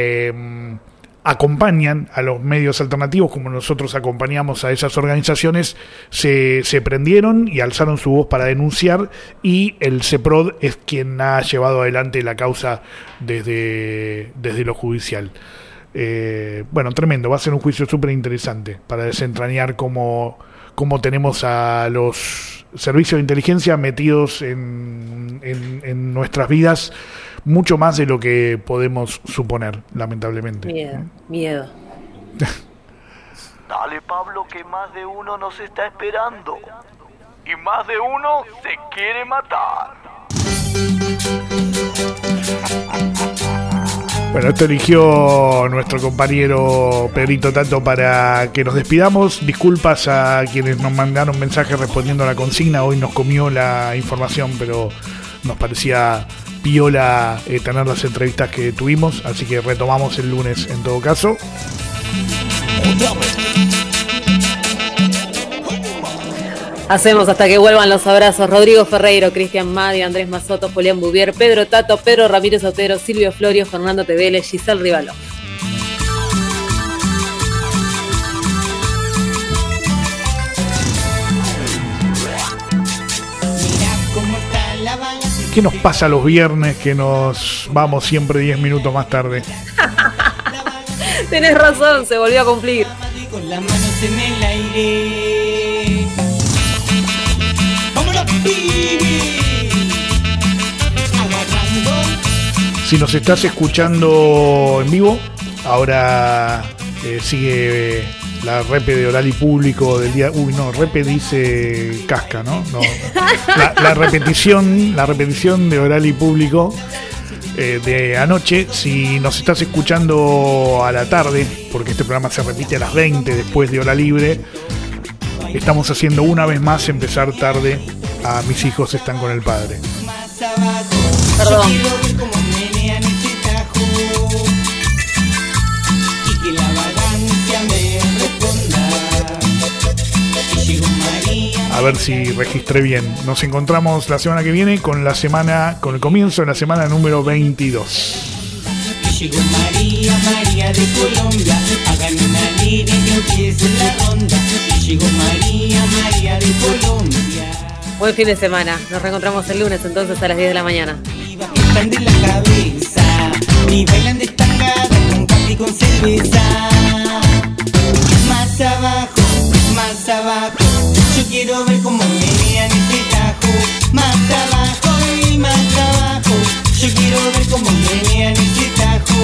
acompañan a los medios alternativos, como nosotros acompañamos a esas organizaciones, se prendieron y alzaron su voz para denunciar, y el CEPROD es quien ha llevado adelante la causa desde lo judicial. Bueno, tremendo, va a ser un juicio súper interesante para desentrañar cómo tenemos a los servicios de inteligencia metidos en nuestras vidas, mucho más de lo que podemos suponer, lamentablemente. Miedo. Dale, Pablo, que más de uno nos está esperando. Y más de uno se quiere matar. Bueno, esto eligió nuestro compañero Pedrito Tato para que nos despidamos. Disculpas a quienes nos mandaron mensajes respondiendo a la consigna. Hoy nos comió la información, pero nos parecía piola tener las entrevistas que tuvimos, así que retomamos el lunes en todo caso. Hacemos hasta que vuelvan los abrazos. Rodrigo Ferreiro, Cristian Madio, Andrés Mazotto, Julián Bouvier, Pedro Tato, Pedro Ramírez Otero, Silvio Florio, Fernando Tevele, Giselle Rivaló. ¿Qué nos pasa los viernes que nos vamos siempre 10 minutos más tarde? Tenés razón, se volvió a cumplir. Con las manos en el aire. ¡Vámonos, pibi! Agarrando. Si nos estás escuchando en vivo, ahora sigue la repe de oral y público del día. Uy, no, repe dice casca, ¿no? No. La repetición de oral y público de anoche. Si nos estás escuchando a la tarde, porque este programa se repite a las 20 después de hora libre, estamos haciendo una vez más empezar tarde a Mis hijos están con el padre. Perdón. A ver si registré bien. Nos encontramos la semana que viene con el comienzo de la semana número 22. Llegó María, María de Colombia, hagan una línea que empiece la ronda. Llegó María, María de Colombia. Buen fin de semana. Nos reencontramos el lunes entonces a las 10 de la mañana. Están de la cabeza y bailan destacada con café y con cerveza. Más abajo, más abajo. Yo quiero ver cómo menean este tajo. Más abajo y más abajo. Yo quiero ver cómo menean este tajo.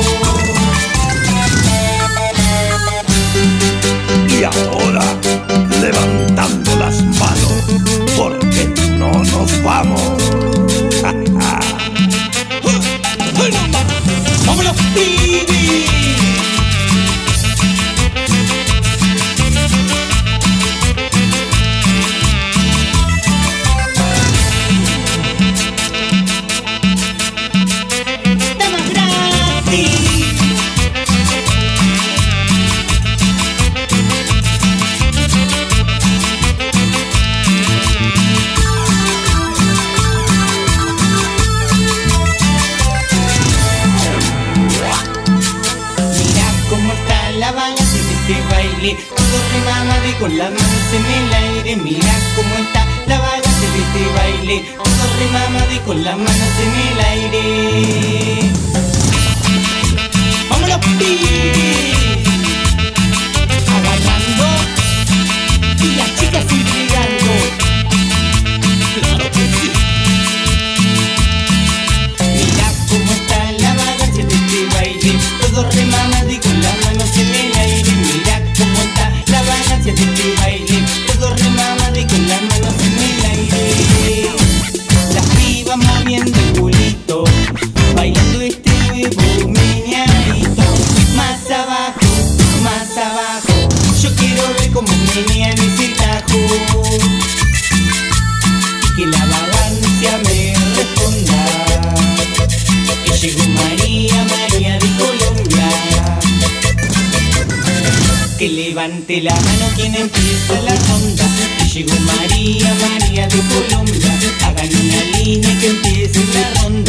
Y ahora, levantando las manos, porque no nos vamos. ¡Vámonos, pibi! Todo remamado y con las manos en el aire. Mira cómo está la vagancia de este baile. Todo remamado y con las manos en el aire. ¡Vámonos, pibes! Agarrando y las chicas intrigando. Claro que sí. Mira cómo está la vagancia de este baile. Todo remamado y con las manos en el aire. Mira cómo está la vagancia de este baile. Todo remamado y con las manos en el aire. Las pibas moviendo el culito, bailando este nuevo meneadito. Más abajo, más abajo. Yo quiero ver cómo menean ese tajo. Y que la vagancia me responda que llegó María, María de Colombia. Que levante la mano quien empieza la ronda. Que llegó María, María de Colombia. Hagan una línea que empiece la ronda.